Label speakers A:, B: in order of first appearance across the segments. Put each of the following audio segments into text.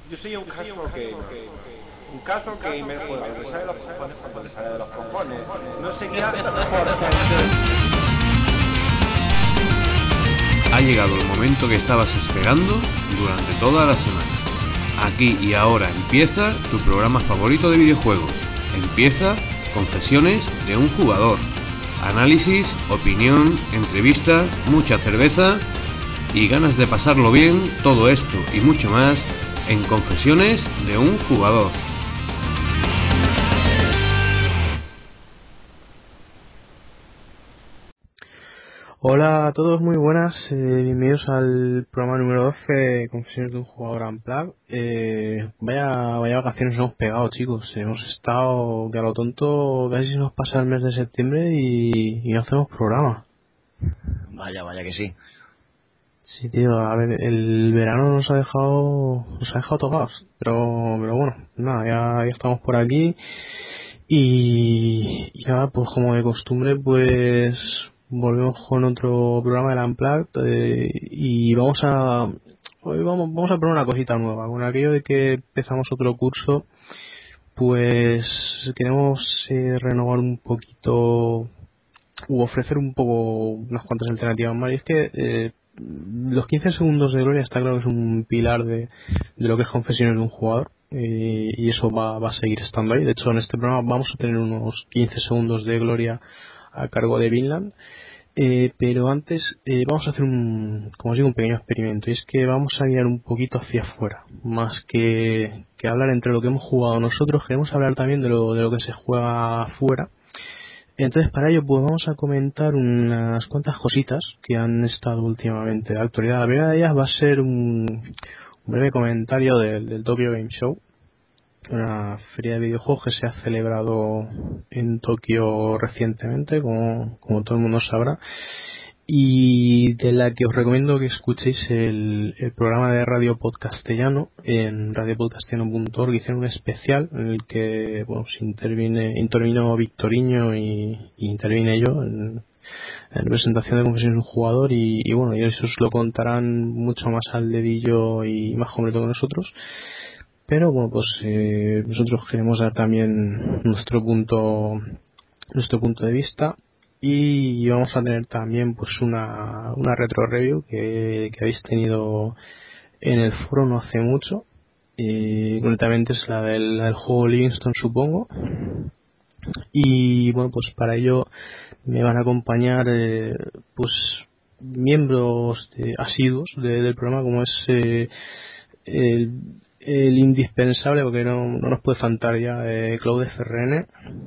A: Yo soy un casual gamer. Un casual gamer juega lo que sale de los cojones cuando le sale de los cojones. No seguirá porque...
B: Ha llegado el momento que estabas esperando durante toda la semana. Aquí y ahora empieza tu programa favorito de videojuegos. Empieza Confesiones de un jugador. Análisis, opinión, entrevistas, mucha cerveza y ganas de pasarlo bien. Todo esto y mucho más en Confesiones de un jugador.
C: Hola a todos, muy buenas, bienvenidos al programa número 12 de Confesiones de un jugador Unplugged. Vaya vacaciones hemos pegado, chicos. Hemos estado que a lo tonto casi se nos pasa el mes de septiembre y no hacemos programa.
D: Vaya que sí.
C: Sí, tío, a ver, el verano nos ha dejado tocados, pero bueno, nada, ya estamos por aquí y ya, pues como de costumbre, pues volvemos con otro programa de Unplugged y hoy vamos a probar una cosita nueva. Con aquello de que empezamos otro curso, pues queremos renovar un poquito u ofrecer un poco unas cuantas alternativas más. Y es que los 15 segundos de gloria está claro que es un pilar de lo que es Confesiones de un jugador. Y eso va a seguir estando ahí. De hecho, en este programa vamos a tener unos 15 segundos de gloria a cargo de Vinland. Pero antes vamos a hacer como os digo, un pequeño experimento. Y es que vamos a mirar un poquito hacia afuera. Más que hablar entre lo que hemos jugado nosotros, queremos hablar también de lo que se juega afuera. Entonces, para ello, pues vamos a comentar unas cuantas cositas que han estado últimamente de actualidad. La primera de ellas va a ser un breve comentario del Tokyo Game Show, una feria de videojuegos que se ha celebrado en Tokio recientemente, como todo el mundo sabrá, y de la que os recomiendo que escuchéis el programa de Radio Podcastellano en radiopodcastellano.org. Hicieron un especial en el que intervino Victoriño y intervine yo en presentación de Confesiones de un jugador y bueno, ellos os lo contarán mucho más al dedillo y más completo que nosotros. Pero bueno, pues nosotros queremos dar también nuestro punto de vista y vamos a tener también pues una retro review que habéis tenido en el foro no hace mucho, y concretamente es la del juego Livingstone, supongo. Y bueno, pues para ello me van a acompañar pues miembros asiduos del programa, como es el indispensable, porque no nos puede faltar ya, Claude FRN.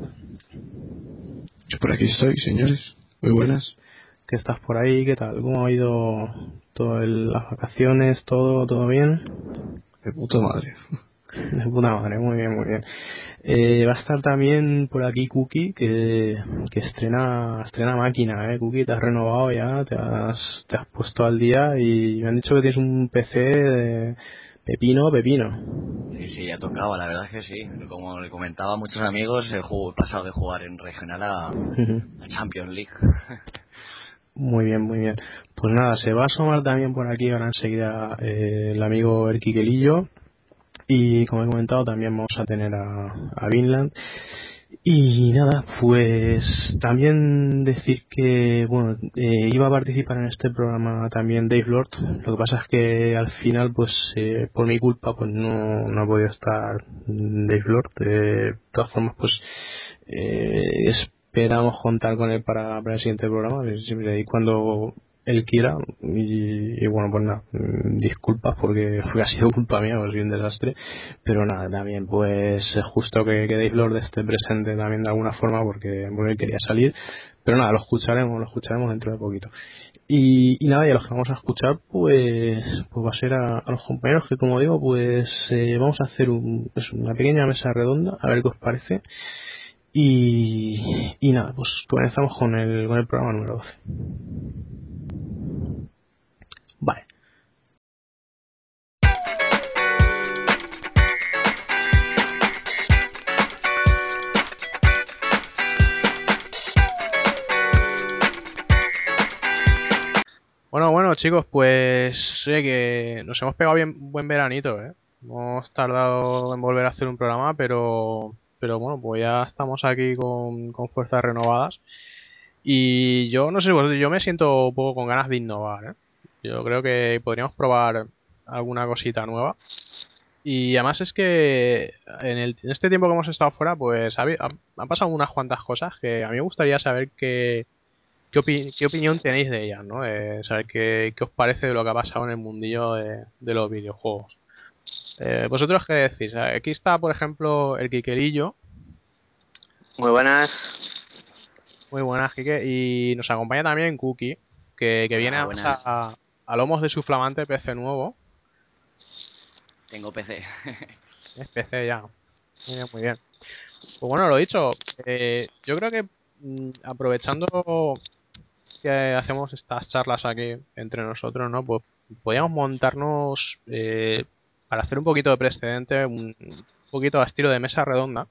E: Por aquí estoy, señores. Muy buenas.
C: Que estás por ahí, ¿qué tal? ¿Cómo ha ido las vacaciones? ¿Todo bien?
E: De puta madre.
C: De puta madre, muy bien, muy bien. Va a estar también por aquí Cookie, que estrena máquina, Cookie, te has renovado ya, te has puesto al día y me han dicho que tienes un PC de pepino.
D: Sí, ya tocaba, la verdad es que sí. Como le comentaba a muchos amigos, he pasado de jugar en regional a Champions League.
C: Muy bien. Pues nada, se va a asomar también por aquí ahora enseguida el amigo Erquiquelillo. Y como he comentado, también vamos a tener a Vinland. Y nada, pues también decir que bueno, iba a participar en este programa también Dave Lord. Lo que pasa es que al final, pues por mi culpa, pues no ha podido estar Dave Lord. De todas formas, pues esperamos contar con él para el siguiente programa, siempre y cuando él quiera. Y bueno, pues nada, disculpas porque ha sido culpa mía, pues soy un desastre, pero nada, también pues es justo que Dave Lord esté presente también de alguna forma porque él quería salir, pero nada, lo escucharemos dentro de poquito. Y nada, y a los que vamos a escuchar pues va a ser a los compañeros que, como digo, pues vamos a hacer una pequeña mesa redonda, a ver qué os parece. Y nada, pues comenzamos con el programa número 12. Vale. Bueno, chicos, pues sé que nos hemos pegado buen veranito, Hemos tardado en volver a hacer un programa, pero bueno, pues ya estamos aquí con fuerzas renovadas. Y yo no sé, yo me siento un poco con ganas de innovar, ¿eh? Yo creo que podríamos probar alguna cosita nueva. Y además es que en este tiempo que hemos estado fuera, pues han pasado unas cuantas cosas que a mí me gustaría saber qué opinión tenéis de ellas, ¿no? Saber qué os parece de lo que ha pasado en el mundillo de los videojuegos. ¿Vosotros qué decís? Aquí está, por ejemplo, el Quiquerillo.
F: Muy buenas.
C: Muy buenas, Quique. Y nos acompaña también Cookie, que viene
D: buenas.
C: a lomos de su flamante PC nuevo.
D: Tengo PC.
C: Es PC ya. Muy bien. Pues bueno, lo dicho, yo creo que aprovechando que hacemos estas charlas aquí entre nosotros, ¿no? Pues podríamos montarnos para hacer un poquito de precedente, un poquito a estilo de mesa redonda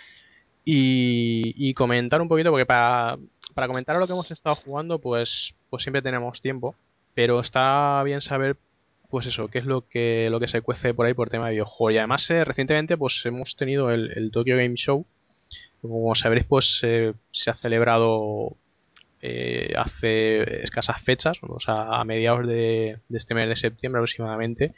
C: y comentar un poquito, porque para comentar lo que hemos estado jugando, pues siempre tenemos tiempo, pero está bien saber, pues eso, qué es lo que se cuece por ahí por tema de videojuegos. Y además, recientemente, pues hemos tenido el Tokyo Game Show. Como sabréis, pues se ha celebrado hace escasas fechas, o sea, a mediados de este mes de septiembre aproximadamente.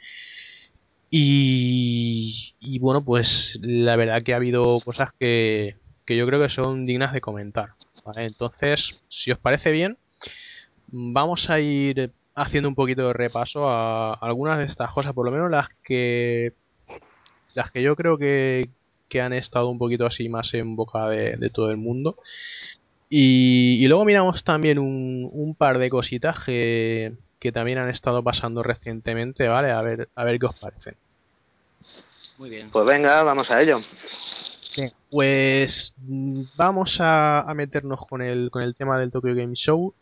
C: Y bueno, pues la verdad que ha habido cosas que yo creo que son dignas de comentar, ¿vale? Entonces, si os parece bien, vamos a ir haciendo un poquito de repaso a algunas de estas cosas, por lo menos las que yo creo que han estado un poquito así más en boca de todo el mundo. Y luego miramos también un par de cositas que también han estado pasando recientemente, ¿vale? A ver qué os parecen.
D: Muy bien.
F: Pues venga, vamos a ello.
C: Bien, pues vamos a meternos con el tema del Tokyo Game Show.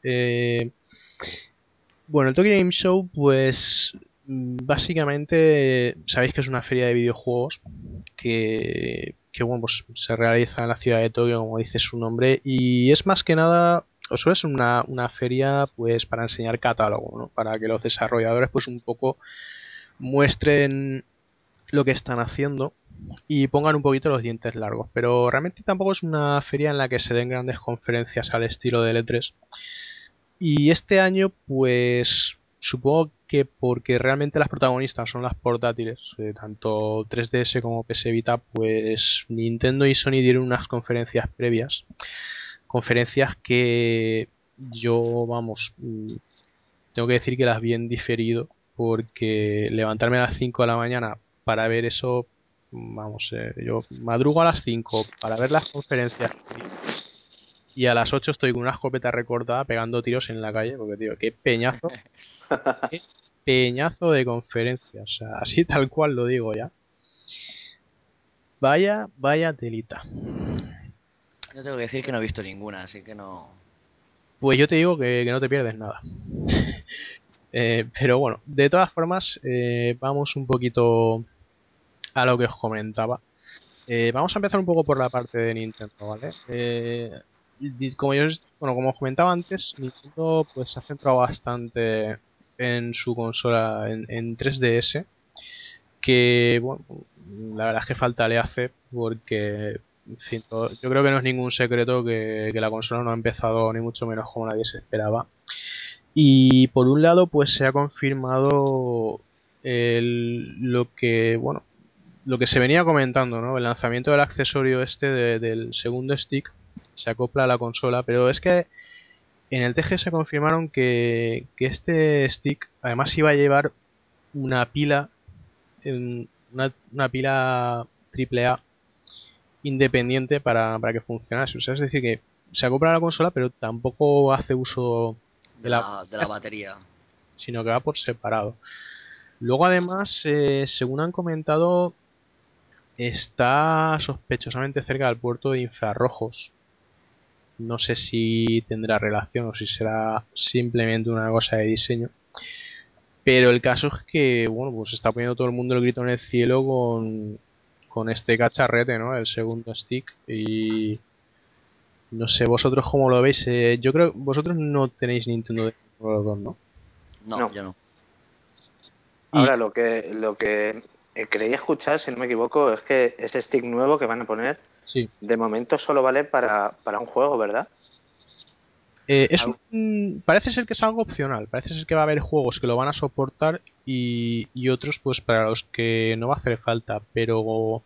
C: Bueno, el Tokyo Game Show, pues básicamente sabéis que es una feria de videojuegos que bueno, pues se realiza en la ciudad de Tokio, como dice su nombre, y es más que nada, o suele ser una feria pues para enseñar catálogo, ¿no? Para que los desarrolladores pues un poco muestren lo que están haciendo y pongan un poquito los dientes largos, pero realmente tampoco es una feria en la que se den grandes conferencias al estilo de E3. Y este año, pues supongo que porque realmente las protagonistas son las portátiles, tanto 3DS como PS Vita, pues Nintendo y Sony dieron unas conferencias previas. Conferencias que yo, vamos, tengo que decir que las vi en diferido, porque levantarme a las 5 de la mañana para ver eso, vamos, yo madrugo a las 5 para ver las conferencias y a las 8 estoy con una escopeta recortada pegando tiros en la calle, porque tío, qué peñazo de conferencia, o sea, así tal cual lo digo ya. Vaya telita.
D: Yo tengo que decir que no he visto ninguna, así que no.
C: Pues yo te digo que no te pierdes nada. Pero bueno, de todas formas, vamos un poquito a lo que os comentaba. Vamos a empezar un poco por la parte de Nintendo, ¿vale? Como os comentaba antes, Nintendo pues se ha centrado bastante en su consola en 3DS, que bueno, la verdad es que falta le hace, porque en fin, yo creo que no es ningún secreto que la consola no ha empezado ni mucho menos como nadie se esperaba. Y por un lado pues se ha confirmado lo que se venía comentando, ¿no? El lanzamiento del accesorio este del segundo stick se acopla a la consola, pero es que en el TGS confirmaron que este stick además iba a llevar una pila, una pila AAA independiente para que funcionase. O sea, es decir, que se acopla a la consola, pero tampoco hace uso
D: de la batería,
C: sino que va por separado. Luego, además, según han comentado, está sospechosamente cerca del puerto de infrarrojos. No sé si tendrá relación o si será simplemente una cosa de diseño. Pero el caso es que, bueno, pues está poniendo todo el mundo el grito en el cielo con este cacharrete, ¿no? El segundo stick. Y no sé, vosotros cómo lo veis. Yo creo que vosotros no tenéis Nintendo de los dos, ¿no?
D: No, yo no.
F: Ahora lo que creí escuchar, si no me equivoco, es que ese stick nuevo que van a poner,
C: Sí.
F: de momento solo vale para un juego, ¿verdad?
C: Parece ser que es algo opcional. Parece ser que va a haber juegos que lo van a soportar y otros pues para los que no va a hacer falta. Pero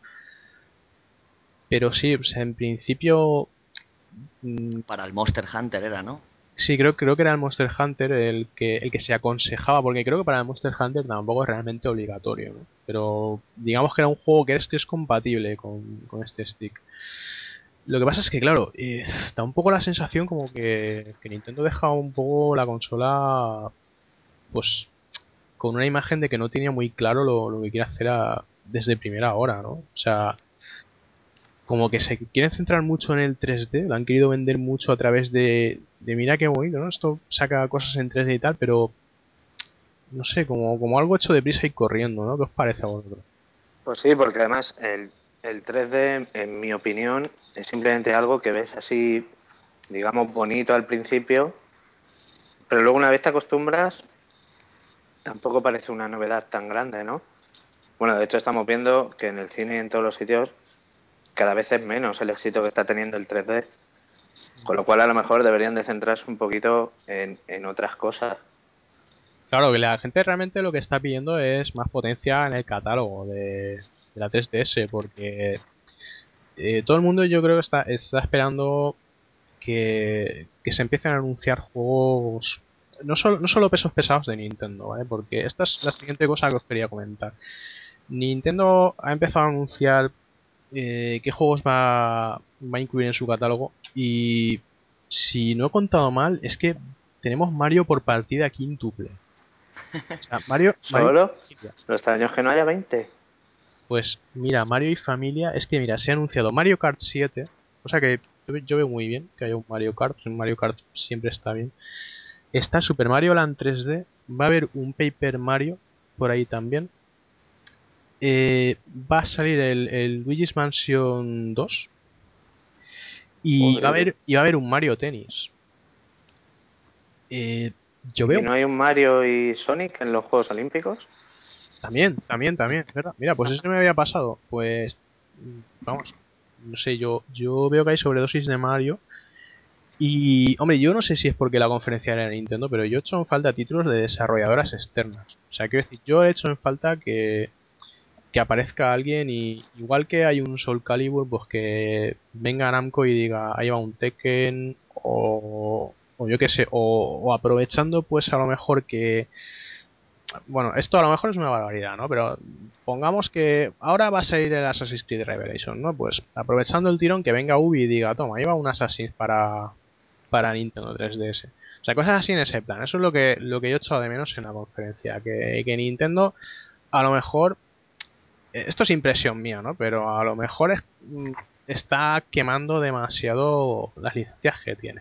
C: sí, o sea, en principio
D: Para el Monster Hunter era, ¿no?
C: sí, creo que era el Monster Hunter el que se aconsejaba, porque creo que para el Monster Hunter tampoco es realmente obligatorio, ¿no? Pero digamos que era un juego que es compatible con este stick. Lo que pasa es que, claro, da un poco la sensación como que Nintendo deja un poco la consola, pues, con una imagen de que no tenía muy claro lo que quiere hacer desde primera hora, ¿no? O sea, como que se quieren centrar mucho en el 3D, lo han querido vender mucho a través de mira qué bonito, ¿no? Esto saca cosas en 3D y tal, pero no sé, como algo hecho deprisa y corriendo, ¿no? ¿Qué os parece a vosotros?
F: Pues sí, porque además el 3D, en mi opinión, es simplemente algo que ves así, digamos, bonito al principio, pero luego una vez te acostumbras, tampoco parece una novedad tan grande, ¿no? Bueno, de hecho estamos viendo que en el cine y en todos los sitios cada vez es menos el éxito que está teniendo el 3D, con lo cual a lo mejor deberían de centrarse un poquito en otras cosas.
C: Claro, que la gente realmente lo que está pidiendo es más potencia en el catálogo de la 3DS, porque todo el mundo yo creo que está esperando que se empiecen a anunciar juegos, no solo pesos pesados de Nintendo, ¿vale? Porque esta es la siguiente cosa que os quería comentar. Nintendo ha empezado a anunciar qué juegos va a incluir en su catálogo y si no he contado mal es que tenemos Mario por partida quíntuple. O sea, Mario y
F: ¿Solo?
C: familia.
F: Los extraños que no haya 20.
C: Pues mira, Mario y familia, es que mira, se ha anunciado Mario Kart 7, cosa que yo veo muy bien que haya un Mario Kart siempre está bien. Está Super Mario Land 3D, va a haber un Paper Mario por ahí también. Va a salir el Luigi's Mansion 2 y va a
F: Joder.
C: haber un Mario Tennis. Eh, yo
F: ¿Y
C: veo
F: no hay un Mario y Sonic en los Juegos Olímpicos?
C: también, es verdad. Mira, pues eso me había pasado. Pues vamos, no sé, yo veo que hay sobredosis de Mario. Y, hombre, yo no sé si es porque la conferencia era de Nintendo, pero yo he hecho en falta títulos de desarrolladoras externas. O sea, quiero decir, yo he hecho en falta que aparezca alguien y igual que hay un Soul Calibur, pues que venga Namco y diga, ahí va un Tekken o yo qué sé, o aprovechando pues a lo mejor que... Bueno, esto a lo mejor es una barbaridad, ¿no? Pero pongamos que ahora va a salir el Assassin's Creed Revelation, ¿no? Pues aprovechando el tirón que venga Ubi y diga, toma, ahí va un Assassin's para Nintendo 3DS. O sea, cosas así en ese plan. Eso es lo que yo he echado de menos en la conferencia. Que Nintendo, a lo mejor, esto es impresión mía, ¿no? Pero a lo mejor está quemando demasiado las licencias que tiene.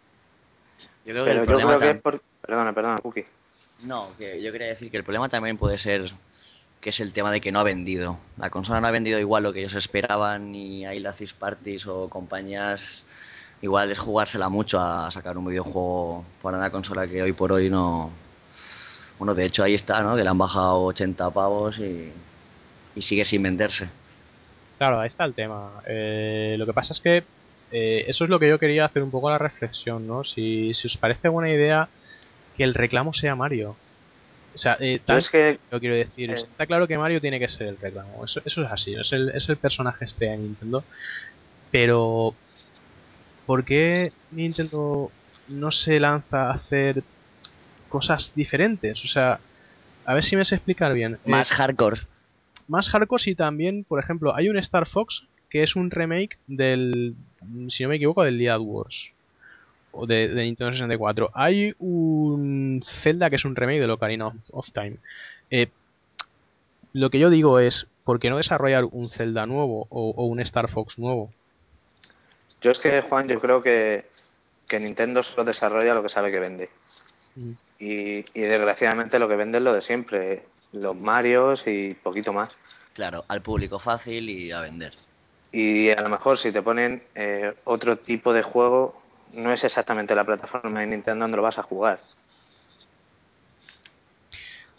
D: Yo creo que el
F: Pero yo
D: problema
F: creo que es por... Perdona, Cookie.
D: No, que yo quería decir que el problema también puede ser que es el tema de que no ha vendido. La consola no ha vendido igual lo que ellos esperaban y ahí las third parties o compañías igual es jugársela mucho a sacar un videojuego para una consola que hoy por hoy no... Bueno, de hecho ahí está, ¿no? Que le han bajado 80 pavos y sigue sin venderse.
C: Claro, ahí está el tema. Lo que pasa es que eso es lo que yo quería hacer un poco la reflexión, ¿no? Si os parece buena idea que el reclamo sea Mario. O sea,
F: Yo es que...
C: yo quiero decir,
F: eh,
C: está claro que Mario tiene que ser el reclamo. Eso es así, es el personaje estrella de Nintendo. Pero, ¿por qué Nintendo no se lanza a hacer cosas diferentes? O sea, a ver si me sé explicar bien.
D: Más hardcore.
C: Más hardcore y también, por ejemplo, hay un Star Fox que es un remake del, si no me equivoco, del Liad Wars. O de Nintendo 64. Hay un Zelda que es un remake de Ocarina of Time. Eh, lo que yo digo es, ¿por qué no desarrollar un Zelda nuevo o un Star Fox nuevo?
F: yo es que, Juan, yo creo que Nintendo solo desarrolla lo que sabe que vende.
C: Mm.
F: Y desgraciadamente lo que vende es lo de siempre. Los Marios y poquito más.
D: Claro, al público fácil y a vender.
F: Y a lo mejor si te ponen otro tipo de juego, no es exactamente la plataforma de Nintendo donde lo vas a jugar.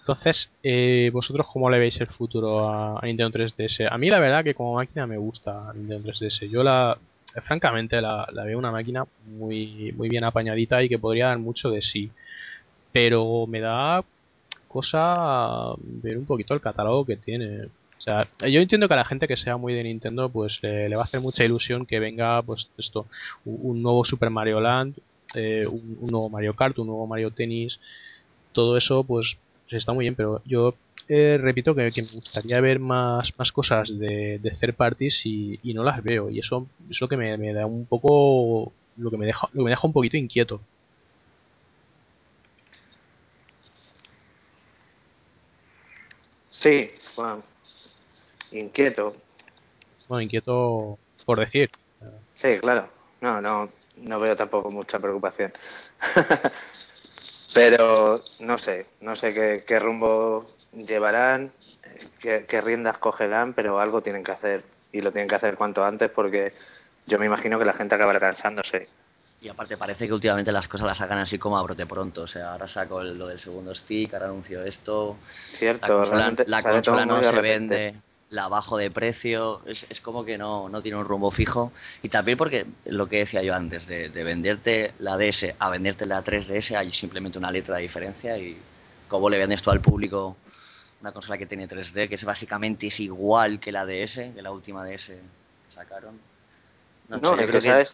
C: Entonces, ¿vosotros cómo le veis el futuro a Nintendo 3DS? A mí la verdad que como máquina me gusta Nintendo 3DS. Francamente, la veo una máquina muy, muy bien apañadita y que podría dar mucho de sí. Pero me da cosa ver un poquito el catálogo que tiene. O sea, yo entiendo que a la gente que sea muy de Nintendo, pues le va a hacer mucha ilusión que venga, pues esto, un nuevo Super Mario Land, un nuevo Mario Kart, un nuevo Mario Tennis, todo eso, pues está muy bien, pero yo repito que me gustaría ver más cosas de third parties y no las veo, y eso es lo que me da un poco, lo que me deja un poquito inquieto.
F: Sí, bueno, inquieto.
C: Bueno, inquieto por decir.
F: Sí, claro. No veo tampoco mucha preocupación. Pero no sé qué rumbo llevarán, qué riendas cogerán, pero algo tienen que hacer y lo tienen que hacer cuanto antes porque yo me imagino que la gente acabará cansándose.
D: Y aparte parece que últimamente las cosas las hagan así como a brote pronto. O sea, ahora saco lo del segundo stick, ahora anuncio esto.
F: Cierto, realmente
D: La
F: sale todo
D: consola
F: muy
D: no
F: de
D: se
F: repente.
D: vende, la bajo de precio. Es como que no tiene un rumbo fijo. Y también porque lo que decía yo antes, de venderte la DS a venderte la 3DS hay simplemente una letra de diferencia. Y cómo le vendes tú al público una consola que tiene 3D, que es básicamente es igual que la DS, que la última DS que sacaron. No sé,
F: No,
D: yo
F: es que
D: creo que...
F: sabes.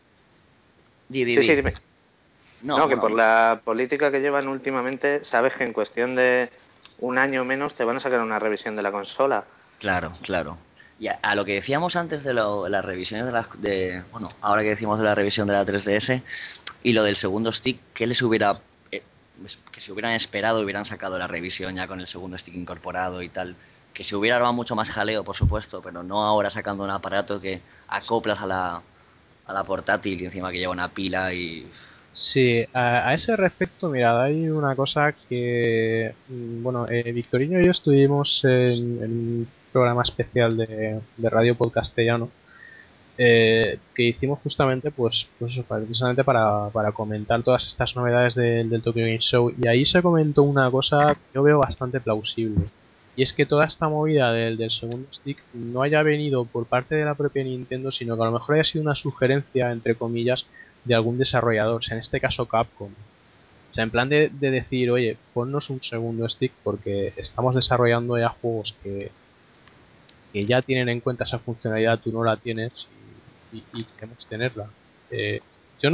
D: Di.
F: Sí, sí, dime.
D: No,
F: No, que por
D: bueno,
F: la política que llevan últimamente, sabes que en cuestión de un año menos te van a sacar una revisión de la consola.
D: claro. Y a lo que decíamos antes de las revisiones bueno, ahora que decimos de la revisión de la 3DS y lo del segundo stick, ¿qué les hubiera... que se hubieran esperado, hubieran sacado la revisión ya con el segundo stick incorporado y tal? Que se hubiera armado mucho más jaleo, por supuesto, pero no ahora sacando un aparato que acoplas a la portátil y encima que lleva una pila y...
C: Sí, a ese respecto, mirad, hay una cosa que, bueno, Victorino y yo estuvimos en un programa especial de Radio Podcastellano que hicimos justamente, pues eso, precisamente para comentar todas estas novedades del Tokyo Game Show, y ahí se comentó una cosa que yo veo bastante plausible, y es que toda esta movida del segundo stick no haya venido por parte de la propia Nintendo, sino que a lo mejor haya sido una sugerencia, entre comillas, de algún desarrollador, o sea, en este caso Capcom. O sea, en plan de decir, oye, ponnos un segundo stick porque estamos desarrollando ya juegos que ya tienen en cuenta esa funcionalidad, tú no la tienes y queremos tenerla. Eh, yo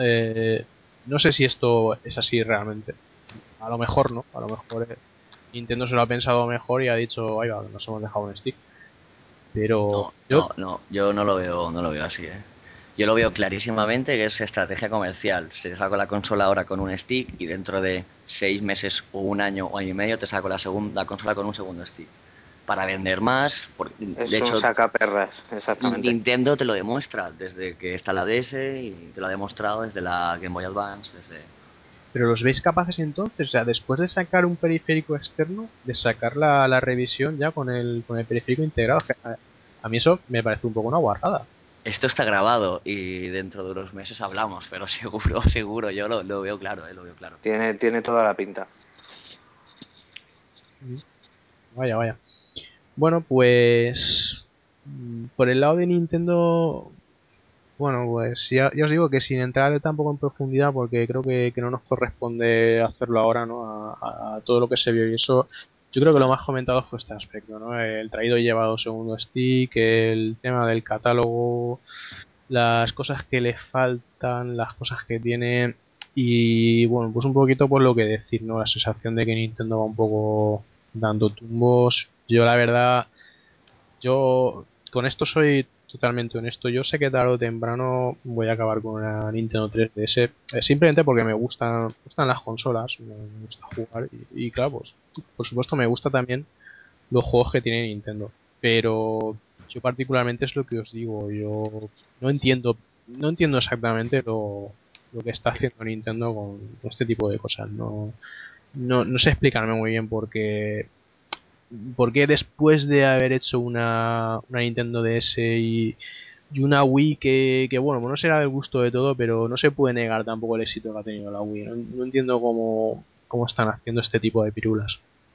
C: no sé si esto es así realmente. A lo mejor no, a lo mejor Nintendo se lo ha pensado mejor y ha dicho, ay, va, nos hemos dejado un stick. Pero yo,
D: Yo no lo veo así, ¿eh? Yo lo veo clarísimamente que es estrategia comercial. Se saco la consola ahora con un stick y dentro de 6 meses o un año o año y medio te saco la segunda consola con un segundo stick. Para vender más, de
F: Es un
D: hecho,
F: sacaperras, exactamente.
D: Nintendo te lo demuestra desde que está la DS y te lo ha demostrado desde la Game Boy Advance, desde...
C: pero ¿los veis capaces entonces? O sea, después de sacar un periférico externo, de sacar la revisión ya con el periférico integrado. O sea, a mí eso me parece un poco una guarrada.
D: Esto está grabado y dentro de unos meses hablamos, pero seguro, yo lo veo claro, lo veo claro.
F: Tiene toda la pinta.
C: Vaya, vaya. Bueno, pues por el lado de Nintendo, bueno, pues ya os digo que sin entrar tampoco en profundidad, porque creo que no nos corresponde hacerlo ahora, ¿no? A todo lo que se vio y eso, yo creo que lo más comentado fue este aspecto, ¿no? El traído y llevado segundo stick, el tema del catálogo, las cosas que le faltan, las cosas que tiene y bueno, pues un poquito por lo que decir, ¿no? La sensación de que Nintendo va un poco dando tumbos. Yo la verdad, yo con esto soy totalmente honesto. Yo sé que tarde o temprano voy a acabar con una Nintendo 3DS, simplemente porque me gustan las consolas, me gusta jugar y claro, pues por supuesto me gusta también los juegos que tiene Nintendo. Pero yo particularmente es lo que os digo, yo no entiendo exactamente lo que está haciendo Nintendo con este tipo de cosas. No sé explicarme muy bien por qué después de haber hecho una Nintendo DS y una Wii que bueno, no será del gusto de todo, pero no se puede negar tampoco el éxito que ha tenido la Wii. No entiendo cómo están haciendo este tipo de pirulas.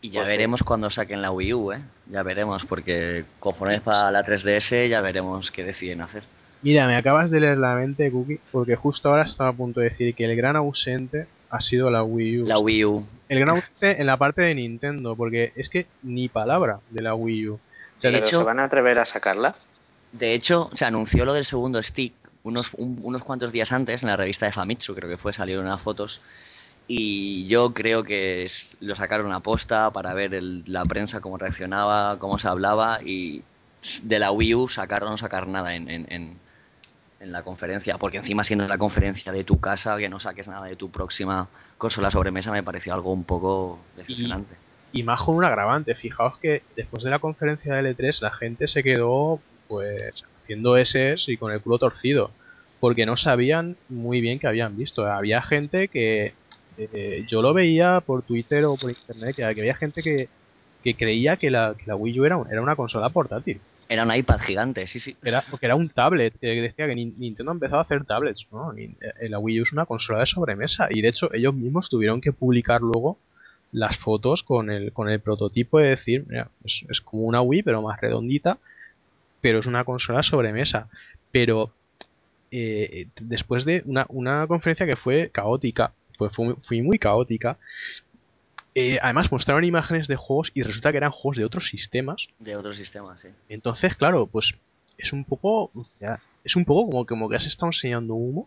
D: Y ya
F: Pues
D: veremos cuando saquen la Wii U, ¿eh? Ya veremos, porque cojones para la 3DS ya veremos qué deciden hacer.
C: Mira, me acabas de leer la mente, Cookie, porque justo ahora estaba a punto de decir que el gran ausente ha sido la Wii U.
D: La Wii U.
C: El gran ausente en la parte de Nintendo, porque es que ni palabra de la Wii U. O sea,
D: De
F: ¿Pero
D: hecho-
F: se van a atrever a sacarla?
D: De hecho, se anunció lo del segundo stick unos cuantos días antes en la revista de Famitsu, creo que fue, salieron unas fotos. Y yo creo que lo sacaron a posta para ver la prensa cómo reaccionaba, cómo se hablaba. Y de la Wii U sacar o no sacar nada en la conferencia. Porque encima, siendo la conferencia de tu casa, que no saques nada de tu próxima consola sobremesa, me pareció algo un poco decepcionante.
C: Y más con un agravante. Fijaos que después de la conferencia de L3 la gente se quedó pues haciendo SS y con el culo torcido. Porque no sabían muy bien qué habían visto. Había gente que... yo lo veía por Twitter o por internet, que había gente que creía que la Wii U era una consola portátil.
D: Era un iPad gigante, sí, sí.
C: Porque era un tablet. Decía que Nintendo ha empezado a hacer tablets. ¿No? La Wii U es una consola de sobremesa. Y de hecho ellos mismos tuvieron que publicar luego las fotos con el prototipo de decir, mira, es como una Wii pero más redondita, pero es una consola sobremesa. Pero después de una conferencia que fue caótica, pues fue muy caótica, además mostraron imágenes de juegos y resulta que eran juegos de otros sistemas.
D: De otros sistemas, sí.
C: Entonces, claro, pues es un poco como que has estado enseñando humo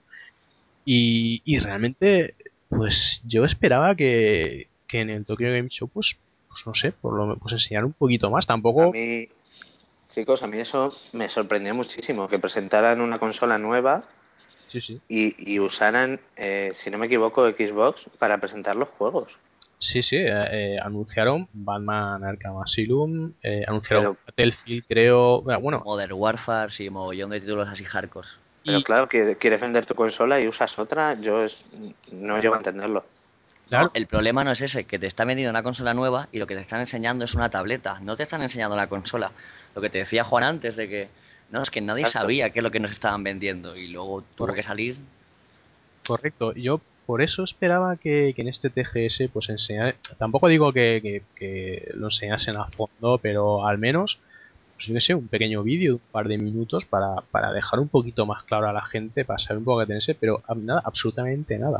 C: y realmente pues yo esperaba que en el Tokyo Game Show pues no sé, pues enseñar un poquito más. Tampoco...
F: A mí, chicos, a mí eso me sorprendió muchísimo, que presentaran una consola nueva
C: Sí.
F: y usaran, si no me equivoco, Xbox para presentar los juegos.
C: Sí, anunciaron Batman Arkham Asylum, anunciaron
F: Pero-
C: Battlefield, creo, bueno,
D: Modern Warfare, sí, mogollón de títulos así hardcore.
F: Pero
C: y
F: claro, que quieres vender tu consola y usas otra, no llego a entenderlo.
C: claro,
D: No, el problema no es ese, que te están vendiendo una consola nueva y lo que te están enseñando es una tableta. No te están enseñando la consola. Lo que te decía Juan antes de que... No, es que nadie
F: Exacto.
D: sabía qué es lo que nos estaban vendiendo y luego tuvo que salir.
C: correcto. Yo por eso esperaba que en este TGS pues enseñar, tampoco digo que lo enseñasen a fondo, pero al menos, pues yo qué sé, un pequeño vídeo, un par de minutos para dejar un poquito más claro a la gente, para saber un poco qué tenerse, pero nada, absolutamente nada.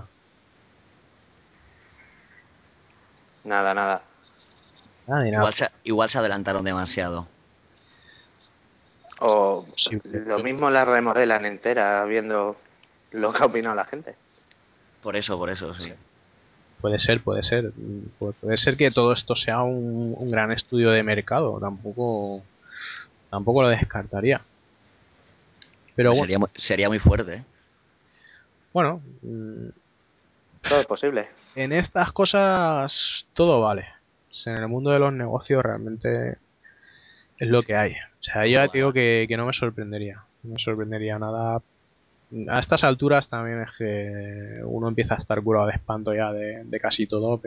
F: Nada.
C: Nada de nada.
D: Igual se adelantaron demasiado.
F: O
C: Sí,
F: lo mismo la remodelan entera viendo lo que ha opinado la gente.
D: Por eso, sí.
C: puede ser. Puede ser que todo esto sea un gran estudio de mercado. Tampoco lo descartaría. Pero bueno,
D: Sería muy fuerte, ¿eh?
C: bueno,
F: Todo es posible.
C: en estas cosas todo vale. O sea, en el mundo de los negocios realmente es lo que hay. O sea, yo ya te digo que no me sorprendería. No me sorprendería nada. A estas alturas también es que uno empieza a estar curado de espanto ya de casi todo,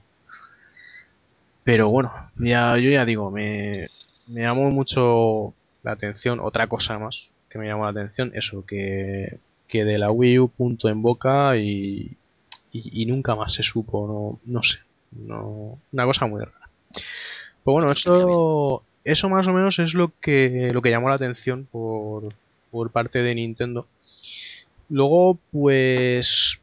C: pero bueno, yo ya digo, me llamó mucho la atención. Otra cosa más que me llamó la atención, eso, que de la Wii U punto en boca y nunca más se supo, no sé, una cosa muy rara. Pues bueno, eso más o menos es lo que llamó la atención por parte de Nintendo. Luego, pues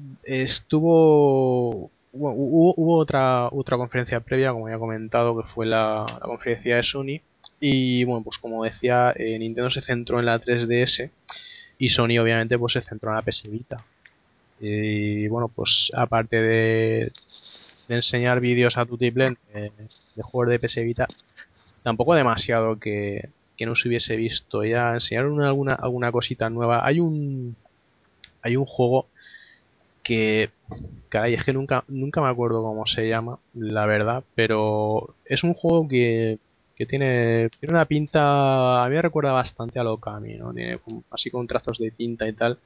C: hubo otra conferencia previa, como ya he comentado, que fue la conferencia de Sony. Y bueno, pues como decía, Nintendo se centró en la 3DS y Sony obviamente pues se centró en la PS Vita. Y bueno, pues aparte de enseñar vídeos a tutiplén de juegos de PS Vita, tampoco demasiado que no se hubiese visto. Ya enseñaron alguna cosita nueva. Hay un juego que, caray, es que nunca me acuerdo cómo se llama, la verdad, pero es un juego que tiene una pinta, a mí me recuerda bastante a Okami, ¿no? Tiene así con trazos de tinta y tal.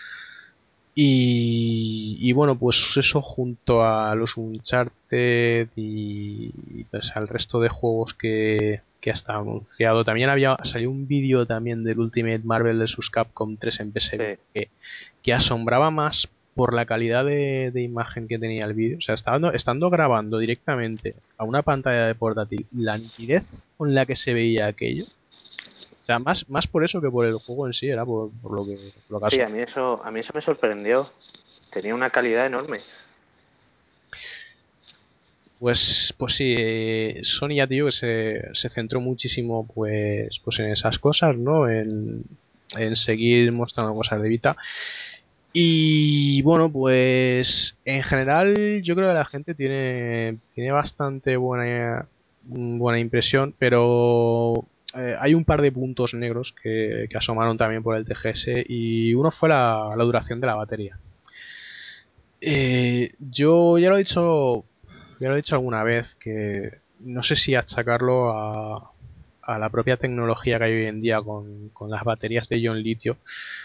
C: Y bueno, pues eso junto a los Uncharted y pues al resto de juegos que hasta anunciado. También salió un vídeo también del Ultimate Marvel vs Capcom 3 en PS
F: Sí.
C: que asombraba más por la calidad de imagen que tenía el vídeo, o sea, estando grabando directamente a una pantalla de portátil, la nitidez con la que se veía aquello, o sea, más por eso que por el juego en sí, era por lo que
F: Sí,
C: ha
F: a mí eso me sorprendió. Tenía una calidad enorme.
C: Pues sí, Sony ya te digo que se centró muchísimo pues en esas cosas, ¿no? En seguir mostrando cosas de Vita. Y bueno, pues en general yo creo que la gente tiene bastante buena impresión, pero hay un par de puntos negros que asomaron también por el TGS y uno fue la duración de la batería. Yo ya lo he dicho alguna vez que no sé si achacarlo a la propia tecnología que hay hoy en día con las baterías de ion litio,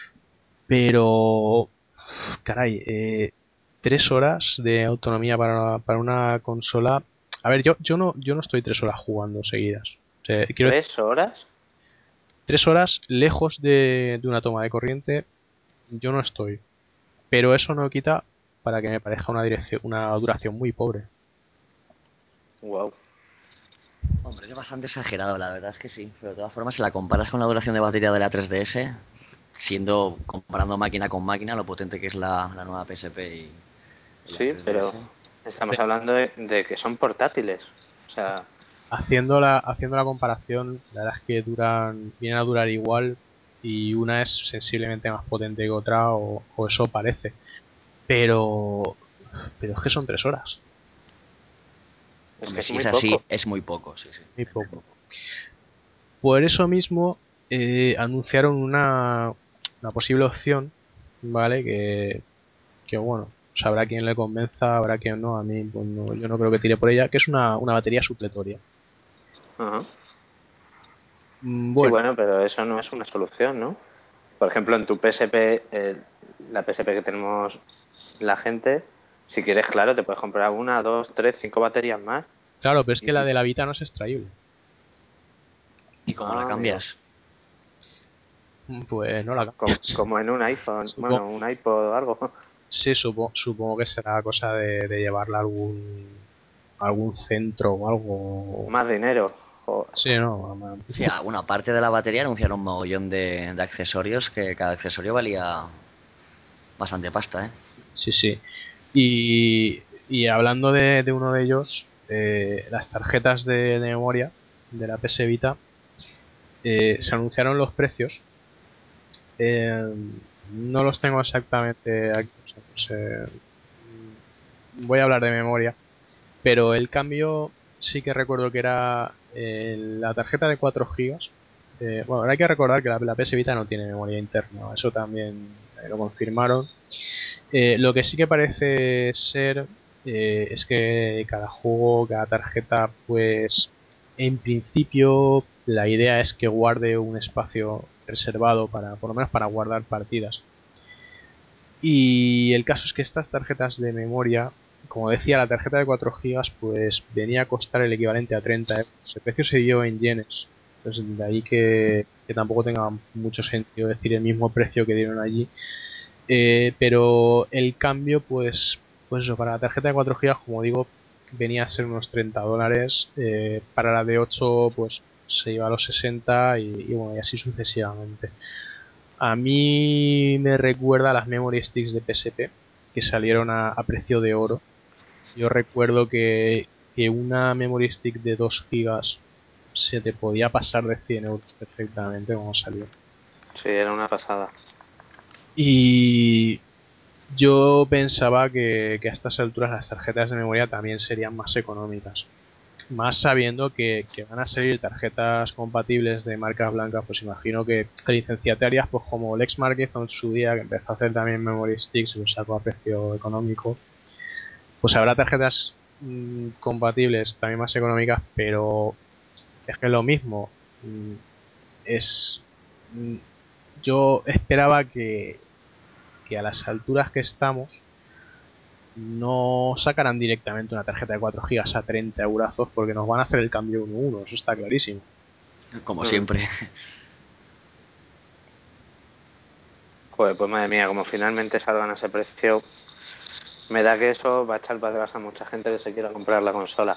C: pero caray, 3 horas de autonomía para una consola. A ver, yo no estoy 3 horas jugando seguidas. O sea, quiero decir,
F: 3 horas.
C: 3 horas lejos de una toma de corriente, yo no estoy. Pero eso no quita para que me parezca una duración muy pobre.
F: Wow.
D: Hombre, es bastante exagerado, la verdad es que sí. Pero de todas formas, si la comparas con la duración de batería de la 3DS, comparando máquina con máquina, lo potente que es la nueva PSP y la
F: Sí,
D: 3DS.
F: pero estamos hablando de que son portátiles. O sea,
C: Haciendo la comparación, la verdad es que vienen a durar igual y una es sensiblemente más potente que otra o eso parece. Pero es que son 3 horas,
F: es que
D: Hombre,
F: es
D: si
F: muy
D: es así,
F: poco.
D: es muy poco, sí, sí.
C: muy poco. Por eso mismo anunciaron una posible opción, ¿vale? Que bueno, pues habrá quien le convenza, habrá quien no, a mí pues no, yo no creo que tire por ella, que es una batería supletoria.
F: Ajá. Sí,
C: Bueno,
F: bueno, pero eso no es una solución, ¿no? Por ejemplo, en tu PSP, la PSP que tenemos la gente, si quieres, claro, te puedes comprar 1, 2, 3, 5 baterías más.
C: claro, pero es que la de la Vita no es extraíble.
D: ¿Y cómo la
F: Amigo.
D: cambias?
C: Pues no la cambias.
F: Como en un iPhone, bueno,
C: Supongo,
F: un iPod o algo.
C: sí, supongo que será cosa de llevarla a algún centro o algo.
F: Más dinero. Joder.
C: Sí, no.
D: Sí, bueno, aparte de la batería, anunciaron un mogollón de accesorios que cada accesorio valía bastante pasta, ¿eh?
C: Sí, sí. Y hablando de uno de ellos, las tarjetas de memoria de la PS Vita, se anunciaron los precios. Eh, no los tengo exactamente aquí, o sea, pues, voy a hablar de memoria, pero el cambio sí que recuerdo que era la tarjeta de 4 gigas. Bueno, hay que recordar que la PS Vita no tiene memoria interna, eso también lo confirmaron. Lo que sí que parece ser es que cada juego, cada tarjeta, pues en principio la idea es que guarde un espacio reservado para, por lo menos para guardar partidas. Y el caso es que estas tarjetas de memoria, como decía, la tarjeta de 4 gigas pues venía a costar el equivalente a 30 euros. El precio se dio en yenes. Entonces de ahí que tampoco tenga mucho sentido decir el mismo precio que dieron allí. Pero el cambio pues eso, para la tarjeta de 4 gigas, como digo, venía a ser unos $30. Para la de 8 pues se iba a los 60 y bueno, y así sucesivamente. A mí me recuerda a las memory sticks de PSP que salieron a precio de oro. Yo recuerdo que una memory stick de 2 gigas se te podía pasar de 100 euros perfectamente como salió.
F: Sí, era una pasada.
C: Y yo pensaba que a estas alturas las tarjetas de memoria también serían más económicas. Más sabiendo que van a salir tarjetas compatibles de marcas blancas, pues imagino que licenciatarias pues como Lex Márquez en su día, que empezó a hacer también memory sticks y lo sacó a precio económico, pues habrá tarjetas compatibles también más económicas, pero es que lo mismo es... mm, yo esperaba que a las alturas que estamos no sacarán directamente una tarjeta de 4 gigas a 30 eurazos porque nos van a hacer el cambio 1-1, eso está clarísimo.
D: Como siempre.
F: Joder, pues madre mía, como finalmente salgan a ese precio, me da que eso va a echar para atrás a mucha gente que se quiera comprar la consola.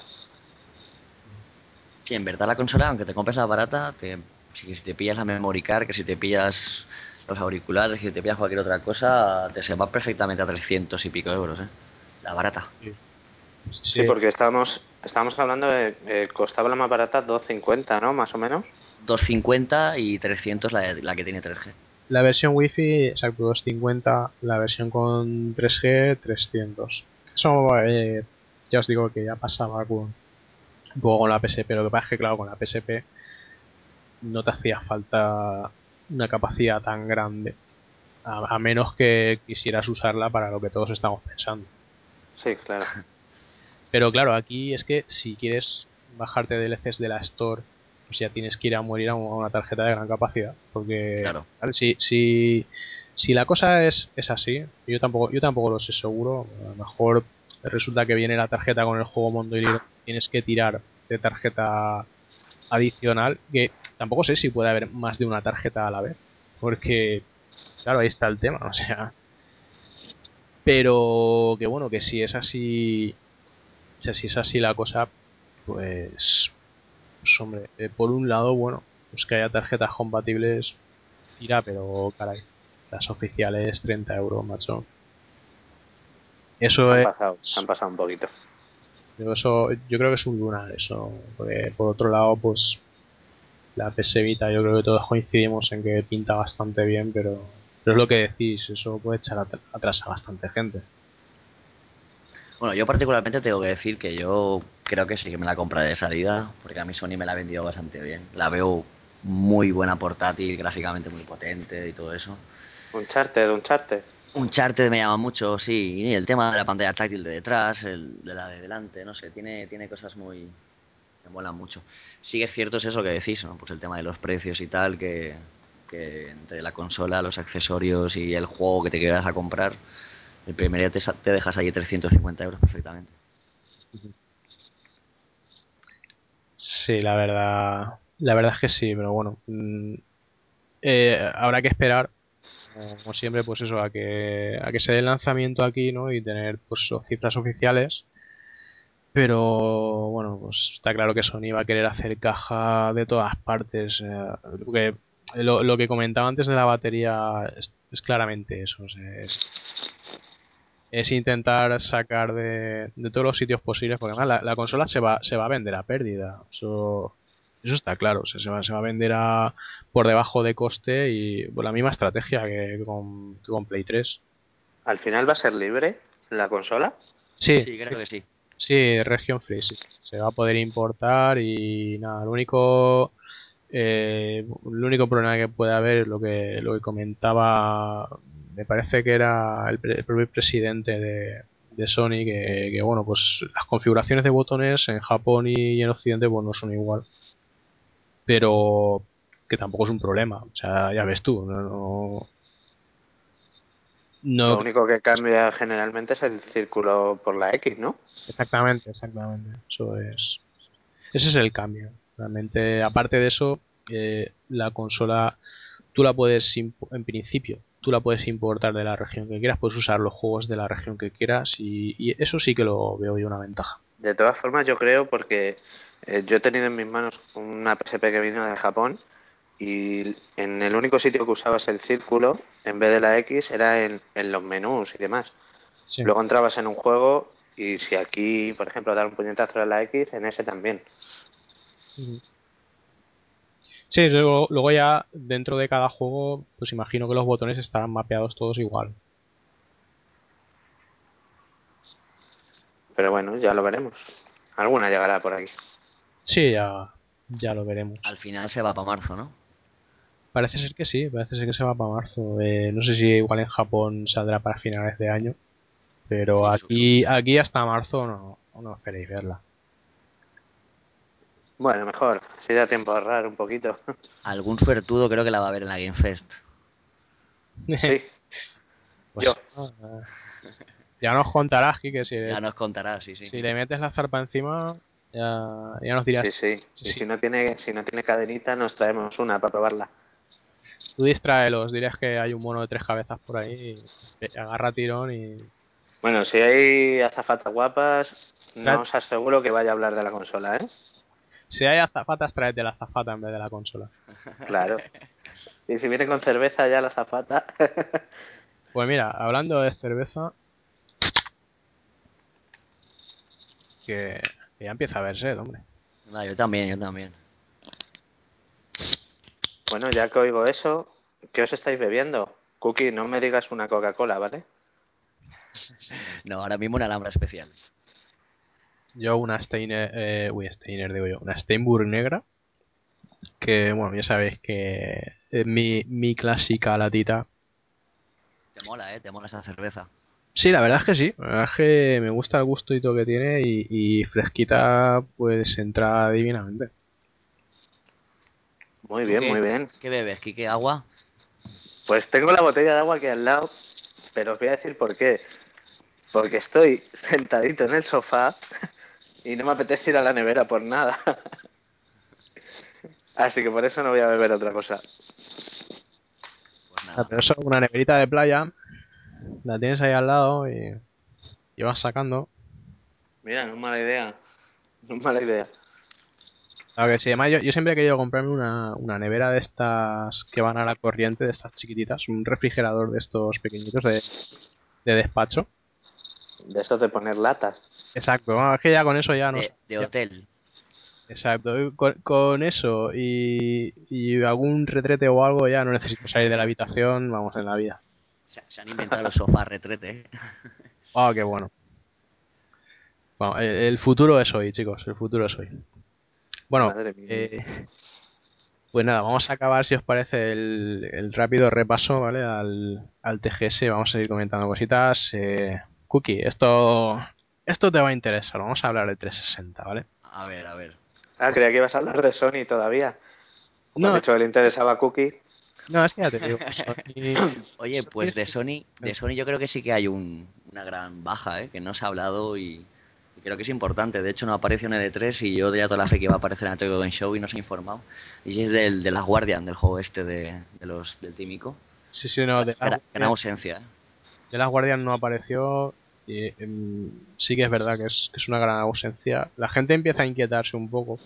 D: Sí, en verdad la consola, aunque te compres la barata, si te pillas la memory card, que si te pillas los auriculares, que si te pillas cualquier otra cosa, te se va perfectamente a 300 y pico euros, ¿eh? La barata.
C: Sí,
F: Sí, porque estábamos hablando de costaba la más barata 250, ¿no? Más o menos.
D: 250 y 300 la que tiene 3G.
C: La versión Wi-Fi, exacto, 250, la versión con 3G, 300. Eso, ya os digo que ya pasaba un poco con la PSP. Lo que pasa es que, claro, con la PSP no te hacía falta una capacidad tan grande, a menos que quisieras usarla para lo que todos estamos pensando.
F: Sí, claro.
C: Pero claro, aquí es que si quieres bajarte DLCs de la Store, pues ya tienes que ir a morir a una tarjeta de gran capacidad. Porque
D: Claro.
C: ¿vale? Si la cosa es así, yo tampoco lo sé seguro. A lo mejor resulta que viene la tarjeta con el juego Mundo y Libre, tienes que tirar de tarjeta adicional, que tampoco sé si puede haber más de una tarjeta a la vez. Porque, claro, ahí está el tema, o sea. Pero que bueno, que si es así, o sea, si es así la cosa, pues hombre, por un lado, bueno, pues que haya tarjetas compatibles, tira, pero caray, las oficiales 30 euros, macho. Eso es,
F: Se han pasado un poquito.
C: yo creo que es un lunar eso, porque por otro lado, pues la PS Vita, yo creo que todos coincidimos en que pinta bastante bien, pero es lo que decís, eso puede echar atrás a bastante gente.
D: Bueno, yo particularmente tengo que decir que yo creo que sí que me la compraré de salida, porque a mí Sony me la ha vendido bastante bien. La veo muy buena portátil, gráficamente muy potente y todo eso.
F: Uncharted.
D: Uncharted me llama mucho, sí, y el tema de la pantalla táctil de detrás, el de la de delante, no sé, tiene cosas muy... me molan mucho. Sí que es cierto es eso que decís, ¿no? Pues el tema de los precios y tal, que entre la consola, los accesorios y el juego que te quieras a comprar, el primer día te dejas ahí 350 euros perfectamente.
C: Sí, la verdad es que sí, pero bueno, habrá que esperar, como siempre, pues eso, a que se dé el lanzamiento aquí, ¿no? Y tener pues cifras oficiales. Pero bueno, pues está claro que Sony va a querer hacer caja de todas partes. Lo que comentaba antes de la batería es claramente eso. O sea, es intentar sacar de todos los sitios posibles, porque además la consola se va a vender a pérdida. Eso está claro. O sea, se va a vender por debajo de coste y pues, la misma estrategia que con Play 3.
F: ¿Al final va a ser libre la consola?
C: Sí,
D: Sí, creo que sí.
C: sí, region free, sí. Se va a poder importar y nada, el único problema que puede haber es lo que comentaba, me parece que era el propio presidente de Sony, que bueno, pues las configuraciones de botones en Japón y en Occidente pues no son igual, pero que tampoco es un problema, o sea, ya ves tú, no
F: Lo único que cambia generalmente es el círculo por la X, ¿no?
C: exactamente, ese es el cambio. Realmente, aparte de eso, la consola, en principio, tú la puedes importar de la región que quieras, puedes usar los juegos de la región que quieras y eso sí que lo veo yo una ventaja.
F: De todas formas, yo creo porque yo he tenido en mis manos una PSP que vino de Japón y en el único sitio que usabas el círculo, en vez de la X, era en los menús y demás.
C: Sí.
F: Luego entrabas en un juego y si aquí, por ejemplo, dar un puñetazo a la X, en ese también.
C: Ujú. Sí, luego ya dentro de cada juego, pues imagino que los botones estarán mapeados todos igual.
F: Pero bueno, ya lo veremos. Alguna llegará por aquí.
C: Sí, ya lo veremos.
D: Al final se va para marzo, ¿no?
C: Parece ser que sí, parece ser que se va para marzo. No sé si igual en Japón saldrá para finales de año. Pero
D: Sí,
C: aquí hasta marzo no esperéis verla.
F: Bueno, mejor, si da tiempo a ahorrar un poquito.
D: algún suertudo creo que la va a ver en la Game Fest.
F: Sí,
C: Pues
F: yo.
C: ya nos contarás, Kike, si,
D: Ya nos contará, sí, sí.
C: si le metes la zarpa encima, ya nos dirás.
F: Sí, sí.
C: Sí,
F: Y
C: sí.
F: si no tiene cadenita, nos traemos una para probarla.
C: Tú distráelos, dirás que hay un mono de 3 cabezas por ahí, y agarra tirón y...
F: Bueno, si hay azafatas guapas, no os aseguro que vaya a hablar de la consola, ¿eh?
C: Si hay azafatas, tráete la azafata en vez de la consola.
F: Claro. Y si viene con cerveza ya la azafata.
C: Pues mira, hablando de cerveza, que ya empieza a verse, hombre.
D: No, yo también, yo también.
F: Bueno, ya que oigo eso, ¿qué os estáis bebiendo? Cookie, no me digas una Coca-Cola, ¿vale?
D: No, ahora mismo una Alhambra especial.
C: Yo una Steiner, Steiner digo yo, una Steinburg negra, que bueno, ya sabéis que es mi clásica latita.
D: Te mola esa cerveza.
C: Sí, la verdad es que sí, la verdad es que me gusta el gustito que tiene y fresquita pues entra divinamente.
F: Muy
D: ¿Tú
F: bien,
D: qué?
F: muy bien.
D: ¿Qué bebes, Quique? ¿Agua?
F: Pues tengo la botella de agua aquí al lado, pero os voy a decir por qué. Porque estoy sentadito en el sofá y no me apetece ir a la nevera por nada. Así que por eso no voy a beber otra cosa.
D: Pues
C: Ah,
D: nada.
C: pero eso, una neverita de playa, la tienes ahí al lado y vas sacando.
F: Mira, no es mala idea. No es mala idea.
C: Claro que sí, además yo siempre he querido comprarme una nevera de estas que van a la corriente, de estas chiquititas, un refrigerador de estos pequeñitos de despacho.
F: De estos de poner latas.
C: Exacto, bueno, es que ya con eso ya no sé.
D: De hotel.
C: Exacto, con eso y algún retrete o algo ya no necesito salir de la habitación, vamos, en la vida.
D: Se han inventado los sofás retrete, ¿eh?
C: Ah, qué bueno. Bueno, el futuro es hoy, chicos, el futuro es hoy. Bueno,
F: Madre mía.
C: pues nada, vamos a acabar, si os parece, el rápido repaso, ¿vale? Al TGS, vamos a ir comentando cositas. Cookie, esto te va a interesar, vamos a hablar de 360, ¿vale?
D: A ver, a ver.
F: Ah, creía que ibas a hablar de Sony todavía. Como has
C: No,
F: dicho que le interesaba a Cookie.
C: no, es que ya te digo,
D: Oye, pues de Sony yo creo que sí que hay una gran baja, ¿eh? Que no se ha hablado y creo que es importante. De hecho, no apareció en el E3 y yo tenía toda la fe que iba a aparecer en el Tokyo Game Show y no se ha informado. Y es de las Guardian, del juego este del Tímico.
C: sí, no,
D: Gran ausencia, ¿eh?
C: de las Guardian no apareció. Y, sí que es verdad que es una gran ausencia. La gente empieza a inquietarse un poco.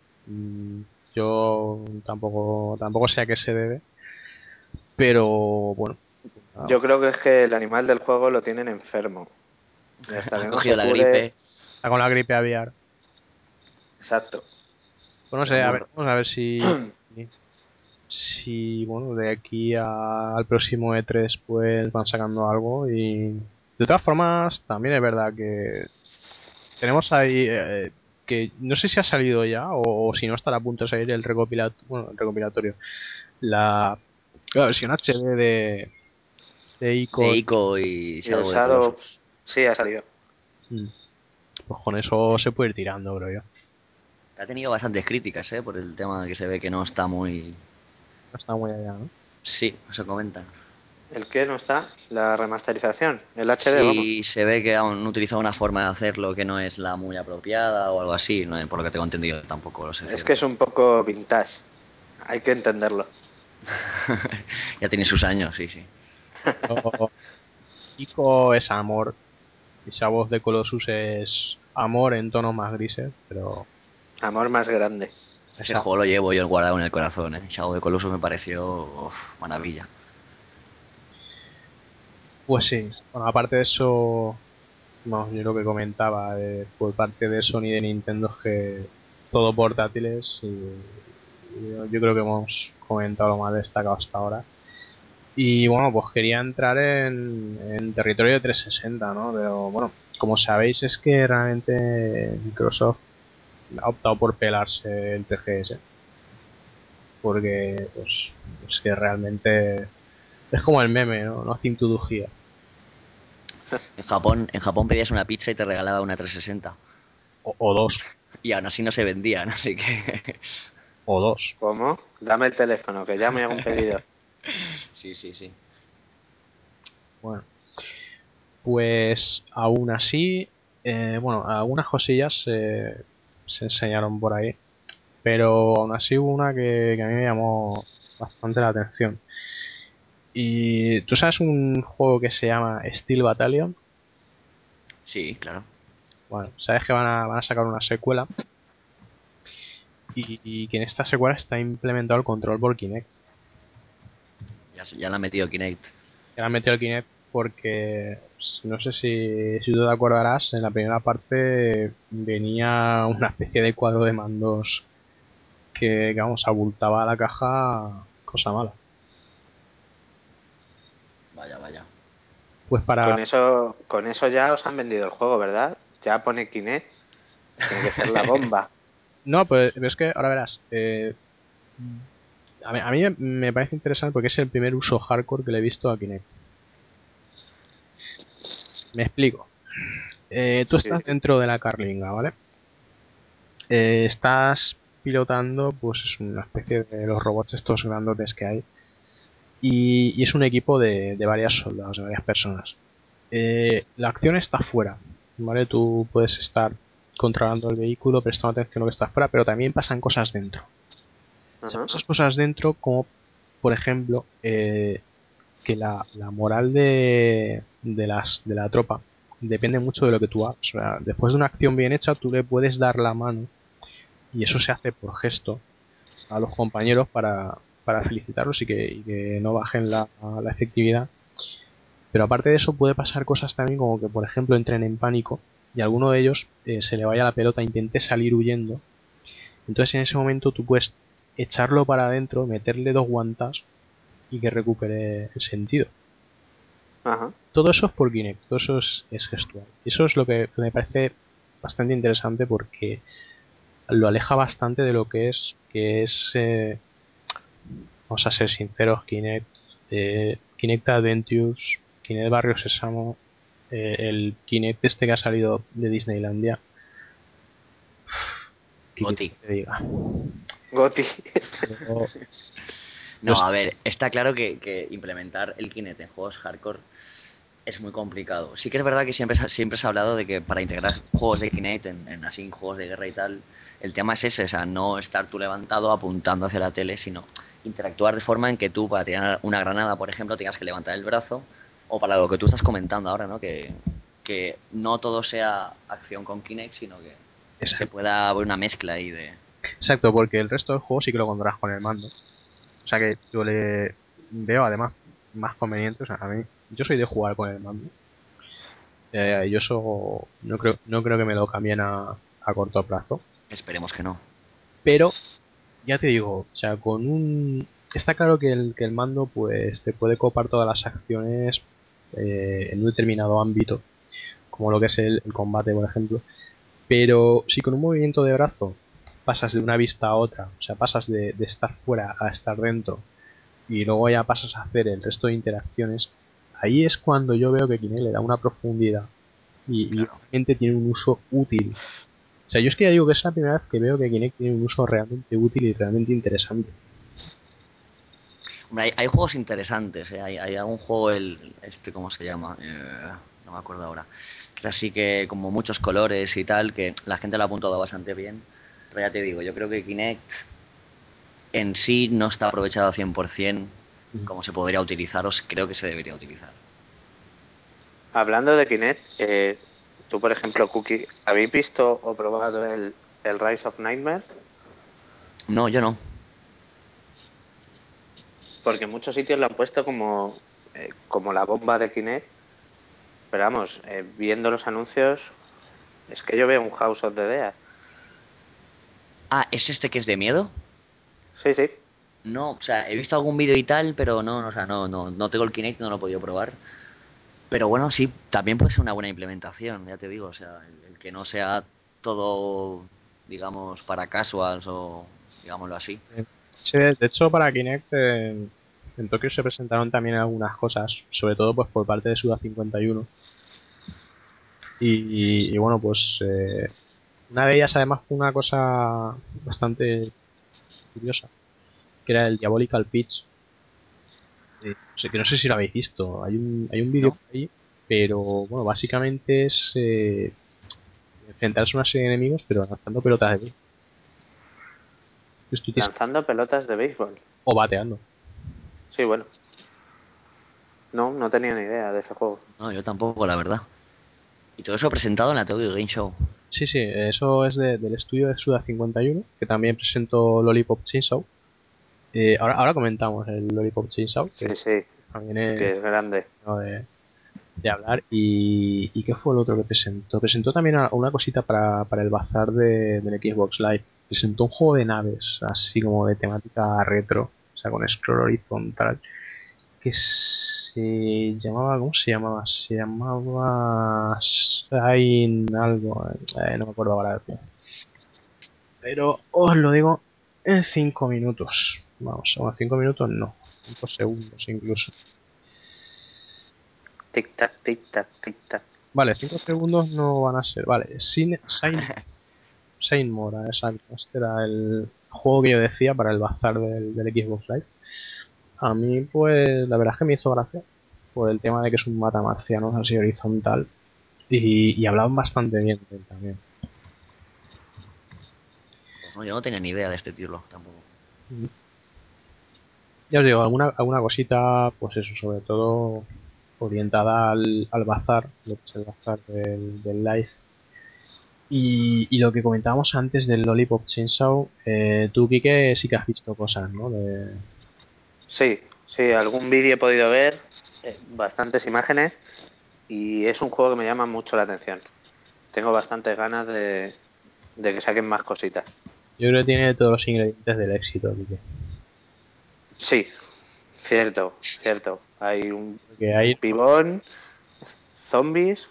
C: Yo tampoco sé a qué se debe. Pero bueno.
F: Yo creo que es que el animal del juego lo tienen enfermo. Y hasta
D: Ha
F: que no
D: cogido
F: se
D: la
F: cure...
D: gripe.
C: Está con la gripe aviar.
F: Exacto.
C: Pues no sé, a ver, vamos a ver si bueno, de aquí al próximo E3 pues van sacando algo y de todas formas también es verdad que tenemos ahí que no sé si ha salido ya o si no estará a punto de salir el recopilatorio, la versión HD de
D: De
C: Ico.
D: Ico y
F: Y el
D: Shadow of the
F: Shadow...
D: Colossus.
F: Sí, ha salido.
C: Pues con eso se puede ir tirando, creo yo.
D: Ha tenido bastantes críticas, ¿eh? Por el tema de que se ve que no está muy...
C: No está muy allá, ¿no?
D: Sí, eso comentan.
F: ¿El qué no está? La remasterización. El HD, vamos.
D: Sí, se ve que han utilizado una forma de hacerlo que no es la muy apropiada o algo así, no, por lo que tengo entendido tampoco lo sé.
F: Es que es un poco vintage. Hay que entenderlo.
D: Ya tiene sus años, sí, sí.
C: Pero Ico es amor y Shadow of the Colossus es amor en tonos más grises, pero
F: Amor más grande.
D: Ese juego lo llevo yo guardado en el corazón, ¿eh? Shadow of the Colossus me pareció maravilla.
C: pues sí. Bueno, aparte de eso, no, yo lo que comentaba por parte de Sony y de Nintendo es que todo portátiles y yo creo que hemos comentado lo más destacado hasta ahora. Y bueno, pues quería entrar en territorio de 360, ¿no? Pero bueno, como sabéis es que realmente Microsoft ha optado por pelarse el TGS. Porque pues es que realmente es como el meme, ¿no? Nothing to do here.
D: En Japón pedías una pizza y te regalaba una 360.
C: O dos.
D: Y aún así no se vendían, así que...
C: O dos.
F: ¿Cómo? Dame el teléfono, que ya me hago un pedido.
D: Sí, sí, sí.
C: Bueno. Pues aún así, bueno, algunas cosillas se enseñaron por ahí. Pero aún así hubo una que a mí me llamó bastante la atención. Y ¿tú sabes un juego que se llama Steel Battalion?
D: Sí, claro.
C: Bueno, sabes que van a sacar una secuela y que en esta secuela está implementado el control por Kinect.
D: Ya le han metido Kinect.
C: Le han metido el Kinect porque no sé si tú te acordarás, en la primera parte venía una especie de cuadro de mandos que vamos, abultaba la caja, cosa mala.
D: Vaya.
C: Pues para...
F: Con eso ya os han vendido el juego, ¿verdad? Ya pone Kinect. Tiene que ser la bomba.
C: No, pues es que ahora verás. A mí me parece interesante porque es el primer uso hardcore que le he visto a Kinect. Me explico. Tú
F: Sí.
C: estás dentro de la carlinga, ¿vale? Estás pilotando, pues es una especie de los robots estos grandotes que hay. Y es un equipo de varios soldados, de varias personas. La acción está fuera, ¿vale? Tú puedes estar controlando el vehículo, prestando atención a lo que está fuera, pero también pasan cosas dentro. O sea, esas cosas dentro, como por ejemplo, que la moral de la tropa depende mucho de lo que tú hagas. O sea, después de una acción bien hecha, tú le puedes dar la mano, y eso se hace por gesto a los compañeros para felicitarlos y que no bajen la efectividad. Pero aparte de eso, puede pasar cosas también como que, por ejemplo, entren en pánico y a alguno de ellos se le vaya la pelota e intente salir huyendo. Entonces en ese momento tú puedes echarlo para adentro, meterle 2 guantas y que recupere el sentido.
F: Ajá.
C: Todo eso es por Kinect, todo eso es gestual. Eso es lo que me parece bastante interesante porque lo aleja bastante de lo que es vamos a ser sinceros, Kinect, Kinect Adventures, Kinect Barrio Sésamo, el Kinect este que ha salido de Disneylandia. ¿Qué
D: Goti.
C: quieres que te diga?
F: Goti.
C: Yo-
D: No, a ver, está claro que implementar el Kinect en juegos hardcore es muy complicado. Sí que es verdad que siempre se ha hablado de que para integrar juegos de Kinect en así juegos de guerra y tal, el tema es ese, o sea, no estar tú levantado apuntando hacia la tele, sino interactuar de forma en que tú para tirar una granada, por ejemplo, tengas que levantar el brazo, o para lo que tú estás comentando ahora, ¿no? Que no todo sea acción con Kinect, sino que se
C: Exacto,
D: pueda haber una mezcla ahí de...
C: exacto, porque el resto del juego sí que lo controlas con el mando. O sea que yo le veo además más conveniente. O sea, a mí, yo soy de jugar con el mando. Yo eso no creo que me lo cambien a corto plazo.
D: Esperemos que no.
C: Pero ya te digo, o sea, con un... Está claro que el mando pues te puede copar todas las acciones en un determinado ámbito, como lo que es el combate, por ejemplo. Pero si con un movimiento de brazo pasas de una vista a otra, o sea, pasas de estar fuera a estar dentro, y luego ya pasas a hacer el resto de interacciones, ahí es cuando yo veo que Kinect le da una profundidad y
D: Claro.
C: realmente tiene un uso útil. O sea, yo es que ya digo que es la primera vez que veo que Kinect tiene un uso realmente útil y realmente interesante.
D: Hombre, hay juegos interesantes, ¿eh? Hay algún juego, ¿cómo se llama? No me acuerdo ahora. Que así que como muchos colores y tal, que la gente lo ha apuntado bastante bien. Pero ya te digo, yo creo que Kinect en sí no está aprovechado al 100% como se podría utilizar o creo que se debería utilizar.
F: Hablando de Kinect, tú, por ejemplo, Cookie, ¿habéis visto o probado el Rise of Nightmare?
D: No, yo no.
F: Porque en muchos sitios lo han puesto como la bomba de Kinect. Pero vamos, viendo los anuncios, es que yo veo un House of the Dead.
D: Ah, ¿es este que es de miedo?
F: Sí, sí.
D: No, o sea, he visto algún vídeo y tal, pero no, o sea, no tengo el Kinect, no lo he podido probar. Pero bueno, sí, también puede ser una buena implementación, ya te digo, o sea, el que no sea todo, digamos, para casuals o digámoslo así.
C: Sí, de hecho, para Kinect en Tokio se presentaron también algunas cosas, sobre todo pues por parte de Suda 51. Y bueno, pues una de ellas además fue una cosa bastante curiosa, que era el Diabolical Pitch. Que no sé si lo habéis visto. Hay un vídeo
D: ¿No?
C: por ahí, pero bueno, básicamente es enfrentarse a una serie de enemigos, pero lanzando pelotas de béisbol. Entonces tú
F: Lanzando pelotas de béisbol.
C: o bateando.
F: Sí, bueno. No tenía ni idea de ese juego.
D: No, yo tampoco, la verdad. Y todo eso presentado en la Tokyo Game Show.
C: Sí, eso es del estudio de Suda51, que también presentó Lollipop Chainsaw. Ahora comentamos el Lollipop Chainsaw, que
F: Sí,
C: también
F: que es grande.
C: ¿no? de hablar. ¿Y qué fue lo otro que presentó? Presentó también una cosita para el bazar del Xbox Live. Presentó un juego de naves, así como de temática retro, o sea, con scroll horizontal, que se llamaba, ¿cómo se llamaba? Se llamaba Shine algo, no me acuerdo ahora. Pero os lo digo en 5 minutos. Vamos, bueno, 5 minutos no, 5 segundos incluso.
F: Tic-tac, tic-tac, tic-tac.
C: Vale, 5 segundos no van a ser. Vale, Saint Mora, exacto. Este era el juego que yo decía para el bazar del Xbox Live. A mí, pues, la verdad es que me hizo gracia por el tema de que es un matamarcianos así horizontal y hablaban bastante bien de él también.
D: Pues no, yo no tenía ni idea de este título tampoco.
C: Ya os digo, alguna cosita, pues eso, sobre todo orientada al bazar, lo que es el bazar del live. Y lo que comentábamos antes del Lollipop Chainsaw, tú, Kike, sí que has visto cosas, ¿no?
F: Sí, algún vídeo he podido ver, bastantes imágenes, y es un juego que me llama mucho la atención. Tengo bastantes ganas de que saquen más cositas.
C: Yo creo que tiene todos los ingredientes del éxito, Kike.
F: Sí, cierto. Hay un
C: Porque hay...
F: pibón, zombies,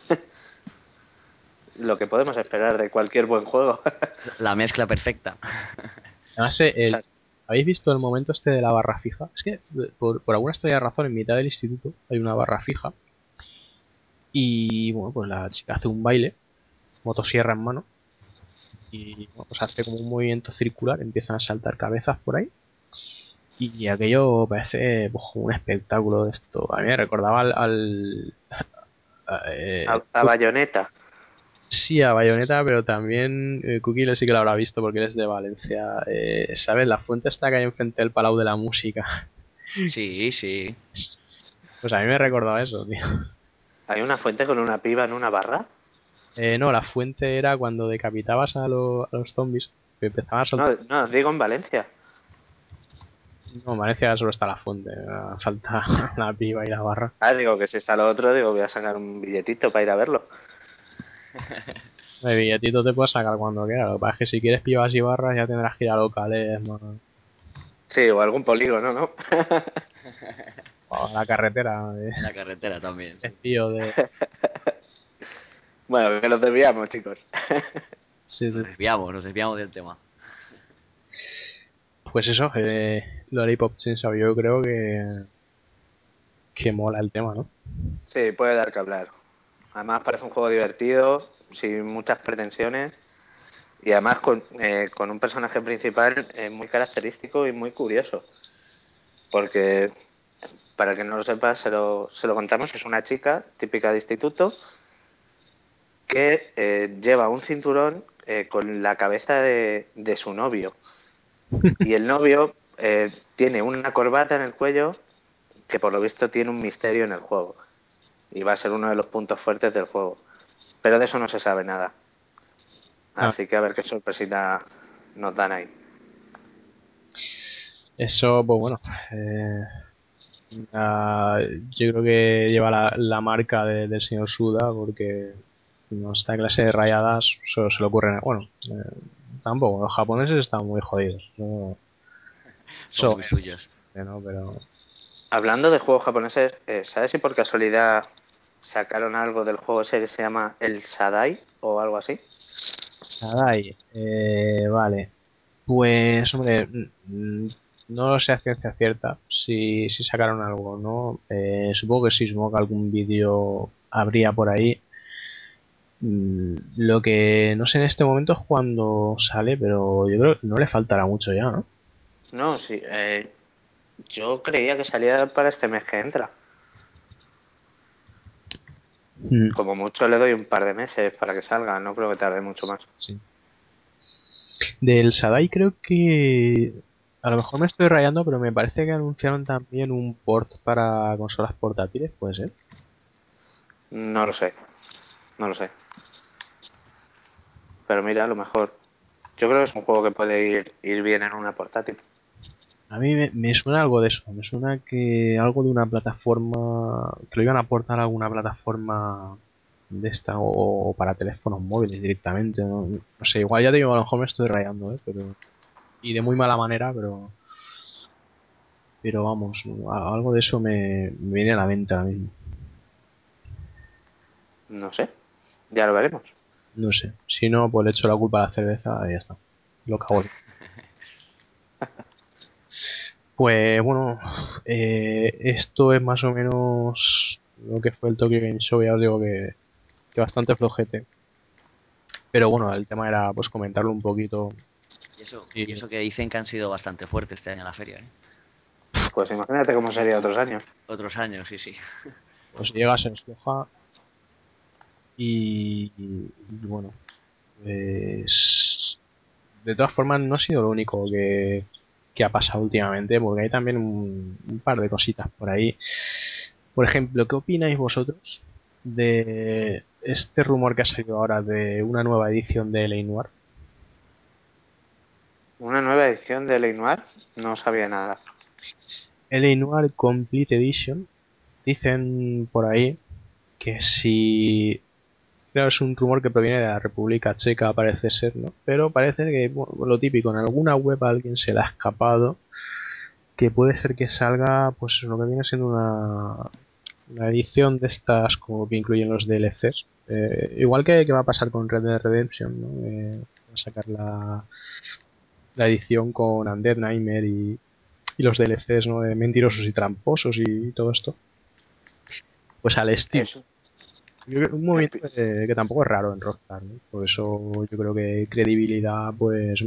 F: lo que podemos esperar de cualquier buen juego.
D: La mezcla perfecta.
C: Además,
F: Exacto.
C: ¿habéis visto el momento este de la barra fija? Es que, por alguna extraña razón, en mitad del instituto hay una barra fija. Y, bueno, pues la chica hace un baile, motosierra en mano. Y, bueno, pues hace como un movimiento circular, empiezan a saltar cabezas por ahí. Y aquello parece pues, un espectáculo de esto. A mí me recordaba
F: A Bayonetta.
C: sí, a Bayonetta, pero también Cookie sí que lo habrá visto porque él es de Valencia. ¿Sabes? La fuente está que hay enfrente del Palau de la Música.
D: Sí.
C: Pues a mí me recordaba eso, tío.
F: ¿Hay una fuente con una piba en una barra?
C: No, la fuente era cuando decapitabas a los zombies, que empezaban a soltar.
F: No, digo en Valencia.
C: No, en Valencia solo está la fuente, falta la piba y la barra.
F: Digo que si está lo otro, digo voy a sacar un billetito para ir a verlo.
C: El billetito te puedes sacar cuando quieras. Lo que pasa es que si quieres pibas y barras ya tendrás que ir a locales,
F: Sí, o algún polígono, ¿no?
C: o a la carretera.
D: En la carretera también. Sí.
C: Es tío de...
F: Bueno, que nos desviamos, chicos.
C: Sí.
D: Nos desviamos del tema.
C: Pues eso, Lollipop Chainsaw, yo creo que mola el tema, ¿no?
F: Sí, puede dar que hablar. Además parece un juego divertido, sin muchas pretensiones, y además con un personaje principal muy característico y muy curioso. Porque, para el que no lo sepa, se lo contamos, es una chica típica de instituto que lleva un cinturón con la cabeza de su novio. Y el novio tiene una corbata en el cuello que por lo visto tiene un misterio en el juego. Y va a ser uno de los puntos fuertes del juego. Pero de eso no se sabe nada. Así que a ver qué sorpresita nos dan ahí.
C: Eso, pues bueno, yo creo que lleva la marca del señor Suda, porque esta clase de rayadas solo se le ocurren. Bueno, tampoco, los japoneses están muy jodidos.
D: Son muy suyos.
C: ¿No? Pero...
F: Hablando de juegos japoneses, ¿sabes si por casualidad sacaron algo del juego ese que se llama el Sadai o algo así?
C: Sadai, vale. Pues, hombre, no lo sé a ciencia cierta si sacaron algo, ¿no? Supongo que sí, supongo que algún vídeo habría por ahí. Lo que no sé en este momento es cuándo sale, pero yo creo que no le faltará mucho ya, ¿no?
F: No, sí. Yo creía que salía para este mes que entra. Como mucho le doy un par de meses para que salga, no creo que tarde mucho más.
C: Sí. Del Sadai creo que... A lo mejor me estoy rayando, pero me parece que anunciaron también un port para consolas portátiles, ¿puede ser?
F: No lo sé. No lo sé. Pero mira, a lo mejor. Yo creo que es un juego que puede ir bien en una portátil.
C: A mí me suena algo de eso. Me suena que algo de una plataforma. Que lo iban a aportar a alguna plataforma de esta o para teléfonos móviles directamente. No sé, igual ya te digo, a lo mejor me estoy rayando, pero. Y de muy mala manera, pero. Pero vamos, algo de eso me viene a la mente ahora mismo.
F: No sé. Ya lo veremos.
C: No sé. Si no, pues le echo la culpa a la cerveza y ya está. Lo cago. Pues bueno, esto es más o menos lo que fue el Tokyo Game Show. Ya os digo que bastante flojete. Pero bueno, el tema era pues comentarlo un poquito.
D: Y eso que dicen que han sido bastante fuertes este año en la feria, ¿eh?
F: Pues imagínate cómo sería otros años.
D: Otros años, sí, sí.
C: Pues llega, se floja y bueno, pues de todas formas no ha sido lo único que ha pasado últimamente, porque hay también un par de cositas por ahí. Por ejemplo, ¿qué opináis vosotros de este rumor que ha salido ahora de una nueva edición de L.A. Noire?
F: Una nueva edición de Lenoir, no sabía nada.
C: L.A. Noire Complete Edition. Dicen por ahí que si... Claro, es un rumor que proviene de la República Checa, parece ser, ¿no? Pero parece que, bueno, lo típico, en alguna web a alguien se le ha escapado que puede ser que salga, pues lo que viene siendo una edición de estas como que incluyen los DLCs. Igual que va a pasar con Red Dead Redemption, ¿no? Va a sacar la edición con Undead Nightmare y los DLCs, ¿no? De mentirosos y tramposos y todo esto. Pues al estilo.
F: Eso.
C: Yo creo un movimiento que tampoco es raro en Rockstar, ¿no? Por eso yo creo que credibilidad, pues,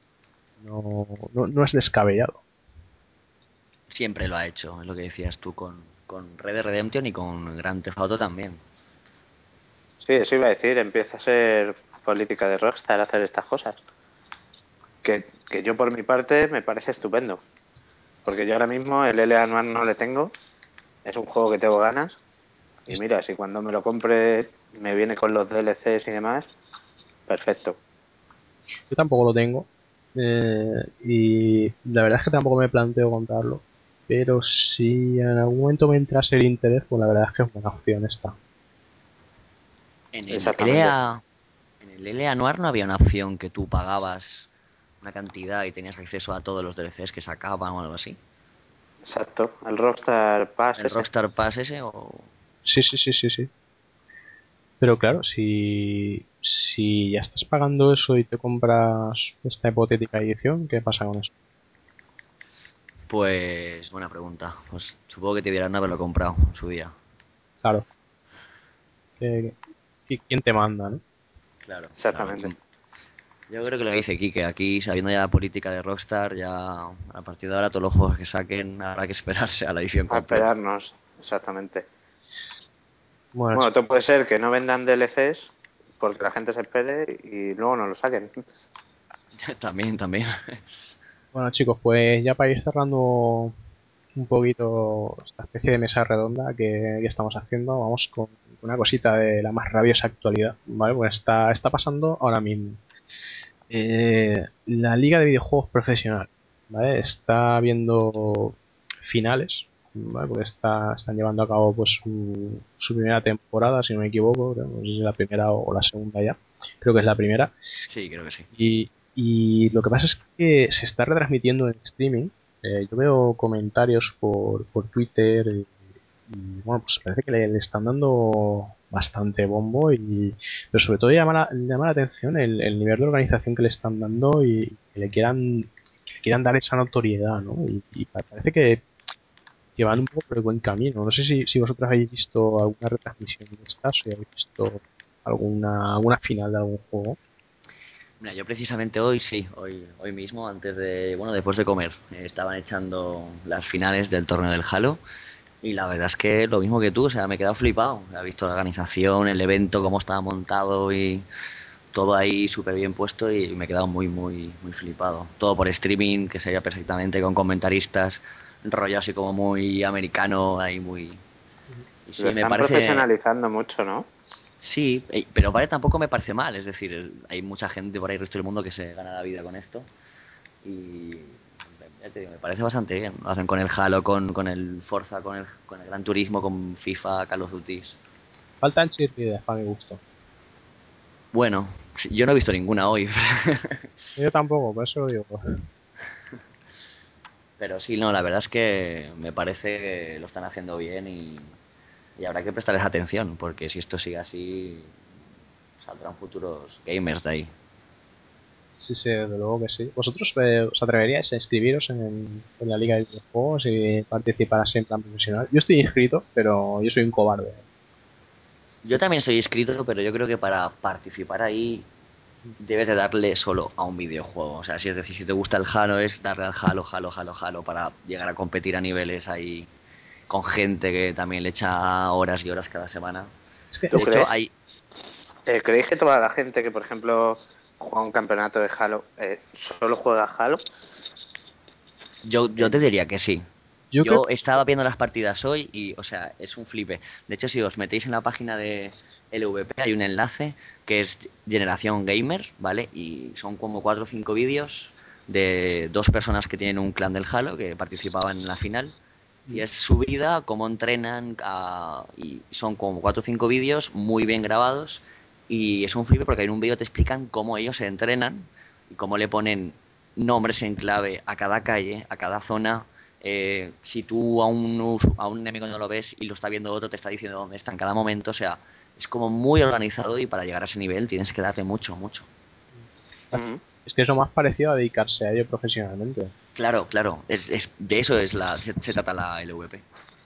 C: no es descabellado.
D: Siempre lo ha hecho, es lo que decías tú con Red Dead Redemption y con Grand Theft Auto también.
F: Sí, eso iba a decir, empieza a ser política de Rockstar hacer estas cosas. Que yo por mi parte me parece estupendo. Porque yo ahora mismo el L.A. Noire no le tengo. Es un juego que tengo ganas. Y mira, si cuando me lo compre me viene con los DLCs y demás, perfecto.
C: Yo tampoco lo tengo. Y la verdad es que tampoco me planteo comprarlo. Pero si en algún momento me entrase el interés, pues la verdad es que es buena opción esta.
D: En el
F: Exactamente.
D: L.A. Noire no había una opción que tú pagabas una cantidad y tenías acceso a todos los DLCs que sacaban o algo así.
F: Exacto, el Rockstar Pass.
D: ¿El
F: ese.
D: Rockstar Pass ese o...?
C: Sí. Pero claro, si ya estás pagando eso y te compras esta hipotética edición, ¿qué pasa con eso?
D: Pues buena pregunta. Pues supongo que te dirán no haberlo comprado en su día.
C: Claro. ¿Quién te manda, no?
D: Claro.
F: Exactamente.
D: Claro. Yo creo que lo que dice Kike, aquí sabiendo ya la política de Rockstar, ya a partir de ahora todos los juegos que saquen habrá que esperarse a la edición
F: A
D: completa.
F: esperarnos, exactamente.
C: Bueno,
F: Bueno, esto puede ser que no vendan DLCs porque la gente se espere y luego no lo saquen.
D: También.
C: bueno, chicos, pues ya para ir cerrando un poquito esta especie de mesa redonda que estamos haciendo, vamos con una cosita de la más rabiosa actualidad, ¿vale? Pues está pasando ahora mismo. La Liga de Videojuegos Profesional, ¿vale? Está habiendo finales, ¿vale? Porque están llevando a cabo pues su primera temporada, si no me equivoco, creo, no sé si es la primera o la segunda ya, creo que es la primera.
D: Sí, creo que sí.
C: Y lo que pasa es que se está retransmitiendo en streaming. Yo veo comentarios por Twitter y bueno, pues parece que le están dando bastante bombo pero sobre todo llama la atención el nivel de organización que le están dando y que le quieran dar esa notoriedad, ¿no? Y parece que van un poco por el buen camino. No sé si vosotros habéis visto alguna retransmisión de estas o habéis visto alguna final de algún juego.
D: Mira, yo precisamente hoy mismo, después de comer, estaban echando las finales del torneo del Halo y la verdad es que lo mismo que tú, o sea, me he quedado flipado. He visto la organización, el evento, cómo estaba montado y todo ahí súper bien puesto y me he quedado muy flipado. Todo por streaming, que sería perfectamente con comentaristas, rollo así como muy americano, ahí muy... Y sí,
F: Lo
D: me
F: están
D: parece...
F: profesionalizando mucho, ¿no?
D: Sí, pero vale, tampoco me parece mal. Es decir, hay mucha gente por ahí, el resto del mundo, que se gana la vida con esto. Y ya te digo, me parece bastante bien. Lo hacen con el Halo, con el Forza, con el Gran Turismo, con FIFA, Call of Duty.
C: Faltan cheerleaders para mi gusto.
D: Bueno, sí, yo no he visto ninguna hoy.
C: Yo tampoco, por eso lo digo.
D: Pero sí, no, la verdad es que me parece que lo están haciendo bien y habrá que prestarles atención, porque si esto sigue así, saldrán futuros gamers de ahí.
C: Sí, sí, desde luego que sí. ¿Vosotros os atreveríais a inscribiros en la Liga de Videojuegos y participar así en plan profesional? Yo estoy inscrito, pero yo soy un cobarde.
D: Yo también estoy inscrito, pero yo creo que para participar ahí debes de darle solo a un videojuego. O sea, si es decir, si te gusta el Halo, es darle al Halo, Halo, Halo, Halo para llegar a competir a niveles ahí con gente que también le echa horas y horas cada semana.
C: Es que,
F: ¿Tú
D: De
C: es que
D: hecho,
F: crees? ¿Creéis que toda la gente que, por ejemplo, juega un campeonato de Halo, solo juega Halo?
D: yo te diría que sí.
C: yo creo
D: Yo estaba viendo las partidas hoy y, o sea, es un flipe. De hecho, si os metéis en la página de LVP, hay un enlace que es Generación Gamer, ¿vale? Y son como 4 o 5 vídeos de dos personas que tienen un clan del Halo que participaban en la final. Y es su vida, cómo entrenan, y son como 4 o 5 vídeos muy bien grabados. Y es un flipe porque en un vídeo te explican cómo ellos se entrenan y cómo le ponen nombres en clave a cada calle, a cada zona. Si tú a un enemigo no lo ves y lo está viendo otro, te está diciendo dónde está en cada momento. O sea, es como muy organizado y para llegar a ese nivel tienes que darle mucho, mucho.
F: Ujú.
C: es que es lo más parecido a dedicarse a ello profesionalmente.
D: Claro, claro, de eso se trata la LVP.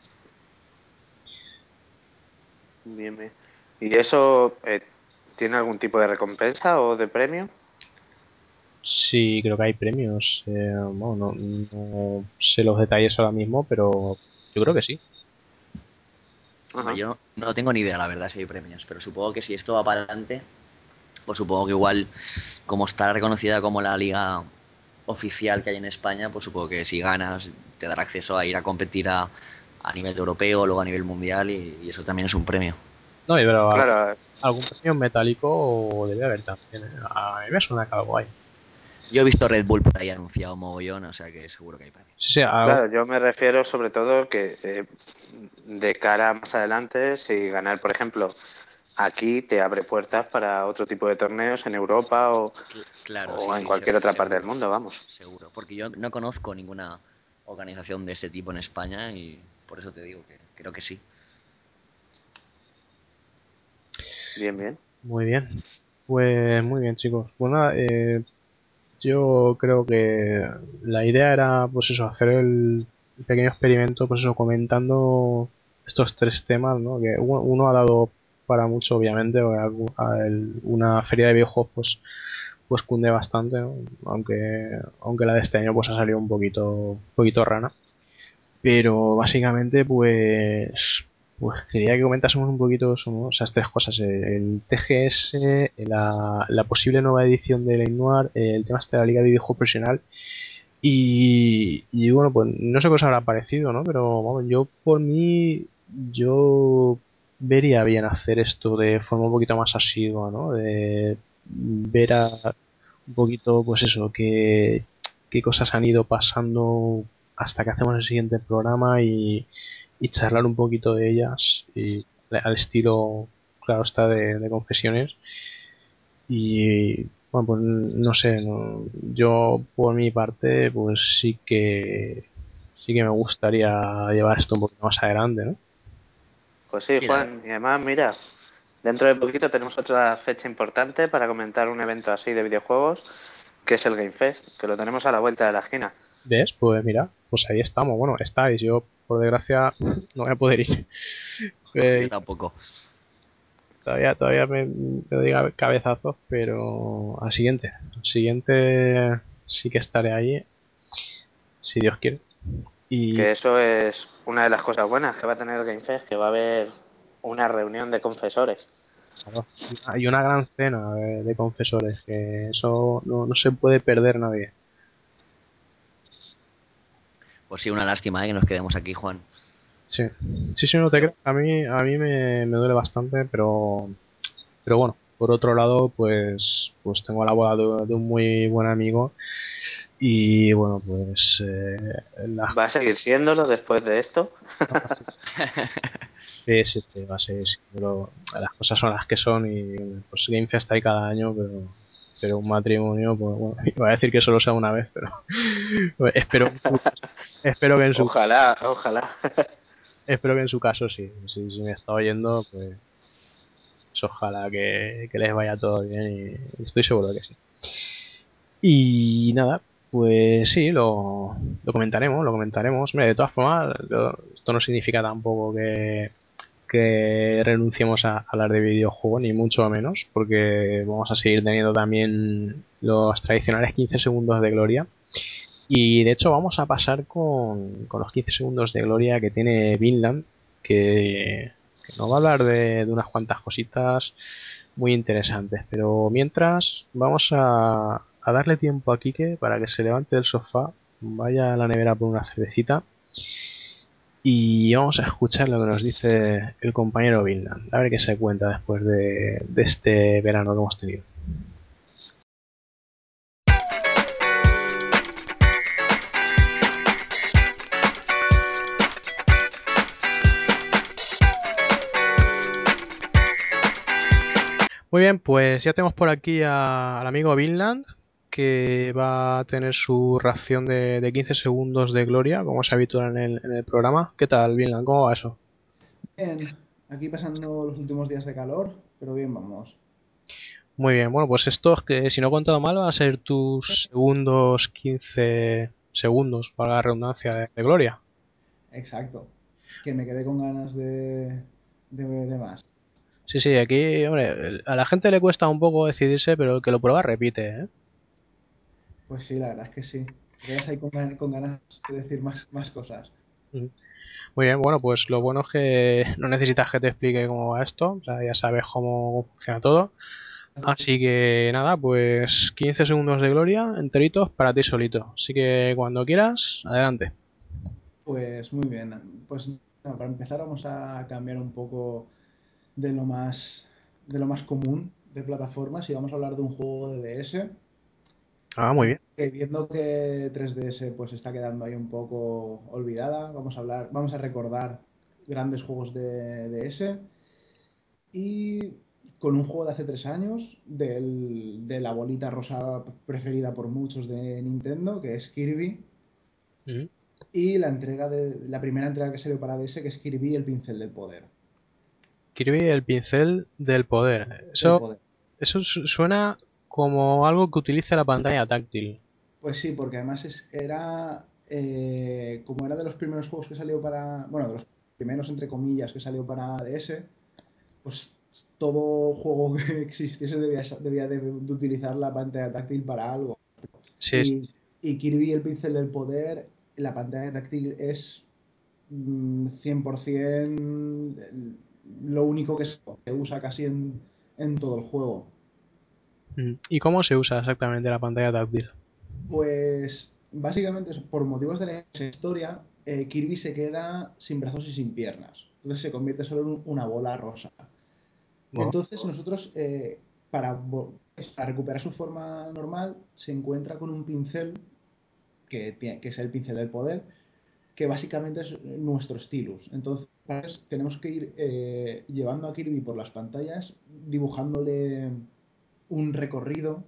F: Bien, bien. ¿Y eso tiene algún tipo de recompensa o de premio?
C: Sí, creo que hay premios. Bueno, no sé los detalles ahora mismo, pero yo creo que sí.
D: Hombre,
F: Ajá.
D: yo no tengo ni idea, la verdad, si hay premios, pero supongo que si esto va para adelante, pues supongo que igual, como está reconocida como la liga oficial que hay en España, pues supongo que si ganas te dará acceso a ir a competir a nivel europeo, luego a nivel mundial y eso también es un premio.
C: No, pero
F: Claro,
C: algún premio metálico debe haber también. A mí me suena que algo hay.
D: Yo he visto Red Bull por ahí anunciado mogollón, o sea que seguro que hay premios.
C: Sí, sí,
F: claro, yo me refiero sobre todo que de cara más adelante, si ganar, por ejemplo, aquí te abre puertas para otro tipo de torneos en Europa
D: Claro, sí,
F: o en
D: sí,
F: cualquier otra parte del
D: seguro,
F: mundo, vamos.
D: seguro, porque yo no conozco ninguna organización de este tipo en España y por eso te digo que creo que sí.
F: Bien, bien.
C: muy bien. Pues muy bien, chicos. Pues nada, yo creo que la idea era, pues eso, hacer el pequeño experimento, pues eso, comentando estos tres temas, ¿no? Que uno ha dado para mucho, obviamente, porque una feria de videojuegos, pues cunde bastante, ¿no? Aunque la de este año pues ha salido un poquito rana. Pero básicamente, pues quería que comentásemos un poquito eso, ¿no? Esas tres cosas: el TGS, la posible nueva edición de L.A. Noire, el tema este de la Liga de Videojuegos Profesional. Y bueno, pues no sé qué os habrá parecido, ¿no? Pero vamos, yo por mí, yo vería bien hacer esto de forma un poquito más asidua, ¿no? De ver un poquito, pues eso, qué cosas han ido pasando hasta que hacemos el siguiente programa y charlar un poquito de ellas y al estilo, claro está, de confesiones. Y bueno, pues no sé, yo por mi parte, pues sí que me gustaría llevar esto un poquito más adelante, ¿no?
F: Pues sí,
D: Sí,
F: Juan. Y además, mira, dentro de poquito tenemos otra fecha importante para comentar un evento así de videojuegos, que es el Game Fest, que lo tenemos a la vuelta de la esquina.
C: ¿Ves? Pues mira, pues ahí estamos. Bueno, estáis. Yo, por desgracia, no voy a poder ir.
D: yo
C: Eh,
D: tampoco.
C: todavía me doy cabezazos, pero al siguiente. Al siguiente sí que estaré ahí, si Dios quiere. Y
F: Que eso es una de las cosas buenas que va a tener el Game Fest, que va a haber una reunión de confesores.
C: claro, y una gran cena de confesores, que eso no se puede perder nadie.
D: Pues sí, una lástima, que nos quedemos aquí, Juan.
C: Sí, sí, no te
D: Pero
C: creo. A mí me duele bastante, pero Pero bueno, por otro lado, pues tengo la boda de un muy buen amigo y bueno, pues la
F: ¿Va a seguir siéndolo después de esto?
C: PSP va a ser, pero las cosas son las que son y pues Game Fest hay cada año, pero un matrimonio, pues bueno, iba a decir que solo sea una vez, pero espero, espero que en su
F: Ojalá, ojalá.
C: espero que en su caso sí, si me está oyendo, pues ojalá que les vaya todo bien y estoy seguro de que sí. Y nada, pues sí, lo comentaremos, lo comentaremos. Mira, de todas formas, esto no significa tampoco que renunciemos a hablar de videojuegos, ni mucho menos, porque vamos a seguir teniendo también los tradicionales 15 segundos de gloria. Y de hecho vamos a pasar con los 15 segundos de gloria que tiene Vinland, que nos va a hablar de unas cuantas cositas muy interesantes. Pero mientras vamos a darle tiempo a Quique para que se levante del sofá, vaya a la nevera por una cervecita y vamos a escuchar lo que nos dice el compañero Vinland, a ver qué se cuenta después de este verano que hemos tenido. Muy bien, pues ya tenemos por aquí al amigo Vinland, que va a tener su ración de 15 segundos de gloria, como es habitual en el programa. ¿Qué tal, Vinland? ¿Cómo va eso?
G: Bien, aquí pasando los últimos días de calor, pero bien vamos.
C: Muy bien, bueno, pues estos que, si no he contado mal, van a ser tus segundos 15 segundos, para la redundancia, de gloria.
G: Exacto. Que me quedé con ganas de más.
C: Sí, sí, aquí, hombre, a la gente le cuesta un poco decidirse, pero el que lo prueba repite, ¿eh?
G: Pues sí, la verdad es que sí. Te quedas ahí con ganas de decir más cosas.
C: Mm. Muy bien, bueno, pues lo bueno es que no necesitas que te explique cómo va esto, o sea, ya sabes cómo funciona todo. Así que nada, pues 15 segundos de gloria enteritos para ti solito. Así que cuando quieras, adelante.
G: Pues muy bien. Pues nada, para empezar vamos a cambiar un poco de lo más común de plataformas y vamos a hablar de un juego de DS.
C: Ah, muy bien.
G: Viendo que 3DS pues está quedando ahí un poco olvidada, vamos a recordar grandes juegos de DS y con un juego de hace 3 años de la bolita rosa preferida por muchos de Nintendo, que es Kirby,
C: Mm.
G: y la primera entrega que salió para DS, que es Kirby el pincel del poder.
C: Kirby, el pincel del poder.
G: Del
C: Eso,
G: poder.
C: eso suena como algo que utilice la pantalla táctil.
G: Pues sí, porque además como era de los primeros juegos que salió para, bueno, de los primeros entre comillas que salió para DS, pues todo juego que existiese debía de utilizar la pantalla táctil para algo.
C: Sí, sí,
G: Y,
C: sí.
G: y Kirby el pincel del poder, la pantalla táctil es 100% lo único que se usa casi en todo el juego.
C: Mm. ¿Y cómo se usa exactamente la pantalla táctil?
G: Pues básicamente por motivos de la historia, Kirby se queda sin brazos y sin piernas. Entonces se convierte solo en una bola rosa.
C: Bueno,
G: Entonces nosotros, para recuperar su forma normal, se encuentra con un pincel que es el pincel del poder, que básicamente es nuestro stylus. Entonces tenemos que ir llevando a Kirby por las pantallas, dibujándole un recorrido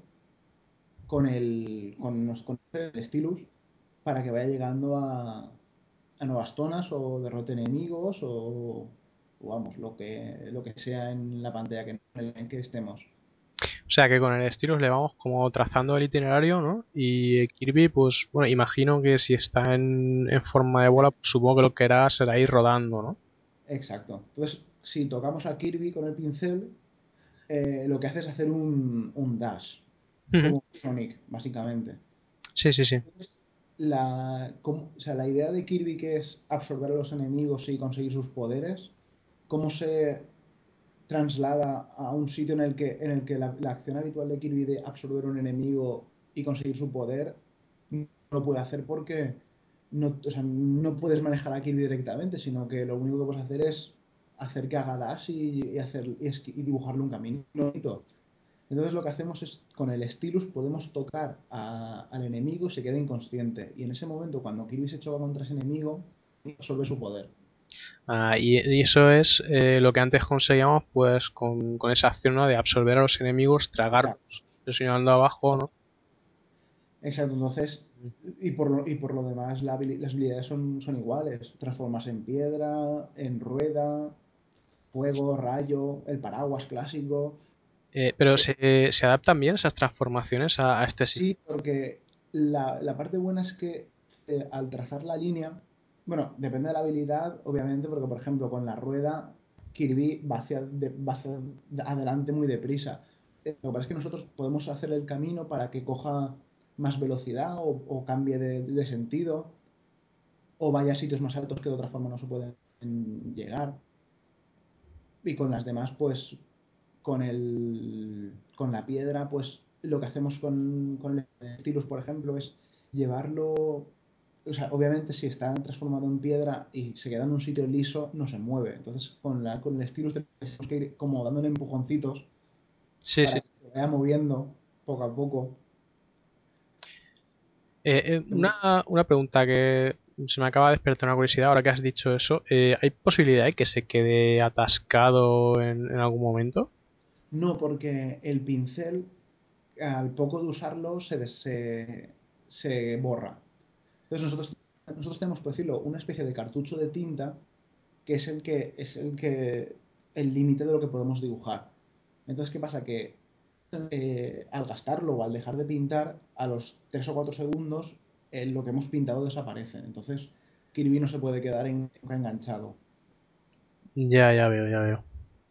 G: con el stylus para que vaya llegando a nuevas zonas o derrote enemigos o vamos, lo que sea en la pantalla en que estemos.
C: o sea que con el estilo le vamos como trazando el itinerario, ¿no? Y Kirby, pues bueno, imagino que si está en forma de bola, pues supongo que lo que hará será ir rodando, ¿no?
G: Exacto. Entonces, si tocamos a Kirby con el pincel, lo que hace es hacer un dash,
C: Ujú.
G: como Sonic, básicamente.
C: Sí, sí, sí.
G: O sea, la idea de Kirby, que es absorber a los enemigos y conseguir sus poderes, cómo se traslada a un sitio en el que la acción habitual de Kirby de absorber un enemigo y conseguir su poder no lo puede hacer porque no, o sea, no puedes manejar a Kirby directamente, sino que lo único que puedes hacer es hacer que haga dash y dibujarle un camino bonito. Entonces lo que hacemos es, con el stylus podemos tocar al enemigo y se queda inconsciente. Y en ese momento, cuando Kirby se choca contra ese enemigo, absorbe su poder.
C: Y eso es lo que antes conseguíamos pues con esa acción, ¿no? De absorber a los enemigos, tragarlos, presionando abajo, ¿no?
G: Exacto, entonces, y por lo demás las habilidades son iguales. Transformarse en piedra, en rueda, fuego, rayo, el paraguas clásico.
C: Pero se adaptan bien esas transformaciones a este
G: Sí, porque la parte buena es que al trazar la línea, bueno, depende de la habilidad, obviamente, porque por ejemplo con la rueda Kirby va hacia adelante muy deprisa. Lo que pasa es que nosotros podemos hacer el camino para que coja más velocidad o cambie de sentido o vaya a sitios más altos que de otra forma no se pueden llegar. Y con las demás, pues con la piedra, pues lo que hacemos con el stylus, por ejemplo, es llevarlo. O sea, obviamente, si está transformado en piedra y se queda en un sitio liso, no se mueve. Entonces, con el stylus tenemos que ir como dándole empujoncitos
C: Sí,
G: para
C: sí.
G: que se vaya moviendo poco a poco.
C: Una pregunta que se me acaba de despertar una curiosidad ahora que has dicho eso. ¿Hay posibilidad de que se quede atascado en algún momento?
G: No, porque el pincel, al poco de usarlo, se borra. Entonces nosotros tenemos, por decirlo, una especie de cartucho de tinta que el límite de lo que podemos dibujar. Entonces, ¿qué pasa? Que al gastarlo o al dejar de pintar, a los 3 o 4 segundos, lo que hemos pintado desaparece. Entonces, Kirby no se puede quedar enganchado.
C: Ya veo, ya veo.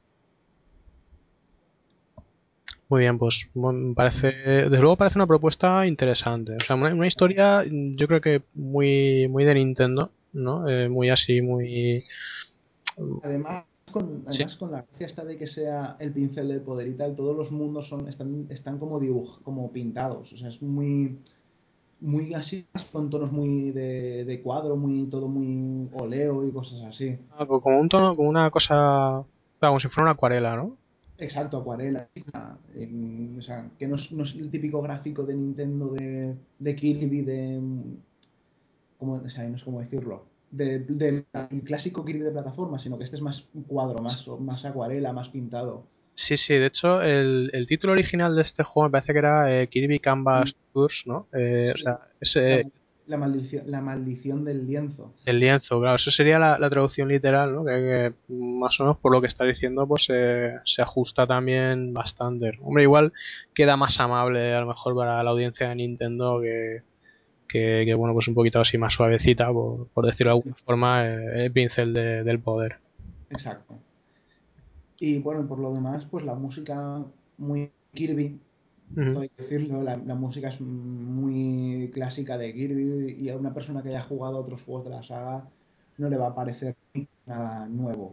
C: Muy bien, pues bueno, desde luego parece una propuesta interesante. O sea, una historia, yo creo que muy de Nintendo, ¿no? Muy así, muy...
G: Además,
C: Sí,
G: con la gracia esta de que sea el pincel del poder y tal, todos los mundos están como pintados. O sea, es muy así, con tonos muy de cuadro, todo muy oleo y cosas así.
C: como un tono, como una cosa, claro, como si fuera una acuarela, ¿no?
G: Exacto, acuarela. O sea, que no es el típico gráfico de Nintendo de Kirby, o sea, no sé cómo decirlo, del clásico Kirby de plataforma, sino que este es más un cuadro, más acuarela, más pintado.
C: Sí, sí, de hecho el título original de este juego me parece que era Kirby Canvas Tours, ¿no? O
G: Sí,
C: sea, es
G: la, la maldición del lienzo.
C: el lienzo, claro, eso sería la traducción literal, ¿no? Que más o menos por lo que está diciendo, pues se ajusta también bastante. Hombre, igual queda más amable a lo mejor para la audiencia de Nintendo que bueno, pues un poquito así más suavecita, por decirlo de alguna forma, el pincel del poder.
G: Exacto. Y bueno, por lo demás, pues la música muy Kirby,
C: Ujú.
G: todo hay que decirlo, la música es muy clásica de Kirby y a una persona que haya jugado a otros juegos de la saga no le va a parecer nada nuevo.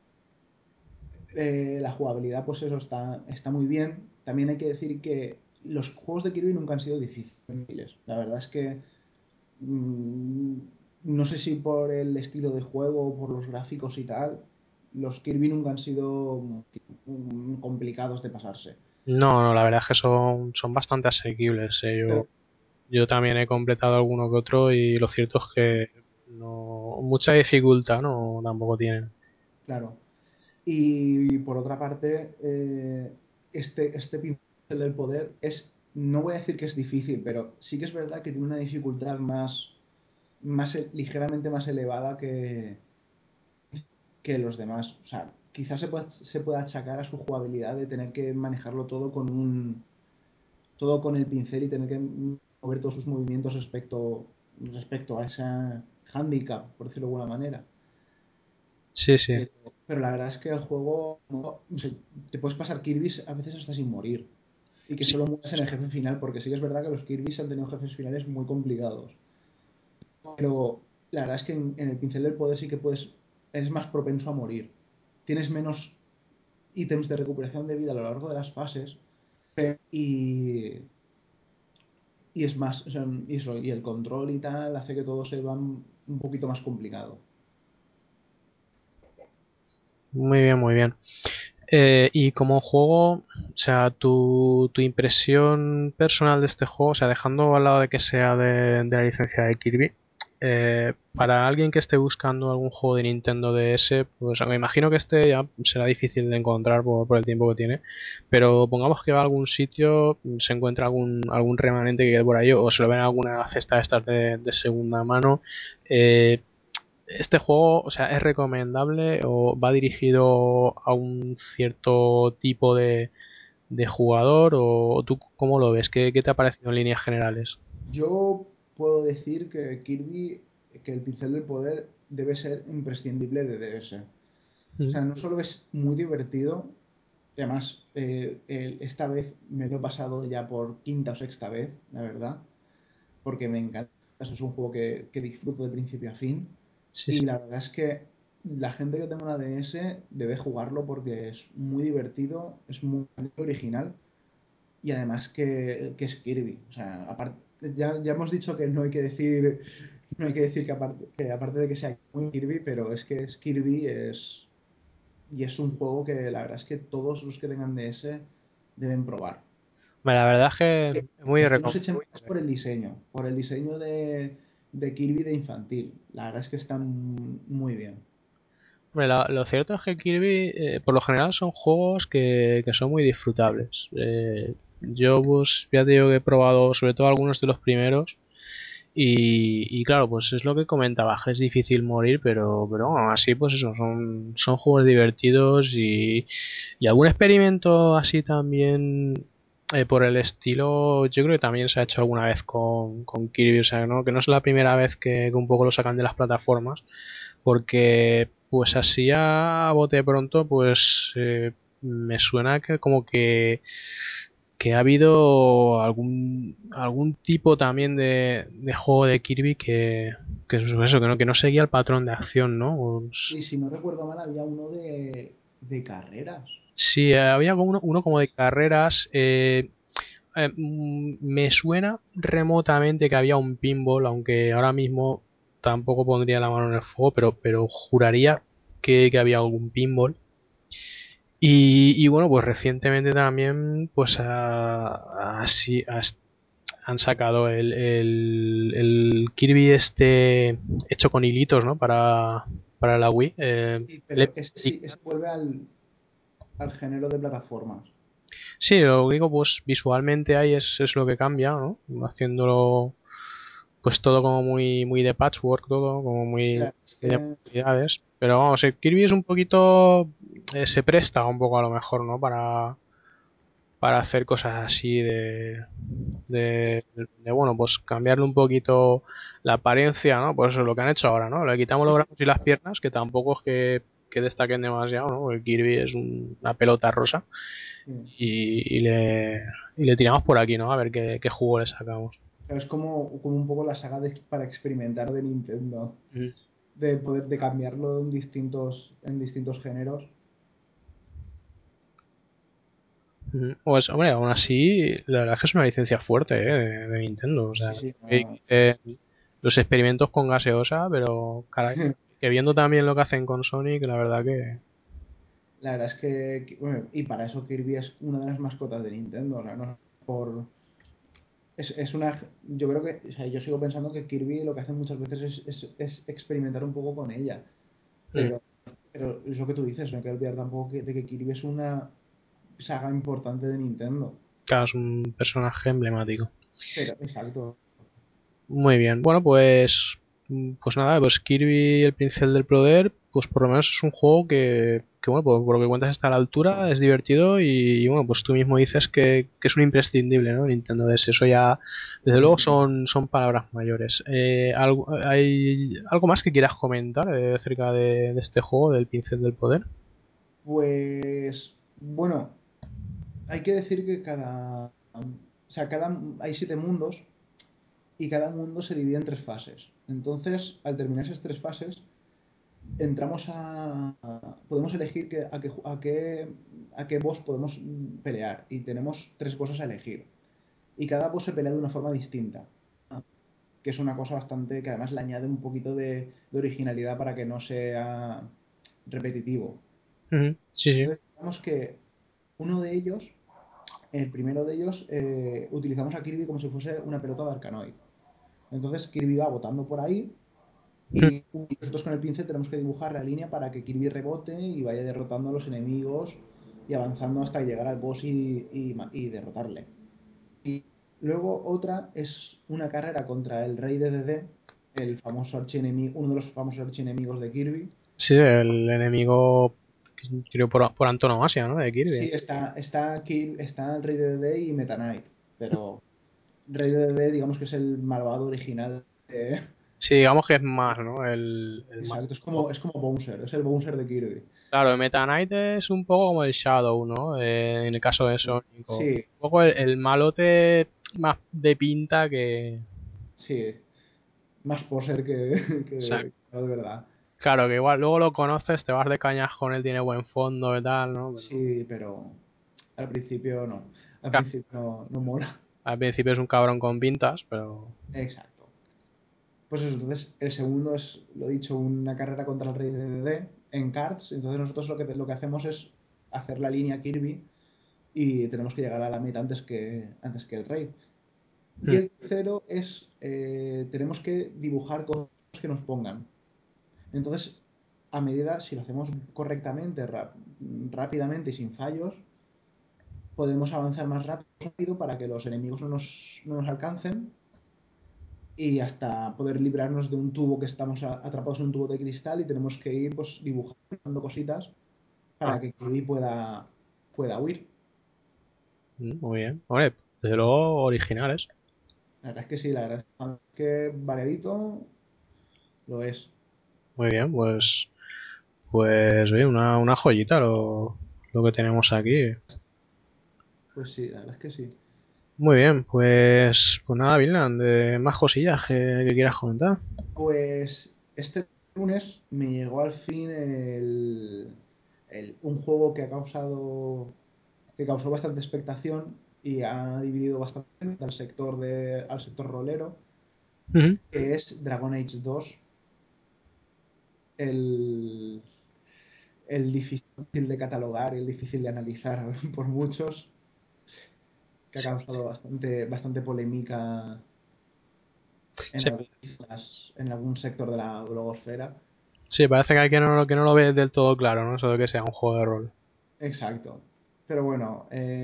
G: La jugabilidad, pues eso está muy bien. También hay que decir que los juegos de Kirby nunca han sido difíciles. La verdad es que mm, no sé si por el estilo de juego o por los gráficos y tal, los Kirby nunca han sido complicados de pasarse.
C: No, la verdad es que son bastante asequibles.
G: Pero,
C: Yo también he completado alguno que otro y lo cierto es que no mucha dificultad no tampoco tienen.
G: claro. Y por otra parte, este pincel del poder no voy a decir que es difícil, pero sí que es verdad que tiene una dificultad ligeramente más elevada que los demás. O sea, quizás se pueda achacar a su jugabilidad de tener que manejarlo todo con el pincel y tener que mover todos sus movimientos respecto a ese handicap, por decirlo de alguna manera.
C: Sí, sí.
G: Pero la verdad es que el juego, o sea, te puedes pasar Kirby a veces hasta sin morir. Y que
C: Sí,
G: solo mueras en el jefe final, porque sí que es verdad que los Kirby han tenido jefes finales muy complicados. Pero la verdad es que en el pincel del poder sí que eres más propenso a morir. Tienes menos ítems de recuperación de vida a lo largo de las fases y, y es más, o sea, y el control y tal hace que todo se va un poquito más complicado.
C: Muy bien, muy bien. Y como juego, o sea, tu impresión personal de este juego, o sea, dejando al lado de que sea de la licencia de Kirby, para alguien que esté buscando algún juego de Nintendo DS, pues me imagino que este ya será difícil de encontrar por el tiempo que tiene, pero pongamos que va a algún sitio, se encuentra algún remanente que quede por ahí, o se lo ven en alguna cesta de estas de segunda mano. eh, ¿Este juego, o sea, es recomendable o va dirigido a un cierto tipo de jugador o tú cómo lo ves? ¿Qué te ha parecido en líneas generales?
G: Yo puedo decir que Kirby, que el pincel del poder debe ser imprescindible de DS. O
C: Mm.
G: sea, no solo es muy divertido, y además esta vez me lo he pasado ya por quinta o sexta vez, la verdad, porque me encanta. Eso es un juego que disfruto de principio a fin.
C: Sí,
G: Y
C: sí.
G: la verdad es que la gente que tenga una DS debe jugarlo porque es muy divertido, es muy original y además que es Kirby. O sea, aparte, ya hemos dicho que no hay que decir, no hay que decir que aparte de que sea muy Kirby, pero es que es Kirby y es un juego que la verdad es que todos los que tengan DS deben probar.
C: Bueno, la verdad es que
G: Que,
C: es muy
G: que no se echen
C: recomendable.
G: más por el diseño de Kirby de infantil. La verdad es que están muy bien.
C: Hombre, lo cierto es que Kirby, por lo general, son juegos que son muy disfrutables. Yo, pues, ya te digo que he probado sobre todo algunos de los primeros. Y claro, pues es lo que comentaba, que es difícil morir, pero bueno, así pues eso, son juegos divertidos y algún experimento así también por el estilo, yo creo que también se ha hecho alguna vez con Kirby, o sea, ¿no? Que no es la primera vez que un poco lo sacan de las plataformas, porque pues así a bote pronto, pues me suena que como que ha habido algún tipo también de juego de Kirby que es eso, que no seguía el patrón de acción, ¿no?
G: Y si no recuerdo mal, había uno de carreras.
C: Sí, había como uno como de carreras. Me suena remotamente que había un pinball, aunque ahora mismo tampoco pondría la mano en el fuego, pero juraría que había algún pinball. Y bueno, pues recientemente también pues han sacado el Kirby este hecho con hilitos, ¿no? Para la Wii.
G: Sí, pero este sí, ese vuelve al género de plataformas.
C: Sí, lo único pues visualmente ahí es lo que cambia, ¿no? Haciéndolo pues todo como muy de patchwork, todo como
G: Sí, la
C: muy
G: verdad es
C: de
G: que
C: posibilidades. Pero vamos, el Kirby es un poquito... se presta un poco a lo mejor, ¿no? Para hacer cosas así bueno, pues cambiarle un poquito la apariencia, ¿no? Pues eso es lo que han hecho ahora, ¿no? Le quitamos
G: sí,
C: los
G: sí,
C: brazos y las piernas, que tampoco es que destaquen demasiado, ¿no? El Kirby es una pelota rosa
G: sí.
C: y le tiramos por aquí, ¿no? A ver qué jugo le sacamos.
G: O sea, es como un poco la saga para experimentar de Nintendo,
C: Mm.
G: de poder de cambiarlo en distintos géneros.
C: Pues, hombre, aún así, la verdad es que es una licencia fuerte, de Nintendo. O
G: Sí,
C: sea,
G: sí,
C: que
G: no,
C: los experimentos con gaseosa, pero caray, que viendo también lo que hacen con Sonic, la verdad que...
G: la verdad es que, bueno, y para eso Kirby es una de las mascotas de Nintendo, o sea, no por... Es una... Yo creo que, o sea, yo sigo pensando que Kirby lo que hace muchas veces es experimentar un poco con ella,
C: Mm,
G: pero, pero es lo que tú dices, no hay que olvidar tampoco de que Kirby es una saga importante de Nintendo.
C: claro, es un personaje emblemático.
G: Pero, exacto.
C: Muy bien, bueno, pues nada, pues Kirby y el Pincel del Poder, pues por lo menos es un juego que bueno, por lo que cuentas está a la altura, es divertido bueno, pues tú mismo dices que es un imprescindible, ¿no? Nintendo DS, eso ya, desde luego son palabras mayores. ¿Hay algo más que quieras comentar acerca de este juego, del Pincel del Poder?
G: Pues, bueno, hay que decir que o sea, hay 7 mundos y cada mundo se divide en 3 fases. Entonces, al terminar esas 3 fases, podemos elegir a qué boss podemos pelear y tenemos 3 bosses a elegir. Y cada boss se pelea de una forma distinta, que es una cosa bastante que además le añade un poquito de originalidad para que no sea repetitivo.
C: Sí, sí.
G: Entonces, digamos que uno de ellos, el primero de ellos, utilizamos a Kirby como si fuese una pelota de Arkanoid. Entonces Kirby va botando por ahí y nosotros con el pincel tenemos que dibujar la línea para que Kirby rebote y vaya derrotando a los enemigos y avanzando hasta llegar al boss y derrotarle. Y luego otra es una carrera contra el Rey de DD, el famoso archienemigo, uno de los famosos archienemigos de Kirby.
C: Sí, el enemigo, creo, por antonomasia, ¿no? De
G: Sí,
C: Kirby.
G: está el Rey de DD y Meta Knight, pero Rey de DD digamos que es el malvado original.
C: Sí, digamos que es más, ¿no? El más.
G: Exacto, es como Bowser, es el Bowser de Kirby.
C: Claro, el Meta Knight es un poco como el Shadow, ¿no? En el caso de Sonic. Un
G: Sí,
C: poco el malote más de pinta que...
G: sí, más poser que,
C: Exacto.
G: que no de verdad.
C: Claro, que igual luego lo conoces, te vas de cañas con él, tiene buen fondo y tal, ¿no?
G: Sí, pero al principio no. Al
C: Claro,
G: principio no mola.
C: al principio es un cabrón con pintas, pero...
G: Exacto. Pues eso, entonces el segundo es, lo he dicho, una carrera contra el Rey de DD en karts. Entonces nosotros lo que hacemos es hacer la línea Kirby y tenemos que llegar a la meta antes que el Rey. Y el tercero es, tenemos que dibujar cosas que nos pongan. Entonces, a medida, si lo hacemos correctamente, rápidamente y sin fallos, podemos avanzar más rápido para que los enemigos no nos alcancen y hasta poder librarnos de un tubo que estamos atrapados en un tubo de cristal y tenemos que ir pues dibujando cositas
C: Ah,
G: para que Kirby pueda huir.
C: muy bien. Hombre, desde luego originales.
G: La verdad es que sí, la verdad es que variadito lo es.
C: Muy bien, pues oye, una joyita lo que tenemos aquí.
G: Pues sí, la verdad es que sí.
C: Muy bien, pues nada, Vinland, más cosillas que quieras comentar.
G: Pues este lunes me llegó al fin un juego que causó bastante expectación y ha dividido bastante al sector rolero,
C: Ujú.
G: que es Dragon Age 2, el, el difícil de catalogar y el difícil de analizar por muchos, que ha causado bastante polémica
C: Sí,
G: en algún sector de la blogosfera.
C: sí, parece que hay que no lo ve del todo claro, ¿no? Eso de que sea un juego de rol.
G: Exacto. Pero bueno,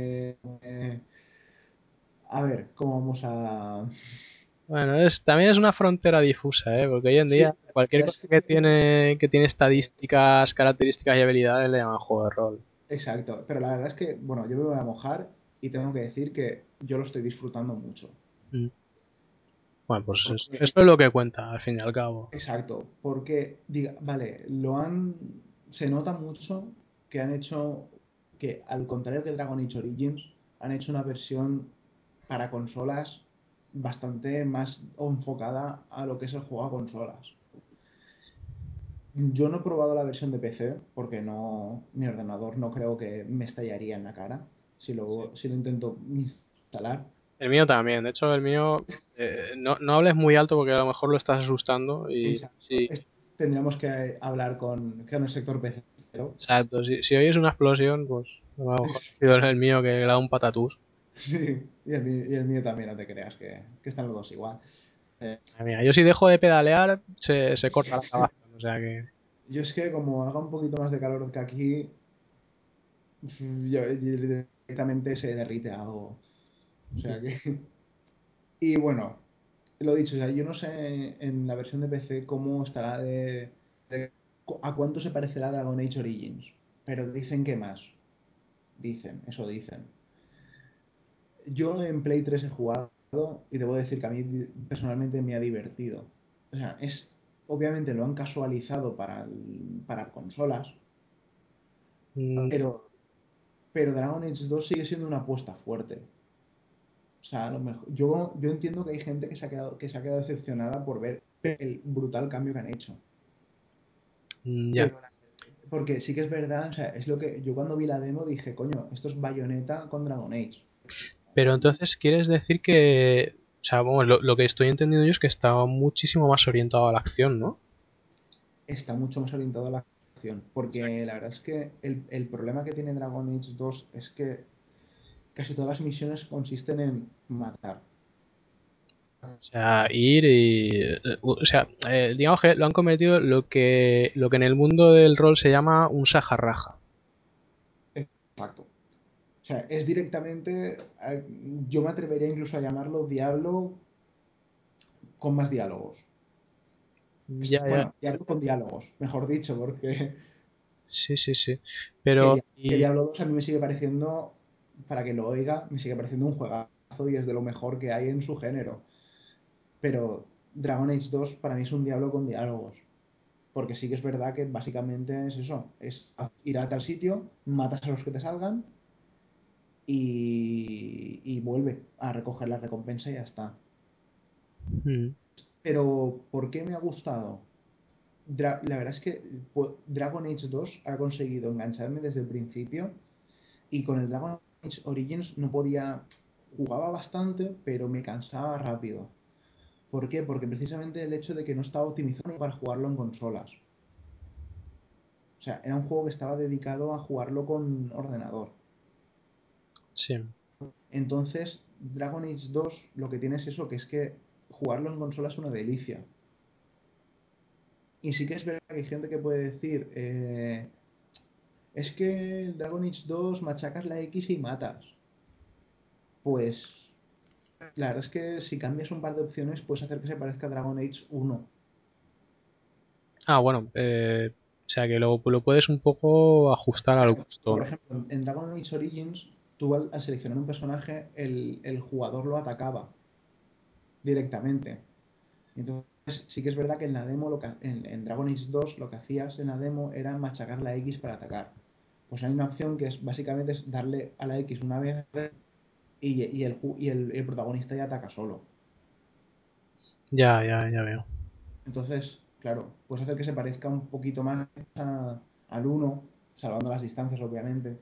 G: a ver, ¿cómo vamos a...?
C: Bueno, también es una frontera difusa, ¿eh? Porque hoy en
G: Sí,
C: día
G: la
C: cualquier
G: verdad
C: cosa
G: es
C: que tiene estadísticas, características y habilidades le llaman juego de rol.
G: exacto. Pero la verdad es que, bueno, yo me voy a mojar y tengo que decir que yo lo estoy disfrutando mucho.
C: Mm. Bueno, pues
G: Porque,
C: esto es lo que cuenta, al fin y al cabo.
G: exacto, porque, vale, se nota mucho que han hecho, que al contrario que Dragon Age Origins, han hecho una versión para consolas bastante más enfocada a lo que es el juego a consolas. Yo no he probado la versión de PC porque mi ordenador no creo que me estallaría en la cara si lo intento instalar.
C: El mío también, de hecho el mío, no hables muy alto porque a lo mejor lo estás asustando y
G: Exacto.
C: sí,
G: Tendríamos que hablar con el sector PC.
C: exacto, si oyes una explosión, pues a lo mejor ha sido el mío que le da un patatús.
G: Sí, y el mío también, no te creas que están los dos igual.
C: Mira, yo si dejo de pedalear, se corta la grabación, o sea que...
G: Yo es que como haga un poquito más de calor que aquí, yo directamente se derrite algo. O sea que... Y bueno, lo dicho, o sea, yo no sé en la versión de PC cómo estará a cuánto se parecerá a Dragon Age Origins. Pero dicen que más. Eso dicen. Yo en Play 3 he jugado y debo decir que a mí personalmente me ha divertido. O sea, obviamente lo han casualizado para consolas,
C: Mm,
G: pero Dragon Age 2 sigue siendo una apuesta fuerte. O sea, a lo mejor, yo entiendo que hay gente que se ha quedado decepcionada por ver el brutal cambio que han hecho.
C: ya.
G: Pero porque sí que es verdad, o sea, es lo que yo cuando vi la demo dije, coño, esto es Bayonetta con Dragon Age.
C: Pero entonces quieres decir que... O sea, vamos, lo que estoy entendiendo yo es que estaba muchísimo más orientado a la acción, ¿no?
G: Está mucho más orientado a la jugación. Porque la verdad es que el problema que tiene Dragon Age 2 es que casi todas las misiones consisten en matar.
C: O sea, ir y... O sea, digamos que lo han convertido lo que en el mundo del rol se llama un sajarraja.
G: Exacto. O sea, es directamente, yo me atrevería incluso a llamarlo Diablo con más diálogos.
C: Ya, ya.
G: Bueno, Diablo con diálogos, mejor dicho, porque
C: Sí, sí, sí.
G: que,
C: Pero...
G: que Diablo 2 a mí me sigue pareciendo, para que lo oiga, me sigue pareciendo un juegazo y es de lo mejor que hay en su género. Pero Dragon Age 2 para mí es un Diablo con diálogos. Porque sí que es verdad que básicamente es eso, es ir a tal sitio, matas a los que te salgan y vuelve a recoger la recompensa y ya está.
C: Mm.
G: Pero, ¿por qué me ha gustado? La verdad es que Dragon Age 2 ha conseguido engancharme desde el principio y con el Dragon Age Origins no podía... Jugaba bastante, pero me cansaba rápido. ¿Por qué? Porque precisamente el hecho de que no estaba optimizado para jugarlo en consolas. O sea, era un juego que estaba dedicado a jugarlo con ordenador.
C: Sí.
G: Entonces, Dragon Age 2 lo que tiene es eso, que es que jugarlo en consola es una delicia. Y sí que es verdad que hay gente que puede decir, es que el Dragon Age 2 machacas la X y matas. Pues la verdad es que si cambias un par de opciones puedes hacer que se parezca a Dragon Age 1.
C: Ah, bueno. O sea, que lo puedes un poco ajustar al
G: Por
C: gusto.
G: ejemplo, en Dragon Age Origins, tú al seleccionar un personaje, el jugador lo atacaba directamente. Entonces, sí que es verdad que en la demo, en Dragon Age 2, lo que hacías en la demo era machacar la X para atacar. Pues hay una opción que es básicamente es darle a la X una vez y el protagonista ya ataca solo.
C: Ya, ya, ya veo.
G: Entonces, claro, puedes hacer que se parezca un poquito más al uno, salvando las distancias, obviamente.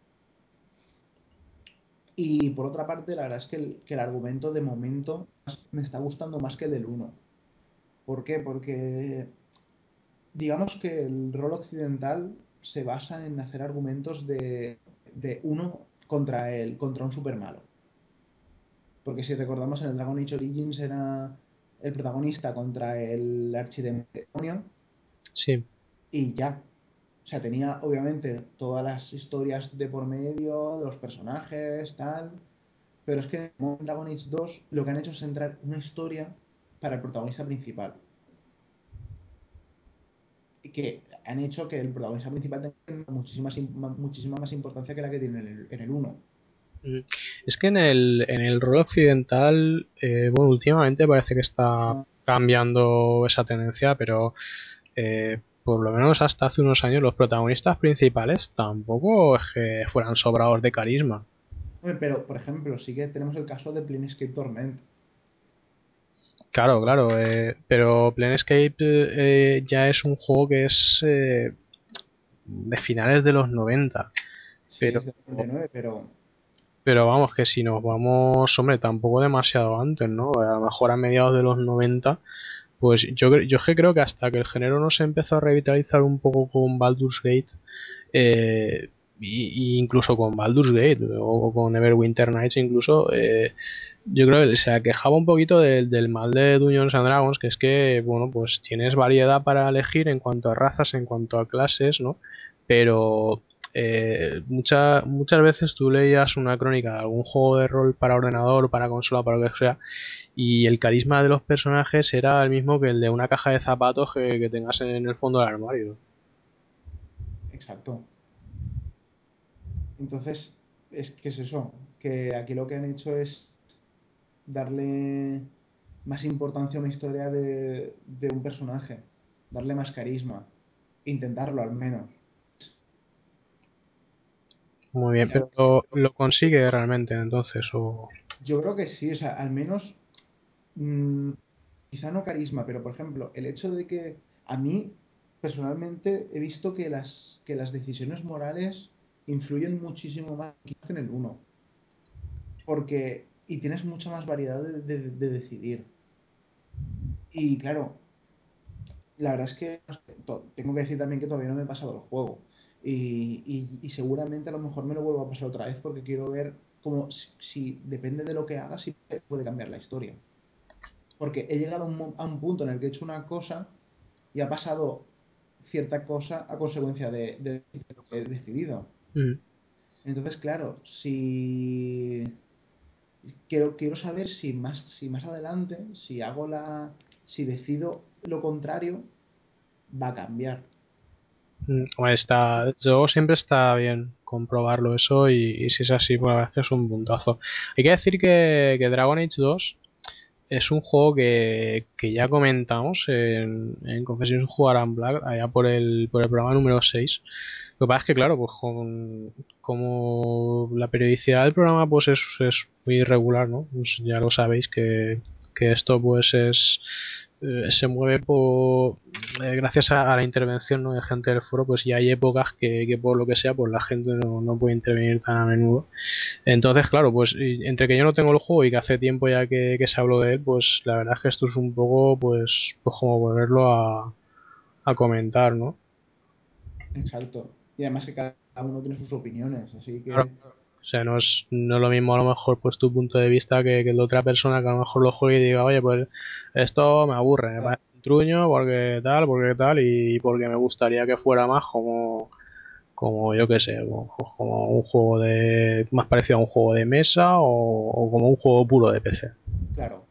G: Y por otra parte, la verdad es que el argumento de momento me está gustando más que el del uno. ¿Por qué? Porque digamos que el rol occidental se basa en hacer argumentos de uno contra un super malo. Porque si recordamos en el Dragon Age Origins era el protagonista contra el archidemonio
C: Sí.
G: y ya. O sea, tenía obviamente todas las historias de por medio, de los personajes, tal. Pero es que en Dragon Age 2 lo que han hecho es centrar una historia para el protagonista principal. Y que han hecho que el protagonista principal tenga muchísima más importancia que la que tiene en el 1.
C: Mm. Es que en el rol occidental, bueno, últimamente parece que está cambiando esa tendencia, pero por lo menos hasta hace unos años los protagonistas principales tampoco es que fueran sobrados de carisma.
G: Pero, por ejemplo, sí que tenemos el caso de Planescape Torment.
C: Claro, claro, pero Planescape ya es un juego que es de finales de los 90,
G: Sí,
C: pero
G: es de 99, pero
C: Pero vamos, que si nos vamos, hombre, tampoco demasiado antes, ¿no? A lo mejor a mediados de los 90, pues yo es que creo que hasta que el género no se empezó a revitalizar un poco con Baldur's Gate, y incluso con Baldur's Gate o con Neverwinter Nights incluso, yo creo que se aquejaba un poquito del mal de Dungeons and Dragons, que es que, bueno, pues tienes variedad para elegir en cuanto a razas, en cuanto a clases, ¿no? Pero muchas veces tú leías una crónica de algún juego de rol para ordenador, para consola, para lo que sea, y el carisma de los personajes era el mismo que el de una caja de zapatos que tengas en el fondo del armario.
G: exacto. Entonces, es que es eso, que aquí lo que han hecho es darle más importancia a una historia de un personaje, darle más carisma, intentarlo al menos.
C: Muy bien, pero lo consigue realmente entonces, o...
G: Yo creo que sí, o sea, al menos, mm, quizá no carisma, pero por ejemplo, el hecho de que a mí, personalmente, he visto que las decisiones morales influyen muchísimo más que en el uno. Y tienes mucha más variedad de decidir. Y claro, la verdad es que tengo que decir también que todavía no me he pasado el juego. Y seguramente a lo mejor me lo vuelvo a pasar otra vez porque quiero ver cómo, si depende de lo que haga, si puede cambiar la historia. Porque he llegado a un punto en el que he hecho una cosa y ha pasado cierta cosa a consecuencia de lo que he decidido.
C: Mm.
G: Entonces, claro, si quiero saber si más adelante, si decido lo contrario, va a cambiar.
C: Hombre, yo siempre está bien comprobarlo eso y si es así, pues la verdad es que es un puntazo. Hay que decir que Dragon Age 2 es un juego que ya comentamos en Confesiones Jugar en Black, allá por el programa número 6. Lo que pasa es que, claro, pues como la periodicidad del programa pues es muy irregular, ¿no? Pues ya lo sabéis que esto pues se mueve gracias a la intervención, ¿no?, de gente del foro, pues ya hay épocas que por lo que sea pues la gente no puede intervenir tan a menudo. Entonces, claro, pues entre que yo no tengo el juego y que hace tiempo ya que se habló de él, pues la verdad es que esto es un poco pues como volverlo a comentar, ¿no?
G: Exacto. Y además que cada uno tiene sus opiniones, así
C: Claro.
G: que
C: O sea, no es lo mismo a lo mejor pues tu punto de vista que el de otra persona que a lo mejor lo juegue y diga, oye, pues esto me aburre, me parece un truño porque tal, y porque me gustaría que fuera más como yo que sé, como un juego más parecido a un juego de mesa o como un juego puro de PC.
G: claro.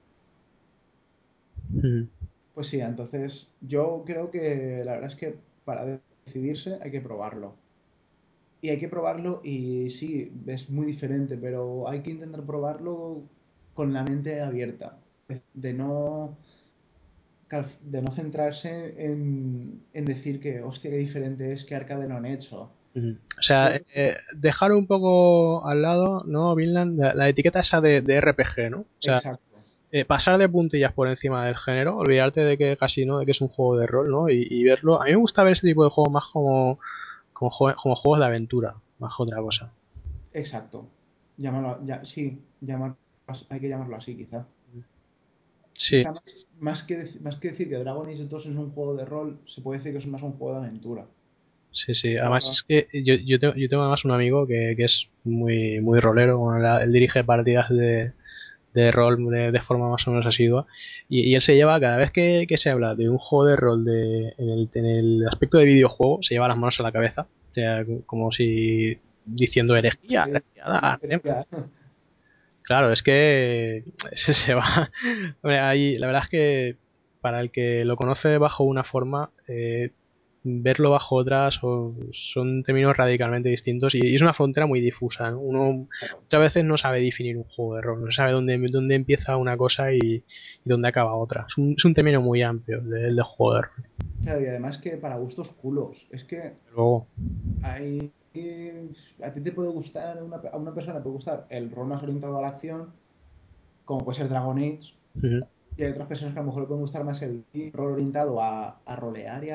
C: Mm.
G: Pues sí, entonces yo creo que la verdad es que para decidirse hay que probarlo. Y hay que probarlo y sí, es muy diferente, pero hay que intentar probarlo con la mente abierta, de no, de no centrarse en decir que, hostia, qué diferente es que Arcade lo han hecho.
C: Ujú. O sea,
G: Creo
C: dejar un poco al lado, ¿no, Vinland? La etiqueta esa de RPG, ¿no? O sea,
G: exacto,
C: pasar de puntillas por encima del género, olvidarte de que casi no, de que es un juego de rol, ¿no? Y verlo. A mí me gusta ver ese tipo de juegos más como juegos de aventura, más que otra cosa.
G: exacto. Sí, hay que llamarlo así, quizá.
C: Sí,
G: Quizá más que decir que Dragon Age 2 es un juego de rol, se puede decir que es más un juego de aventura.
C: sí, sí. Además
G: Por-
C: es que yo tengo además un amigo que es muy rolero. Bueno, él dirige partidas de rol de forma más o menos asidua y él se lleva cada vez que se habla de un juego de rol en el aspecto de videojuego se lleva las manos a la cabeza, o sea, como si diciendo herejía,
G: sí,
C: herejía,
G: ya.
C: claro, es que se va. Hombre, la verdad es que para el que lo conoce bajo una forma, verlo bajo otra son términos radicalmente distintos y es una frontera muy difusa, ¿no? Uno muchas veces no sabe definir un juego de rol, no sabe dónde empieza una cosa y dónde acaba otra. Es un término muy amplio el de juego de rol.
G: Claro, y además que para gustos culos. Es que
C: Luego,
G: hay, a ti te puede gustar, a una persona le puede gustar el rol más orientado a la acción, como puede ser Dragon Age,
C: ujú,
G: y hay otras personas que a lo mejor le pueden gustar más el rol orientado a rolear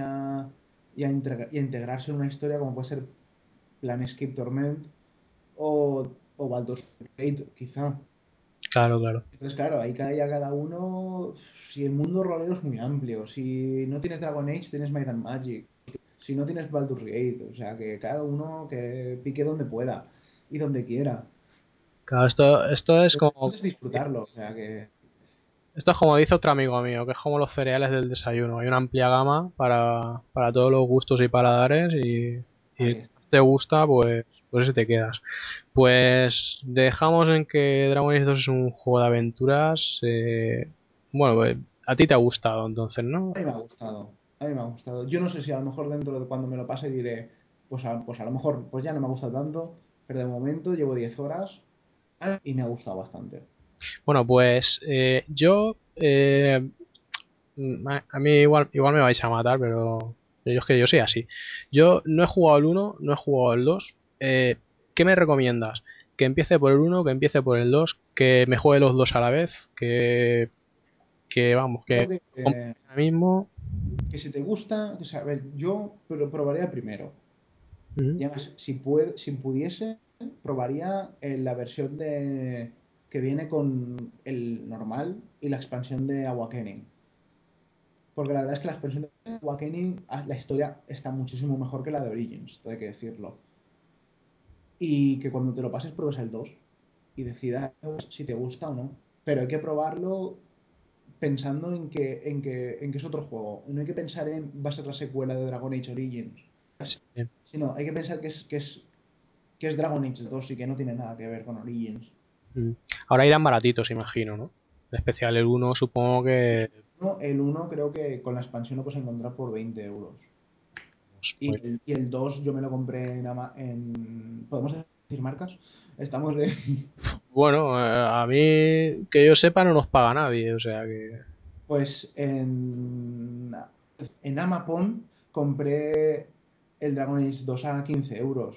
G: y a integrarse en una historia, como puede ser Planescape Torment o Baldur's Gate, quizá.
C: claro, claro.
G: Entonces, claro, ahí cada uno. Si el mundo rolero es muy amplio, si no tienes Dragon Age, tienes Might and Magic. Si no tienes Baldur's Gate, o sea, que cada uno que pique donde pueda y donde quiera.
C: Claro, esto es
G: Lo
C: como
G: importante es disfrutarlo, o sea, que
C: Esto es como dice otro amigo mío, que es como los cereales del desayuno. Hay una amplia gama para todos los gustos y paladares y
G: ahí
C: si
G: está.
C: te gusta, pues ese te quedas. Pues dejamos en que Dragon Age 2 es un juego de aventuras. Bueno, pues, a ti te ha gustado entonces, ¿no?
G: A mí me ha gustado, a mí me ha gustado. Yo no sé si a lo mejor dentro de cuando me lo pase diré, pues a lo mejor pues ya no me ha gustado tanto, pero de momento llevo 10 horas y me ha gustado bastante.
C: Bueno, pues a mí igual me vais a matar, pero yo es que yo soy así. Yo no he jugado el uno, no he jugado el 2. ¿Qué me recomiendas? ¿Que empiece por el uno, que empiece por el 2, que me juegue los dos a la vez, que vamos,
G: Creo
C: que
G: que,
C: compre ahora mismo?
G: que si te gusta, o sea, a ver, yo probaría el primero.
C: Ujú.
G: Y además, si pudiese, probaría la versión que viene con el normal y la expansión de Awakening. Porque la verdad es que la expansión de Awakening, la historia está muchísimo mejor que la de Origins, todo hay que decirlo. Y que cuando te lo pases pruebes el 2 y decidas si te gusta o no. Pero hay que probarlo pensando en que es otro juego. No hay que pensar en va a ser la secuela de Dragon Age Origins.
C: Sí.
G: Sino hay que pensar que es Dragon Age 2 y que no tiene nada que ver con Origins.
C: Ahora irán baratitos, imagino, ¿no? En especial el 1, supongo que...
G: No, el 1 creo que con la expansión lo puedes encontrar por 20 euros.
C: Pues,
G: Y el 2 yo me lo compré en... ¿Podemos decir marcas? Estamos en...
C: bueno, a mí, que yo sepa, no nos paga nadie, o sea que...
G: Pues en Amazon compré el Dragon Age 2 a 15 euros.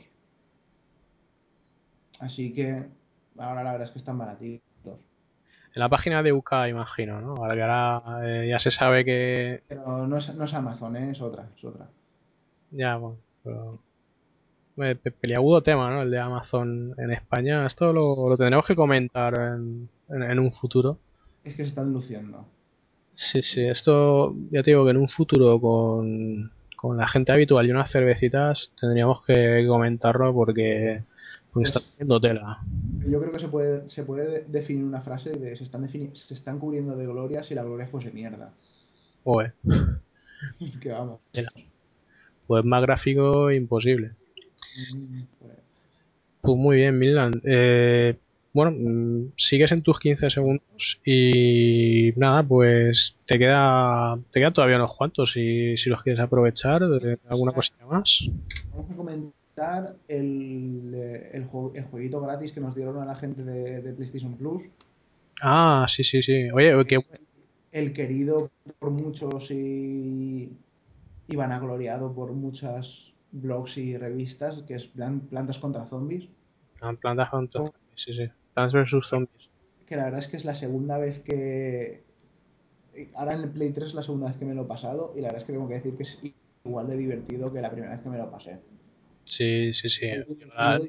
G: Así que ahora la verdad es que están baratitos.
C: En la página de UK, imagino, ¿no? Ahora que ahora ya se sabe que...
G: Pero no es Amazon, es otra, es otra.
C: Ya, bueno, pero... Peliagudo tema, ¿no? El de Amazon en España. Esto lo tendremos que comentar en un futuro.
G: Es que se están luciendo.
C: Sí, sí, esto ya te digo que en un futuro con la gente habitual y unas cervecitas tendríamos que comentarlo porque está haciendo tela.
G: Yo creo que se puede definir una frase de se están cubriendo de gloria si la gloria fuese mierda.
C: Joder,
G: Que vamos.
C: tela. Pues más gráfico imposible.
G: Pues,
C: Pues muy bien, Milan. Bueno, sigues en tus 15 segundos y nada, pues te queda todavía unos cuantos si los quieres aprovechar. ¿Alguna cosilla más?
G: vamos a comentar el jueguito gratis que nos dieron a la gente de PlayStation Plus.
C: Ah, sí, sí, sí. Oye, qué
G: El querido por muchos y vanagloriado por muchas blogs y revistas, que es Plantas contra Zombies.
C: Plantas contra zombies, sí, sí. Plants vs Zombies.
G: Que la verdad es que es la segunda vez que... Ahora en el Play 3 es la segunda vez que me lo he pasado y la verdad es que tengo que decir que es igual de divertido que la primera vez que me lo pasé.
C: Sí, sí, sí.
G: Igual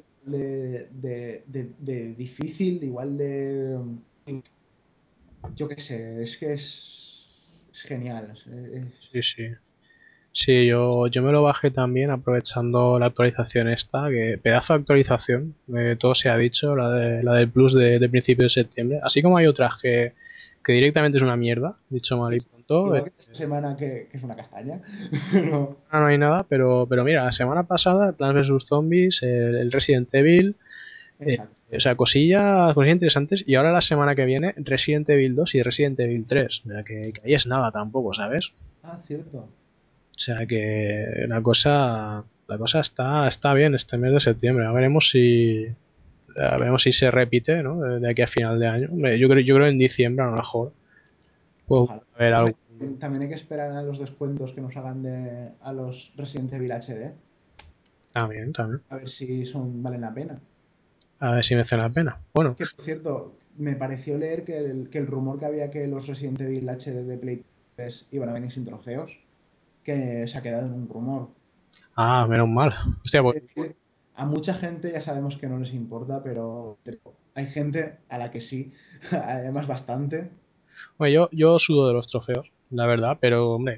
G: de difícil, igual de... Yo qué sé, es que es genial.
C: Sí, sí. Sí, yo me lo bajé también aprovechando la actualización esta, que pedazo de actualización, todo se ha dicho, la del Plus de principio de septiembre. Así como hay otras que directamente es una mierda, dicho mal y pronto.
G: Igual que esta semana que es una castaña, pero...
C: No hay nada, pero mira, la semana pasada Plants vs Zombies, el Resident Evil, o sea, cosillas interesantes, y ahora la semana que viene Resident Evil 2 y Resident Evil 3, o sea, que ahí es nada tampoco, ¿sabes?
G: Ah, cierto.
C: O sea que la cosa está bien este mes de septiembre. Veremos si se repite, ¿no? De aquí a final de año. Yo creo en diciembre a lo mejor. Pues a ver algo.
G: También hay que esperar a los descuentos que nos hagan a los Resident Evil HD.
C: También.
G: A ver si valen la pena.
C: A ver si merece la pena. Bueno.
G: Que por cierto, me pareció leer que el rumor que había que los Resident Evil HD de Play 3 iban a venir sin trofeos, que se ha quedado en un rumor.
C: Ah, menos mal. Hostia, pues...
G: Es decir, a mucha gente ya sabemos que no les importa, pero hay gente a la que sí, además bastante.
C: Bueno, yo sudo de los trofeos, la verdad, pero hombre,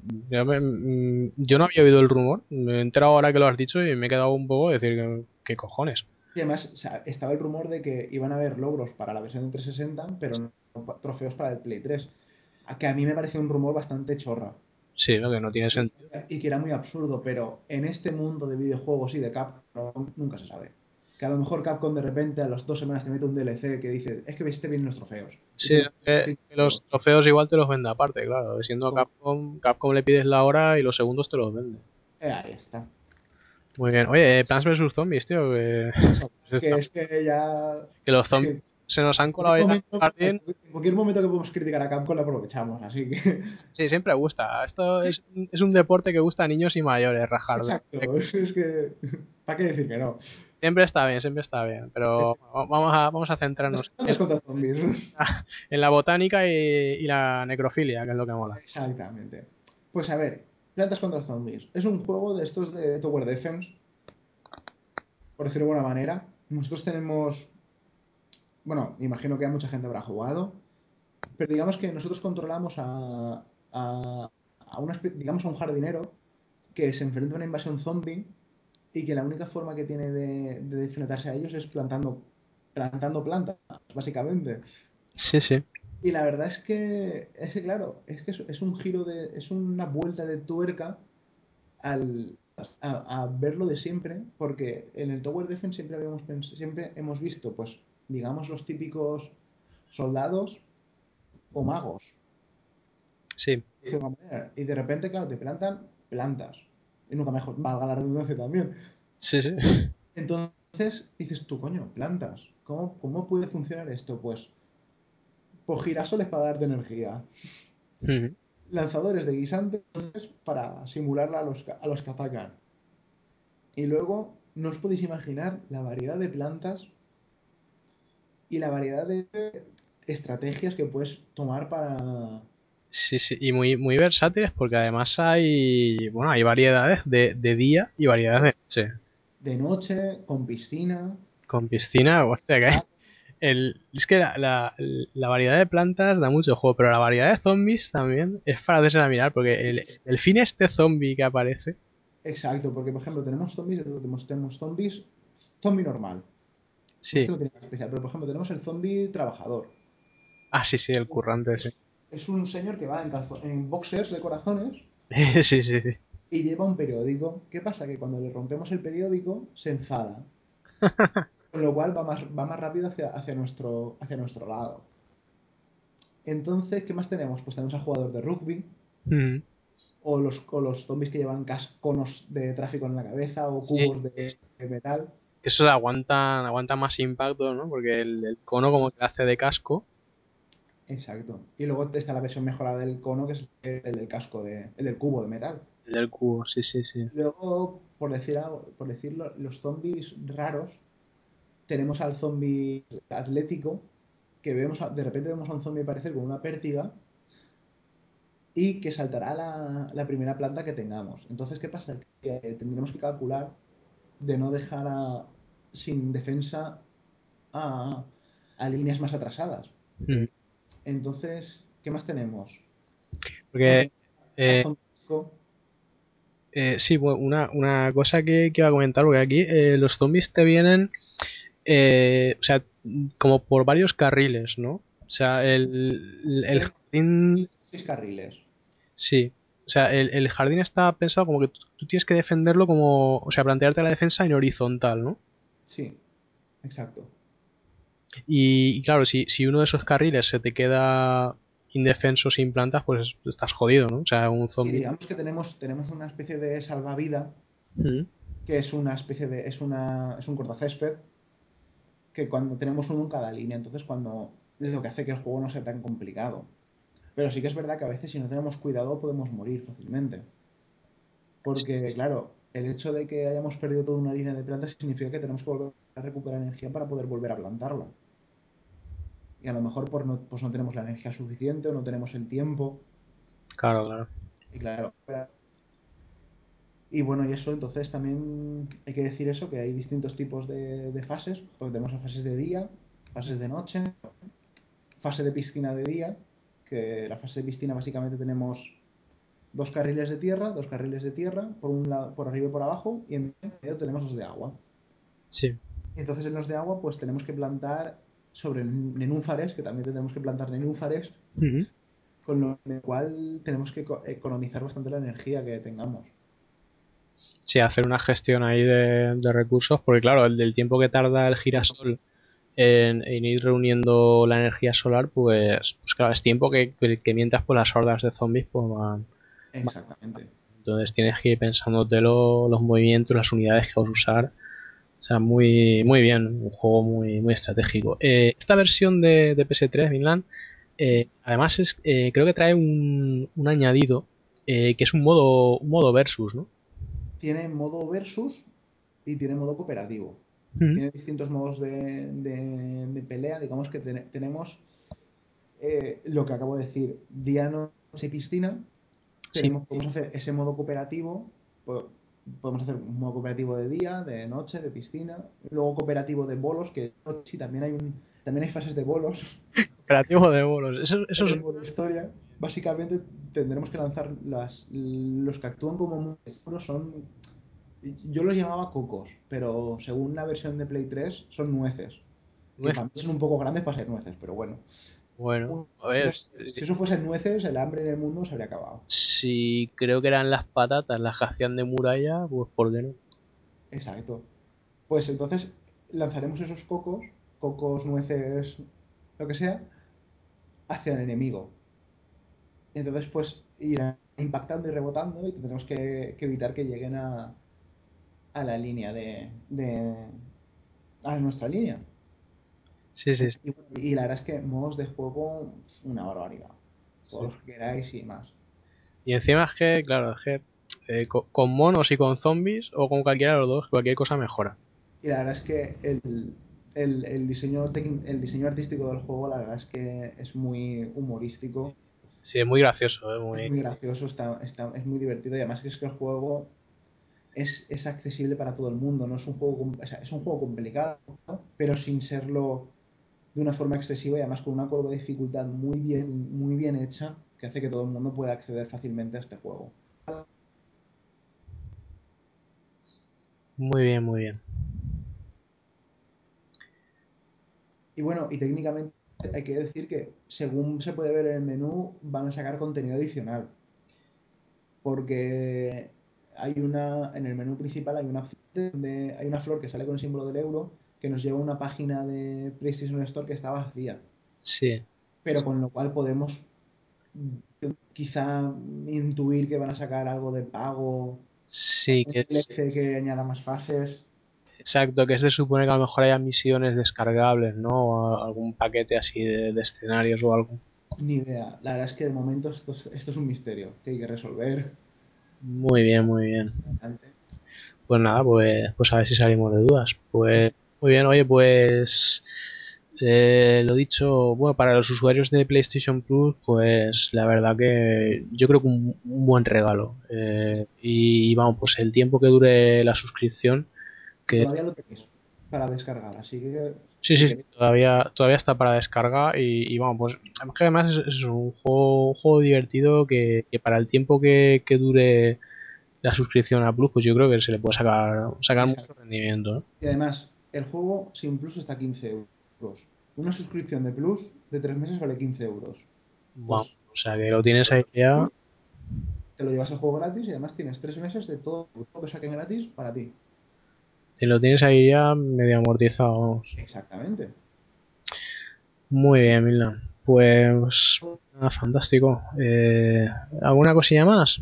C: yo no había oído el rumor, me he enterado ahora que lo has dicho y me he quedado un poco de decir, ¿qué cojones?
G: Y además, o sea, estaba el rumor de que iban a haber logros para la versión de 360, pero no trofeos para el Play 3. Que a mí me pareció un rumor bastante chorra.
C: Sí, lo que no tiene sentido.
G: Y que era muy absurdo, pero en este mundo de videojuegos y de Capcom nunca se sabe. Que a lo mejor Capcom de repente a las 2 semanas te mete un DLC que dice, es que viste bien los trofeos.
C: Sí, que los trofeos igual te los vende aparte, claro. Siendo Capcom le pides la hora y los segundos te los vende.
G: Ahí está.
C: Muy bien. Oye, Plants vs Zombies, tío.
G: Que es que ya...
C: Que los zombies se nos han colado en el jardín.
G: En cualquier momento que podemos criticar a Capcom lo aprovechamos, así que...
C: Sí, siempre gusta. Esto es un deporte que gusta a niños y mayores, rajar.
G: Exacto, es que... ¿Para qué decir que no?
C: Siempre está bien. Pero vamos a centrarnos en la botánica y la necrofilia, que es lo que mola.
G: Exactamente. Pues a ver, Plantas contra Zombies. Es un juego de estos de Tower Defense, por decirlo de alguna manera. Nosotros tenemos... Bueno, imagino que ya mucha gente habrá jugado. Pero digamos que nosotros controlamos a digamos a un jardinero que se enfrenta a una invasión zombie y que la única forma que tiene de enfrentarse a ellos es plantando plantas, básicamente.
C: Sí, sí.
G: Y la verdad es que claro, es que es un es una vuelta de tuerca a verlo de siempre, porque en el Tower Defense siempre hemos visto, pues, digamos, los típicos soldados o magos.
C: Sí.
G: De alguna manera. Y de repente, claro, te plantan plantas. Y nunca mejor, valga la redundancia también.
C: Sí, sí.
G: Entonces dices tú, coño, plantas. ¿Cómo puede funcionar esto? Pues girasoles para darte energía.
C: Ujú.
G: Lanzadores de guisantes para simular a los que atacan. Y luego, no os podéis imaginar la variedad de plantas y la variedad de estrategias que puedes tomar para...
C: Sí, sí, y muy, muy versátiles porque además hay variedades de día y variedades de noche.
G: De noche, con piscina.
C: Con piscina, hostia, que hay. Es que la variedad de plantas da mucho juego, pero la variedad de zombies también es para hacerse mirar, porque el fin este zombie que aparece.
G: Exacto, porque por ejemplo tenemos zombies, tenemos zombies, zombie normal.
C: Sí.
G: Este no tiene nada especial, pero por ejemplo tenemos el zombie trabajador.
C: Ah, sí, sí, el currante, sí.
G: Es un señor que va en boxers de corazones
C: Sí, sí, sí.
G: y lleva un periódico. ¿Qué pasa? Que cuando le rompemos el periódico se enfada. Con lo cual va más rápido hacia nuestro lado. Entonces, ¿qué más tenemos? Pues tenemos al jugador de rugby,
C: Mm.
G: o los zombies que llevan conos de tráfico en la cabeza o
C: Sí,
G: cubos de metal.
C: eso aguanta más impacto, ¿no? Porque el cono como que hace de casco.
G: Exacto. Y luego está la versión mejorada del cono, que es el del el del cubo de metal.
C: El del cubo, sí, sí, sí.
G: Luego, por decirlo, los zombies raros, tenemos al zombie atlético, que de repente vemos a un zombie aparecer con una pértiga y que saltará la primera planta que tengamos. Entonces, ¿qué pasa? Que tendremos que calcular de no dejar sin defensa a líneas más atrasadas.
C: Mm.
G: Entonces, ¿qué más tenemos? Pues
C: Porque
G: al
C: eh,
G: zombie chico,
C: sí, bueno, una cosa que iba a comentar, porque aquí los zombies te vienen, o sea, como por varios carriles, ¿no? O sea, el
G: tienen
C: jardín,
G: 6 carriles.
C: sí. O sea, el jardín está pensado como que tú tienes que defenderlo como, o sea, plantearte la defensa en horizontal, ¿no?
G: Sí, exacto.
C: Y claro, si uno de esos carriles se te queda indefenso sin plantas, pues estás jodido, ¿no? O sea, un
G: Sí,
C: zombie.
G: digamos que tenemos una especie de salvavidas,
C: Mm.
G: que es una especie de, es un cortacésped, que cuando tenemos uno en cada línea, entonces lo que hace que el juego no sea tan complicado. Pero sí que es verdad que a veces si no tenemos cuidado podemos morir fácilmente. Porque, claro, el hecho de que hayamos perdido toda una línea de plantas significa que tenemos que volver a recuperar energía para poder volver a plantarla. Y a lo mejor pues no tenemos la energía suficiente o no tenemos el tiempo.
C: Claro, claro.
G: Y claro, y bueno, y eso, entonces también hay que decir eso, que hay distintos tipos de fases, porque tenemos las fases de día, fases de noche, fase de piscina de día, que la fase de piscina básicamente tenemos 2 carriles de tierra, por un lado, por arriba y por abajo, y en medio tenemos los de agua.
C: Sí.
G: Y entonces en los de agua pues tenemos que plantar sobre nenúfares, que también tenemos que plantar nenúfares,
C: Ujú.
G: con lo cual tenemos que economizar bastante la energía que tengamos.
C: Sí, hacer una gestión ahí de recursos, porque claro, el del tiempo que tarda el girasol en ir reuniendo la energía solar, pues claro, es tiempo que mientras pues las hordas de zombies pues van.
G: Exactamente.
C: Entonces tienes que ir pensándote los movimientos, las unidades que vas a usar. O sea, muy, muy bien, un juego muy, muy estratégico. Esta versión de PS3, Vinland, además creo que trae un añadido que es un modo versus, ¿no?
G: Tiene modo versus y tiene modo cooperativo.
C: Ujú.
G: Tiene distintos modos de pelea. Digamos que tenemos lo que acabo de decir, día, noche, piscina.
C: Sí,
G: Podemos hacer ese modo cooperativo. Podemos hacer un modo cooperativo de día, de noche, de piscina. Luego cooperativo de bolos, que sí, también hay fases de bolos
C: cooperativo de bolos. Eso
G: en
C: es
G: el modo historia. básicamente tendremos que lanzar los que actúan como monstruos son, yo los llamaba cocos, pero según la versión de Play 3 son nueces, que para mí son un poco grandes para ser nueces, pero bueno.
C: Bueno, a
G: Si
C: ver,
G: eso fuesen nueces, el hambre en el mundo se habría acabado.
C: si creo que eran las patatas las que hacían de muralla, pues ¿por qué no?
G: Exacto. Pues entonces lanzaremos esos cocos, nueces, lo que sea, hacia el enemigo. Entonces, pues irán impactando y rebotando y tendremos que evitar que lleguen a la línea a nuestra línea.
C: Sí, sí, sí.
G: Y la verdad es que modos de juego, una barbaridad. Todos
C: Sí.
G: los que queráis y más.
C: Y encima es que, claro, es que con monos y con zombies o con cualquiera de los dos, cualquier cosa mejora.
G: Y la verdad es que el diseño artístico del juego, la verdad es que es muy humorístico.
C: Sí, es muy gracioso,
G: Es muy gracioso, es muy divertido y además que es que el juego es accesible para todo el mundo, no es un juego, o sea, es un juego complicado, ¿no? Pero sin serlo de una forma excesiva y además con una curva de dificultad muy bien hecha que hace que todo el mundo pueda acceder fácilmente a este juego.
C: Muy bien, muy bien.
G: Y bueno, y técnicamente hay que decir que según se puede ver en el menú van a sacar contenido adicional. Porque en el menú principal hay una flor que sale con el símbolo del euro que nos lleva a una página de PlayStation Store que está vacía.
C: Sí,
G: Pero con lo cual podemos quizá intuir que van a sacar algo de pago,
C: sí,
G: un
C: que es
G: DLC que añada más fases.
C: exacto, que se supone que a lo mejor haya misiones descargables, ¿no? O algún paquete así de escenarios o algo.
G: Ni idea. La verdad es que de momento esto es un misterio que hay que resolver.
C: Muy bien, muy bien.
G: Antes.
C: Pues nada, pues a ver si salimos de dudas. Pues muy bien, oye, pues lo dicho, bueno, para los usuarios de PlayStation Plus, pues la verdad que yo creo que un buen regalo. Y vamos, pues el tiempo que dure la suscripción,
G: Y
C: que
G: todavía lo tenéis para descargar, así que
C: sí,
G: si
C: sí,
G: queréis.
C: todavía está para descarga y vamos, pues que además es un juego divertido que para el tiempo que dure la suscripción a Plus, pues yo creo que se le puede sacar mucho
G: Exacto.
C: rendimiento, ¿no?
G: Y además, el juego sin Plus está a 15 euros. Una suscripción de Plus de 3 meses vale 15 euros.
C: Vamos,
G: Pues
C: o sea que lo tienes ahí ya,
G: Plus, te lo llevas el juego gratis y además tienes 3 meses de todo lo que saquen gratis para ti.
C: te lo tienes ahí ya medio amortizado, vamos.
G: Exactamente.
C: Muy bien, Milan. Pues nada, fantástico. ¿Alguna cosilla más?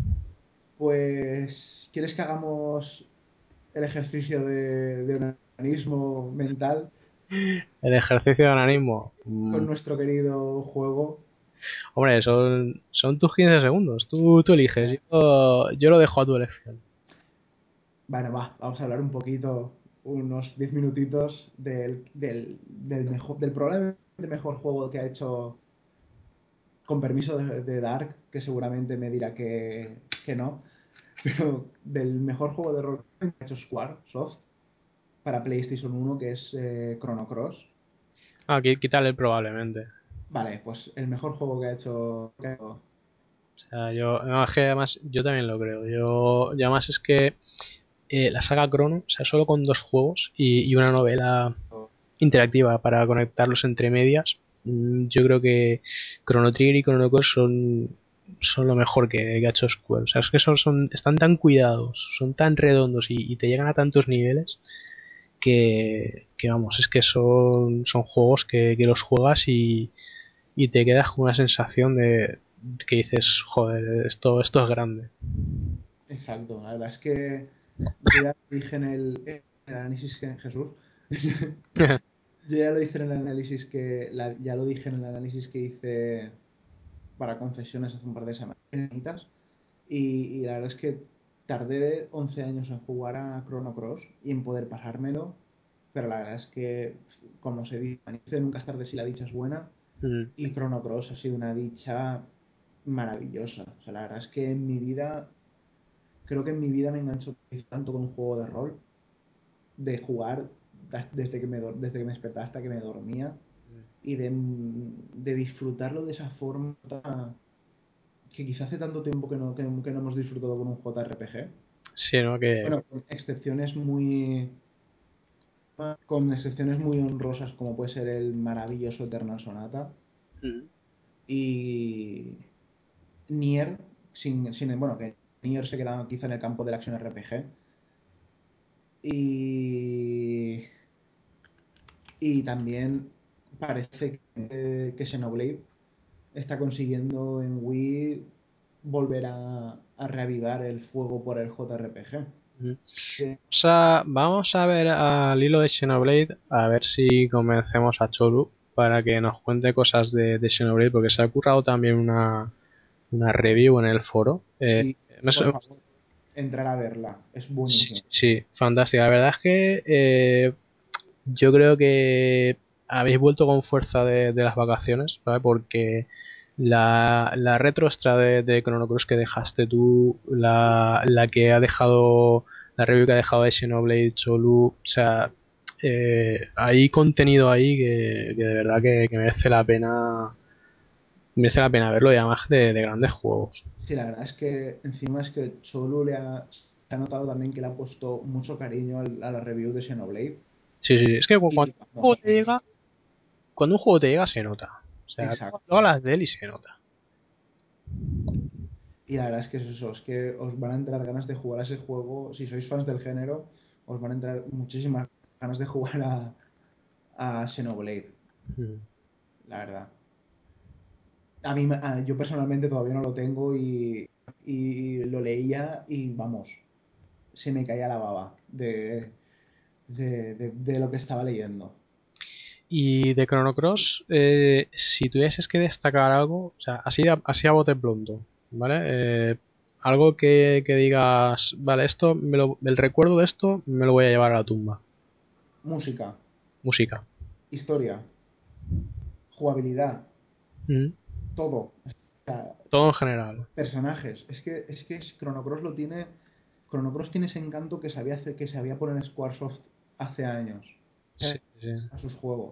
G: Pues, ¿quieres que hagamos el ejercicio de organismo mental
C: El ejercicio de ananismo.
G: con nuestro querido juego?
C: Hombre, son tus 15 segundos. Tú eliges. Yo lo dejo a tu elección.
G: Bueno, vamos a hablar un poquito, unos 10 minutitos del probablemente mejor juego que ha hecho, con permiso de Dark, que seguramente me dirá que no, pero del mejor juego de rol que ha hecho Squaresoft para PlayStation 1, que es Chrono Cross.
C: Quítale probablemente.
G: Vale, pues el mejor juego que ha hecho.
C: O sea, no, es que además yo también lo creo. Y además es que la saga Chrono, o sea, solo con 2 juegos y una novela interactiva para conectarlos entre medias, yo creo que Chrono Trigger y Chrono Cross son lo mejor que ha hecho Square. O sea, es que están tan cuidados, son tan redondos y te llegan a tantos niveles que vamos, es que son juegos que los juegas y te quedas con una sensación de que dices, joder, esto es grande.
G: Exacto, la verdad es que yo ya lo dije en el análisis que Jesús. Yo ya lo dije en el análisis ya lo dije en el análisis que hice para Confesiones hace un par de semanitas. Y la verdad es que tardé 11 años en jugar a Chrono Cross y en poder pasármelo. Pero la verdad es que, como se dice, nunca es tarde si la dicha es buena.
C: Mm.
G: Y Chrono Cross ha sido una dicha maravillosa. O sea, la verdad es que creo que en mi vida me enganchó tanto con un juego de rol, de jugar desde que me despertaba hasta que me dormía y de disfrutarlo de esa forma que quizá hace tanto tiempo que no hemos disfrutado con un JRPG.
C: Sí, ¿no? Que
G: Bueno, con excepciones muy honrosas como puede ser el maravilloso Eternal Sonata y Nier, bueno, que Nier se queda quizá en el campo de la acción RPG. Y también parece que Xenoblade está consiguiendo en Wii volver a reavivar el fuego por el JRPG.
C: Vamos a ver al hilo de Xenoblade, a ver si convencemos a Choru para que nos cuente cosas de Xenoblade, porque se ha currado también una review en el foro.
G: Sí, por favor, entrar a verla, es buenísimo.
C: Sí, fantástica. La verdad es que yo creo que habéis vuelto con fuerza de las vacaciones, ¿vale? Porque la retro extra de Chrono Cross que dejaste tú, la que ha dejado, la review que ha dejado de Xenoblade, Cholu, o sea, hay contenido ahí que de verdad que merece la pena verlo, y además de grandes juegos.
G: Sí, la verdad es que encima es que Cholu se ha notado también que le ha puesto mucho cariño a la review de Xenoblade.
C: Sí, es que cuando un juego te llega se nota. O sea,
G: exacto.
C: No hablas de él y se nota.
G: Y la verdad es que es eso, es que os van a entrar ganas de jugar a ese juego. Si sois fans del género, os van a entrar muchísimas ganas de jugar a Xenoblade. La verdad. Yo personalmente todavía no lo tengo y lo leía y vamos, se me caía la baba de lo que estaba leyendo.
C: Y de Chrono Cross, si tuvieses que destacar algo, o sea, así a bote pronto, ¿vale? Algo que digas, vale, el recuerdo de esto me lo voy a llevar a la tumba.
G: Música.
C: Historia.
G: Jugabilidad. Todo. O sea,
C: todo en general.
G: Personajes. Es que Chrono Cross lo tiene. Chrono Cross tiene ese encanto que sabía poner Squaresoft hace años.
C: Sí.
G: A sus juegos.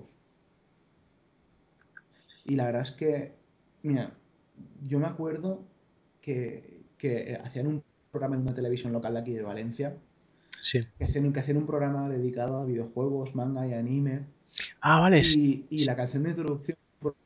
G: Y la verdad es que, mira, yo me acuerdo que hacían un programa en una televisión local de aquí de Valencia.
C: Sí.
G: Que hacían un programa dedicado a videojuegos, manga y anime.
C: Ah, vale.
G: Y la canción de introducción.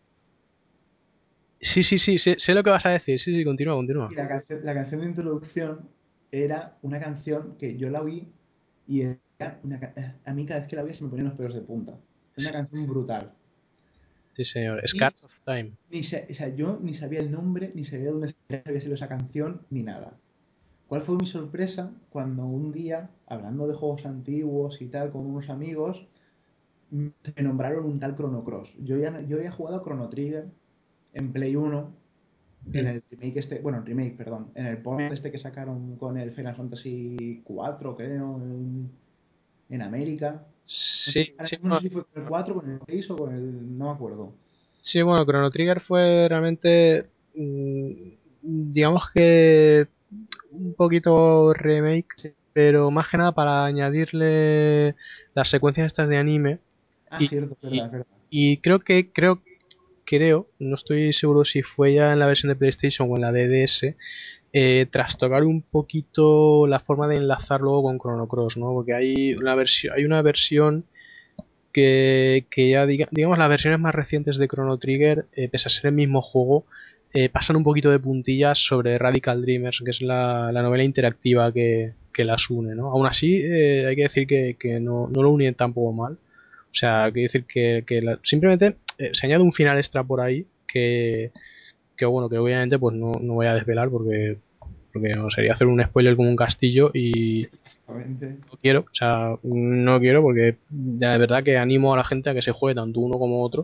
C: Sí, sé lo que vas a decir. Sí, continúa.
G: Y la canción de introducción era una canción que yo la oí y era a mí cada vez que la oía se me ponían los pelos de punta. Es una canción brutal.
C: Sí, señor. Scars of Time.
G: Yo ni sabía el nombre, ni sabía dónde había sido esa canción, ni nada. ¿Cuál fue mi sorpresa cuando un día, hablando de juegos antiguos y tal, con unos amigos, me nombraron un tal Chrono Cross? Yo había jugado a Chrono Trigger en Play 1, en el remake en el port que sacaron con el Final Fantasy 4, creo, en América.
C: Sí,
G: no sé si fue con el 4, con el 6 o con el... no me acuerdo.
C: Sí, bueno, Chrono Trigger fue realmente, digamos que un poquito remake, pero más que nada para añadirle las secuencias estas de anime.
G: Cierto, verdad.
C: Y creo, no estoy seguro si fue ya en la versión de PlayStation o en la de DS, trastocar un poquito la forma de enlazar luego con Chrono Cross, ¿no? Porque hay una versión que ya digamos las versiones más recientes de Chrono Trigger, pese a ser el mismo juego, pasan un poquito de puntillas sobre Radical Dreamers, que es la novela interactiva que las une, ¿no? Aún así, hay que decir que no lo unen tampoco mal. O sea, hay que decir que simplemente se añade un final extra por ahí que bueno, que obviamente pues no voy a desvelar porque no sería hacer un spoiler como un castillo y no quiero porque de verdad que animo a la gente a que se juegue tanto uno como otro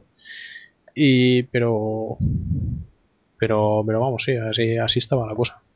C: pero vamos, sí, así estaba la cosa.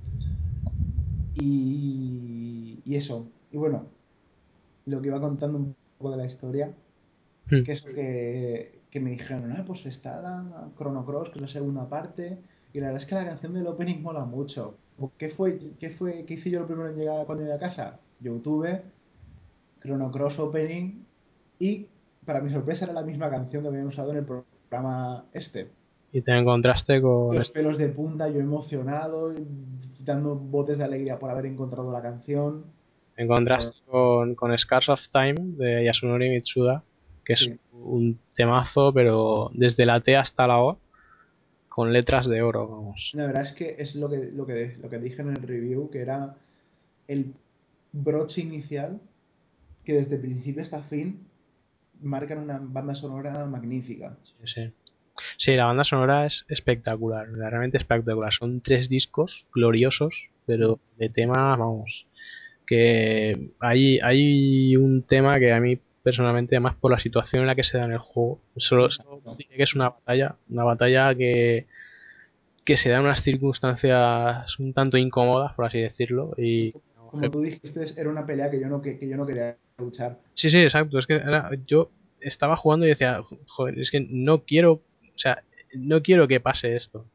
G: Y eso, y bueno, lo que iba contando un poco de la historia, que es que me dijeron, pues está la Chrono Cross, que es la segunda parte, y la verdad es que la canción del opening mola mucho. ¿Qué hice yo lo primero en llegar cuando llegué a casa? YouTube, Chrono Cross opening, y para mi sorpresa era la misma canción que habían usado en el programa este.
C: Y te encontraste con...
G: Los pelos de punta, yo emocionado, dando botes de alegría por haber encontrado la canción.
C: Te encontraste con Scars of Time de Yasunori Mitsuda, que es
G: Sí,
C: un temazo, pero desde la T hasta la O, con letras de oro, vamos.
G: la verdad es que es lo que dije en el review, que era el broche inicial que desde principio hasta fin marcan una banda sonora magnífica.
C: Sí, sí. Sí, la banda sonora es espectacular, realmente espectacular. Son 3 discos gloriosos, pero de temas, vamos, que hay un tema que a mí personalmente, más por la situación en la que se da en el juego, solo diré que es una batalla que se da en unas circunstancias un tanto incómodas, por así decirlo, y
G: Como tú dijiste, era una pelea que yo no quería luchar.
C: sí, sí, exacto. Es que yo estaba jugando y decía, joder, es que no quiero, o sea, no quiero que pase esto.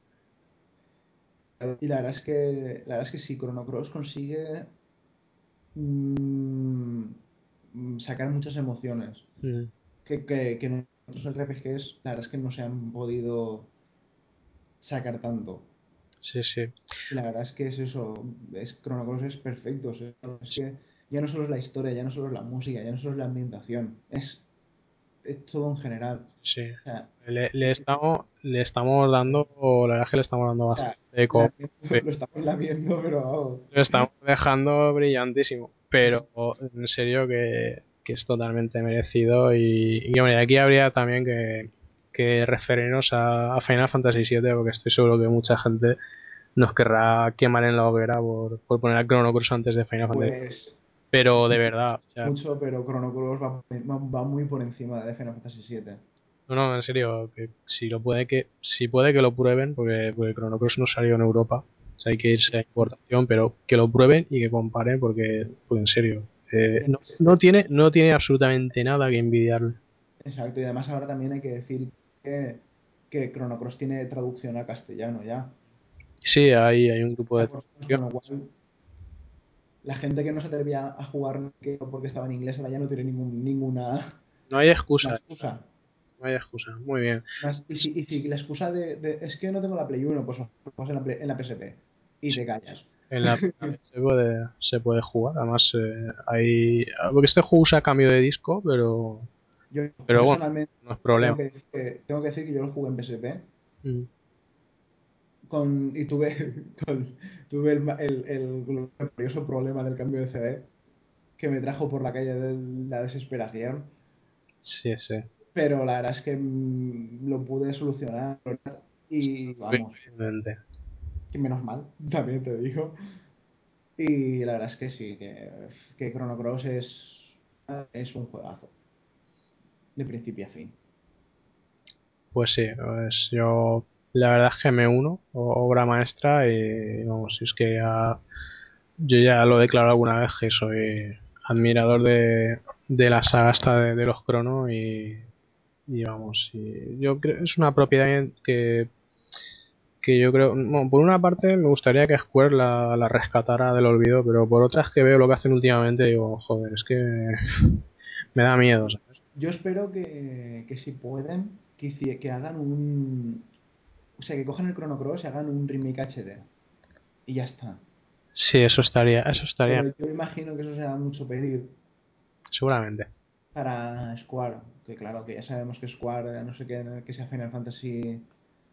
G: Y la verdad es que sí, Chrono Cross consigue mm, sacar muchas emociones
C: Mm,
G: que en otros RPGs la verdad es que no se han podido sacar tanto.
C: sí, sí.
G: Y la verdad es que es eso, Chrono Cross es perfecto. O sea, es que ya no solo es la historia, ya no solo es la música, ya no solo es la ambientación, es todo en general.
C: Sí,
G: O sea,
C: le estamos dando, la verdad es que le estamos dando
G: o sea,
C: bastante eco,
G: lo estamos lamiendo, pero vamos.
C: lo estamos dejando brillantísimo, pero en serio que es totalmente merecido y hombre, aquí habría también que referirnos a Final Fantasy VII porque estoy seguro que mucha gente nos querrá quemar en la hoguera por poner a Chrono Cross antes de Final Fantasy,
G: Pues
C: pero de verdad, o sea,
G: mucho, pero Chrono Cross va muy por encima de Final Fantasy VII.
C: no, no, en serio, que si puede que lo prueben, porque Chrono Cross no salió en Europa, o sea, hay que irse a importación, pero que lo prueben y que comparen, porque en serio, no tiene absolutamente nada que envidiarle.
G: Exacto, y además ahora también hay que decir que Chrono Cross tiene traducción al castellano ya.
C: Sí, hay un grupo de
G: Con
C: traducción.
G: lo cual, la gente que no se atrevía a jugar porque estaba en inglés ahora ya no tiene ninguna
C: No hay
G: una
C: excusa,
G: excusa.
C: no hay excusa. Muy bien.
G: Y si la excusa es que no tengo la Play 1, pues lo juegas en la PSP y te callas.
C: En la se puede jugar, además porque este juego usa cambio de disco,
G: Yo
C: pero bueno,
G: personalmente
C: no es
G: tengo
C: problema.
G: que decir que yo lo jugué en PSP
C: Mm.
G: y tuve el glorioso problema del cambio de CD que me trajo por la calle de la desesperación.
C: Sí, sí.
G: Pero la verdad es que lo pude solucionar y vamos,
C: Evidentemente.
G: que menos mal, también te digo. Y la verdad es que sí, que Chrono Cross es un juegazo, de principio a fin.
C: Pues sí, pues yo la verdad es que me uno, obra maestra y vamos, si es que yo ya lo he declarado alguna vez que soy admirador de la saga esta de los Crono y vamos, yo creo es una propiedad que yo creo, bueno, por una parte me gustaría que Square la rescatara del olvido, pero por otra es que veo lo que hacen últimamente y digo, joder, es que me da miedo, ¿sabes?
G: Yo espero que si pueden, que hagan o sea, que cojan el Chrono Cross y hagan un remake HD. Y ya está.
C: Sí, eso estaría,
G: Pero yo imagino que eso será mucho pedir
C: seguramente.
G: para Square. Que claro, que ya sabemos que Square, a no sé qué que sea Final Fantasy,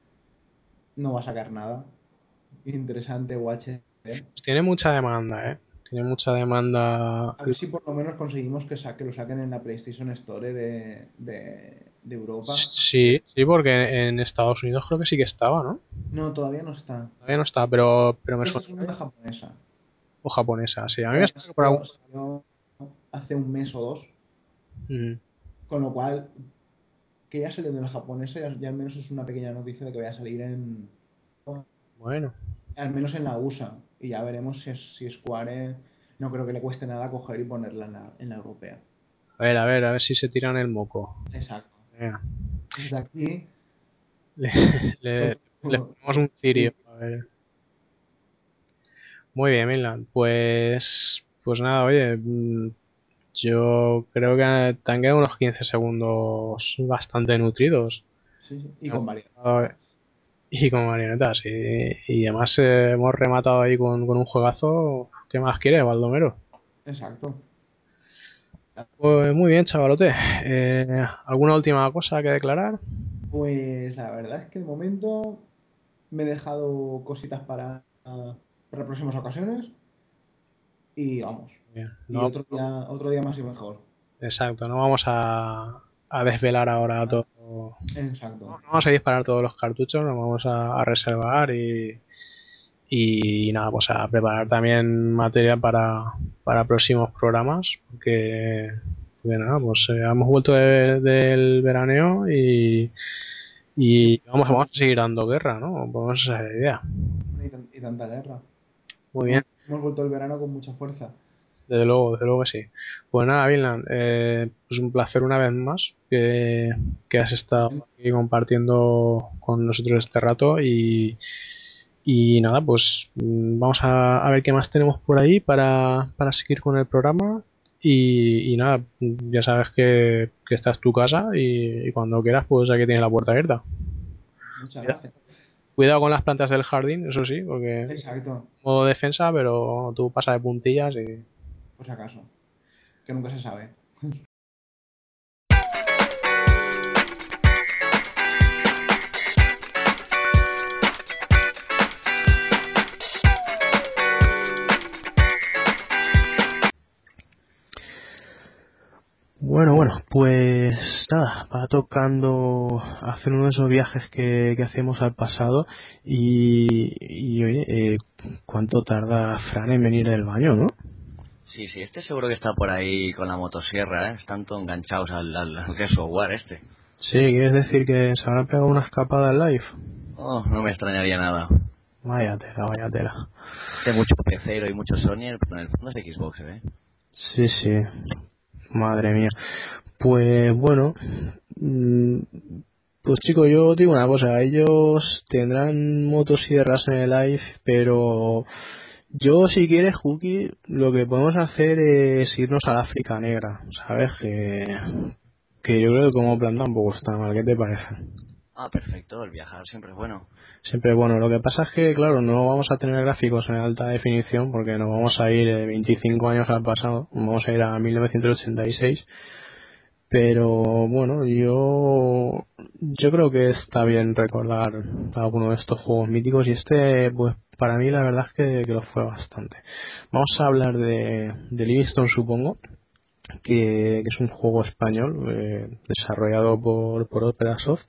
G: no va a sacar nada interesante o HD.
C: Pues tiene mucha demanda, ¿eh? Tiene mucha demanda.
G: A ver si por lo menos conseguimos que lo saquen en la PlayStation Store de Europa.
C: Sí, sí, porque en Estados Unidos creo que sí que estaba, ¿no?
G: No, todavía no está.
C: Todavía no está, pero me
G: Esta
C: suena
G: es una japonesa.
C: o japonesa, sí. A
G: Y
C: mí me
G: además
C: suena que por algún...
G: salió hace un mes o dos.
C: Mm,
G: Con lo cual, que ya salió de la japonesa, ya al menos es una pequeña noticia de que vaya a salir
C: bueno,
G: al menos en la USA. Y ya veremos si Square no creo que le cueste nada coger y ponerla en la europea.
C: a ver si se tiran el moco.
G: Exacto.
C: Venga,
G: Desde aquí,
C: le, le ponemos un cirio. A ver. Muy bien, Milan. Pues nada, oye, yo creo que te han quedado unos 15 segundos bastante nutridos.
G: sí, sí, y con variedad.
C: y con marionetas. Y además hemos rematado ahí con un juegazo. ¿Qué más quieres, Baldomero?
G: Exacto.
C: Pues muy bien, chavalote. ¿Alguna última cosa que declarar?
G: Pues la verdad es que de momento me he dejado cositas para próximas ocasiones y vamos.
C: Bien.
G: Y
C: No,
G: otro día más y mejor.
C: exacto, no vamos a desvelar ahora todo.
G: Exacto.
C: No vamos a disparar todos los cartuchos, nos vamos a reservar y nada, pues a preparar también material para próximos programas, porque nada, pues hemos vuelto del veraneo y vamos a seguir dando guerra, ¿no? Pues esa es la idea.
G: Y tanta guerra.
C: Muy bien.
G: Hemos vuelto el verano con mucha fuerza.
C: Desde luego que sí. Pues nada, Vinland, pues un placer una vez más que has estado aquí compartiendo con nosotros este rato y nada, pues vamos a ver qué más tenemos por ahí para seguir con el programa y nada, ya sabes que esta es tu casa y cuando quieras pues aquí tienes la puerta abierta.
G: Muchas gracias.
C: Cuidado con las plantas del jardín, eso sí, porque
G: Exacto.
C: modo defensa, pero tú pasas de puntillas y...
G: Por si acaso. Que nunca se sabe.
C: Bueno, pues nada, va tocando hacer uno de esos viajes que hacemos al pasado y oye, ¿cuánto tarda Fran en venir del baño, no?
D: Sí, este seguro que está por ahí con la motosierra, ¿eh? Están todos enganchados al software este.
C: Sí, ¿quieres decir que se habrán pegado una escapada al live?
D: Oh, no me extrañaría nada.
C: Vaya tela.
D: Hace mucho PC y mucho Sony, pero en el fondo es Xbox, ¿eh?
C: Sí, madre mía. Pues bueno, pues chicos, yo digo una cosa, ellos tendrán motosierras en el live, pero yo si quieres, Juki, lo que podemos hacer es irnos al África Negra, ¿sabes? Que yo creo que como plan tampoco está mal, ¿qué te parece?
D: Ah, perfecto, el viajar siempre es bueno.
C: Siempre bueno, lo que pasa es que, claro, no vamos a tener gráficos en alta definición porque nos vamos a ir 25 años al pasado, vamos a ir a 1986, pero bueno, yo creo que está bien recordar alguno de estos juegos míticos y este, pues para mí la verdad es que lo fue bastante. Vamos a hablar de Livingstone, supongo, que es un juego español desarrollado por Operasoft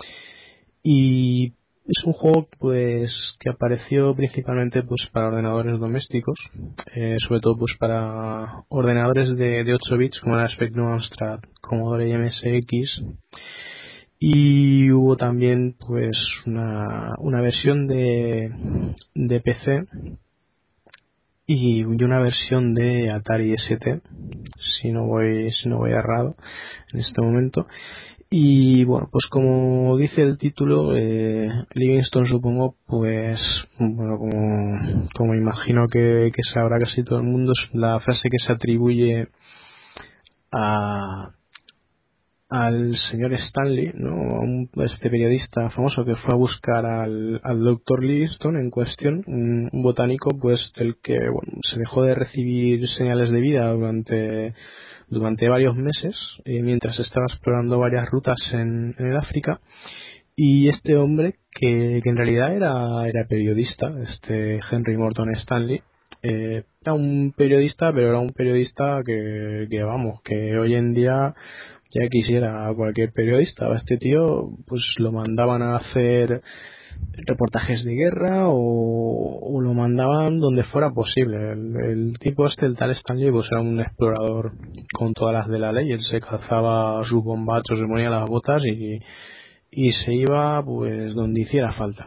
C: y es un juego pues que apareció principalmente pues para ordenadores domésticos, sobre todo pues para ordenadores de 8 bits como era Spectrum Amstrad, Commodore y MSX, y hubo también pues una versión de PC y una versión de Atari ST, si no voy errado en este momento. Y bueno, pues como dice el título, Livingstone, supongo, pues bueno, como imagino que sabrá casi todo el mundo, es la frase que se atribuye al señor Stanley, ¿no? Este periodista famoso que fue a buscar al Dr. Livingstone en cuestión, un botánico pues del que bueno, se dejó de recibir señales de vida durante varios meses, mientras estaba explorando varias rutas en el África, y este hombre que en realidad era periodista, este Henry Morton Stanley, era un periodista, pero era un periodista que vamos, que hoy en día ya quisiera cualquier periodista. A este tío pues lo mandaban a hacer reportajes de guerra o lo mandaban donde fuera posible. El tipo el tal Stanley, pues era un explorador con todas las de la ley. Él se calzaba sus bombachos, se ponía las botas y se iba pues donde hiciera falta.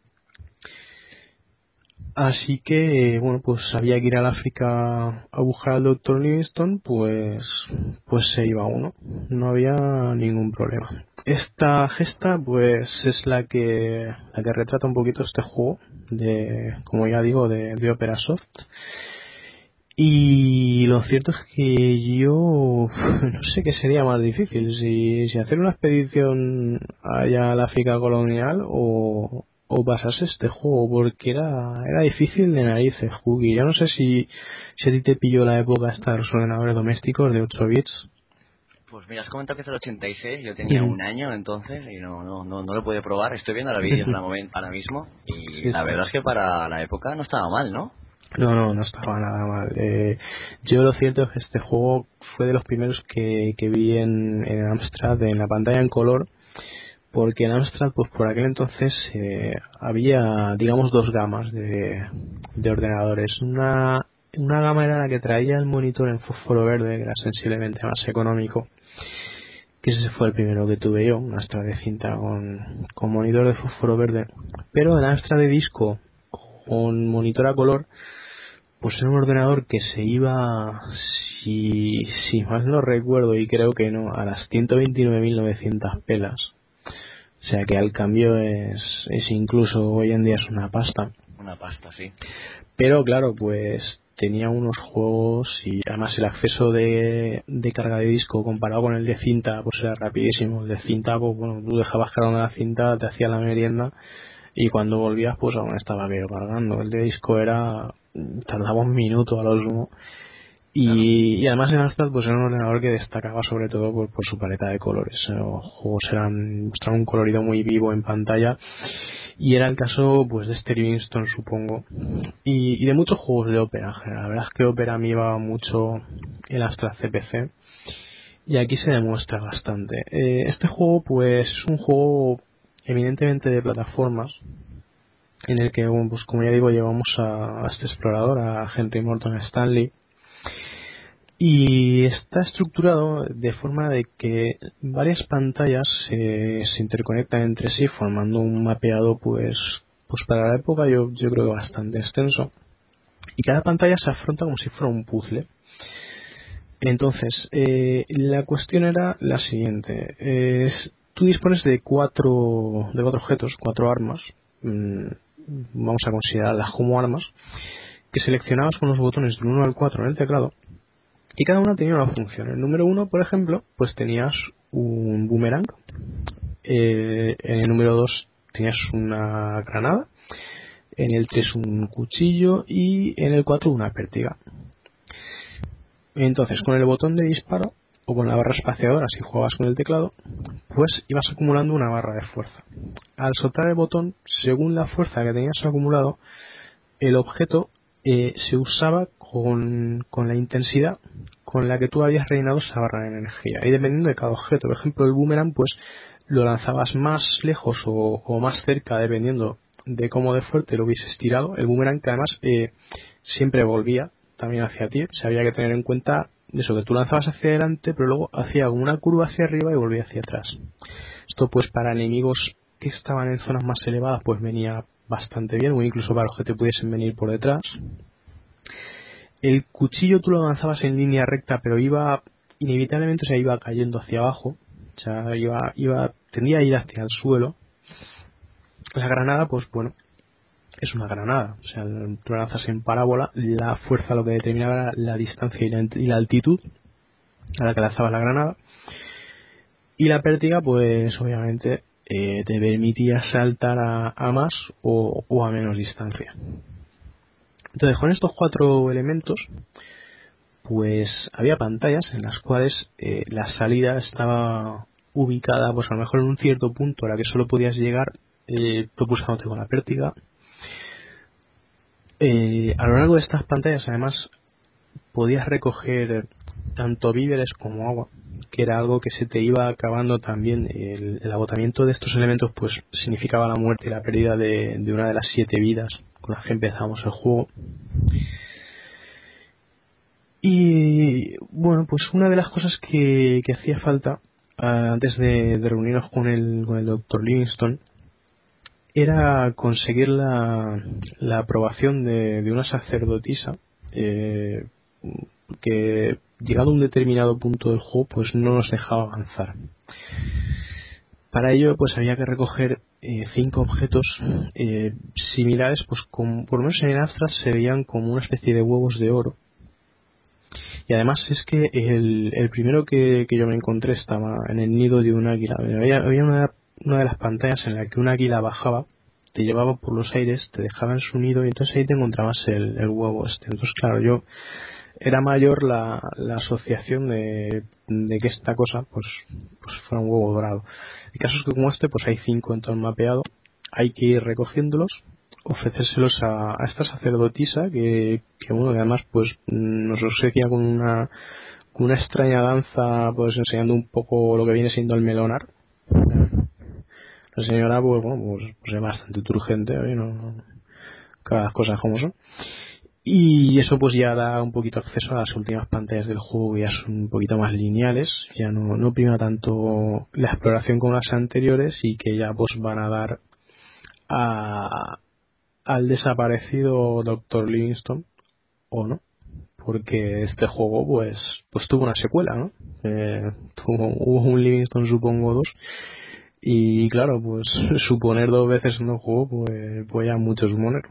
C: Así que, bueno, pues había que ir al África a buscar al Dr. Livingstone, pues se iba uno, no había ningún problema. Esta gesta, pues es la que retrata un poquito este juego, como ya digo, de Operasoft. Y lo cierto es que yo no sé qué sería más difícil, si hacer una expedición allá al África colonial o o pasarse este juego, porque era difícil de narices, Juki. Yo no sé si a ti te pilló la época esta de los ordenadores domésticos de 8 bits.
D: Pues mira, has comentado que es el 86, yo tenía un año entonces y no lo pude probar. Estoy viendo los vídeos ahora mismo y
C: Sí,
D: la verdad es que para la época no estaba mal, ¿no?
C: No estaba nada mal. Yo lo cierto es que este juego fue de los primeros que vi en Amstrad, en la pantalla en color, porque en Amstrad, pues por aquel entonces había, digamos, dos gamas de ordenadores. Una gama era la que traía el monitor en fósforo verde, que era sensiblemente más económico, que ese fue el primero que tuve yo, un Amstrad de cinta con monitor de fósforo verde. Pero el Amstrad de disco con monitor a color, pues era un ordenador que se iba, si mal no recuerdo, y creo que no, a las 129.900 pelas. O sea que al cambio es incluso hoy en día es una pasta.
D: Una pasta, sí.
C: Pero claro, pues tenía unos juegos y además el acceso de carga de disco comparado con el de cinta pues era rapidísimo. El de cinta, pues bueno, tú dejabas cargando la cinta, te hacía la merienda y cuando volvías pues aún estaba cargando. El de disco tardaba un minuto a lo sumo. Y además en Amstrad pues era un ordenador que destacaba sobre todo por su paleta de colores. Los juegos mostraban un colorido muy vivo en pantalla y era el caso pues de este Livingston, supongo, y de muchos juegos de Opera en general. La verdad es que Opera me iba mucho el Amstrad CPC y aquí se demuestra bastante. Este juego pues es un juego eminentemente de plataformas en el que, pues como ya digo, llevamos a este explorador, a Henry Morton Stanley. Y está estructurado de forma de que varias pantallas se interconectan entre sí formando un mapeado pues para la época yo creo que bastante extenso. Y cada pantalla se afronta como si fuera un puzzle. Entonces, la cuestión era la siguiente. Tú dispones de cuatro objetos, 4 armas. Vamos a considerarlas como armas, que seleccionabas con los botones del 1 al 4 en el teclado. Y cada una tenía una función. El número 1, por ejemplo, pues tenías un boomerang. En el número 2 tenías una granada. En el 3 un cuchillo. Y en el 4 una pértiga. Entonces, con el botón de disparo o con la barra espaciadora, si jugabas con el teclado, pues ibas acumulando una barra de fuerza. Al soltar el botón, según la fuerza que tenías acumulado, el objeto se usaba con la intensidad con la que tú habías rellenado esa barra de energía. Y dependiendo de cada objeto, por ejemplo, el boomerang, pues lo lanzabas más lejos o más cerca, dependiendo de cómo de fuerte lo hubieses tirado. El boomerang, que además siempre volvía también hacia ti. O sea, había que tener en cuenta eso, que tú lanzabas hacia adelante, pero luego hacía una curva hacia arriba y volvía hacia atrás. Esto pues para enemigos que estaban en zonas más elevadas pues venía bastante bien, o incluso para los que te pudiesen venir por detrás. El cuchillo tú lo lanzabas en línea recta, pero inevitablemente se iba cayendo hacia abajo, o sea, tendía a ir hacia el suelo. La granada, pues bueno, es una granada, o sea, tú la lanzas en parábola, la fuerza lo que determinaba era la distancia y la altitud a la que lanzabas la granada. Y la pértiga, pues obviamente te permitía saltar a más o a menos distancia. Entonces, con estos 4 elementos, pues había pantallas en las cuales la salida estaba ubicada, pues a lo mejor en un cierto punto a la que solo podías llegar propulsándote con la pértiga. A lo largo de estas pantallas, además, podías recoger tanto víveres como agua, que era algo que se te iba acabando también. El agotamiento de estos elementos pues significaba la muerte y la pérdida de una de las 7 vidas con las que empezamos el juego. Y bueno, pues una de las cosas que hacía falta antes de reunirnos con el Dr. Livingston era conseguir la aprobación de una sacerdotisa que, llegado a un determinado punto del juego, pues no nos dejaba avanzar. Para ello pues había que recoger 5 objetos similares, pues por lo menos en el Amstrad se veían como una especie de huevos de oro. Y además es que el primero que yo me encontré estaba en el nido de un águila. Había una de las pantallas en la que un águila bajaba te llevaba por los aires, te dejaba en su nido y entonces ahí te encontrabas el huevo este. Entonces, claro, yo era mayor la asociación de que esta cosa pues fuera un huevo dorado. El caso es que como este pues hay 5 en todo el mapeado, hay que ir recogiéndolos, ofrecérselos a esta sacerdotisa que bueno, que además pues nos obsequia con una extraña danza, pues enseñando un poco lo que viene siendo el melonar. La señora pues bueno, pues es bastante turgente, ¿no? Cada las cosas como son. Y eso pues ya da un poquito acceso a las últimas pantallas del juego, ya son un poquito más lineales, ya no prima tanto la exploración como las anteriores, y que ya pues van a dar al desaparecido Dr. Livingstone, o no, porque este juego pues tuvo una secuela, ¿no? Hubo un Livingstone, supongo 2, y claro, pues suponer 2 veces en un juego pues ya mucho suponer.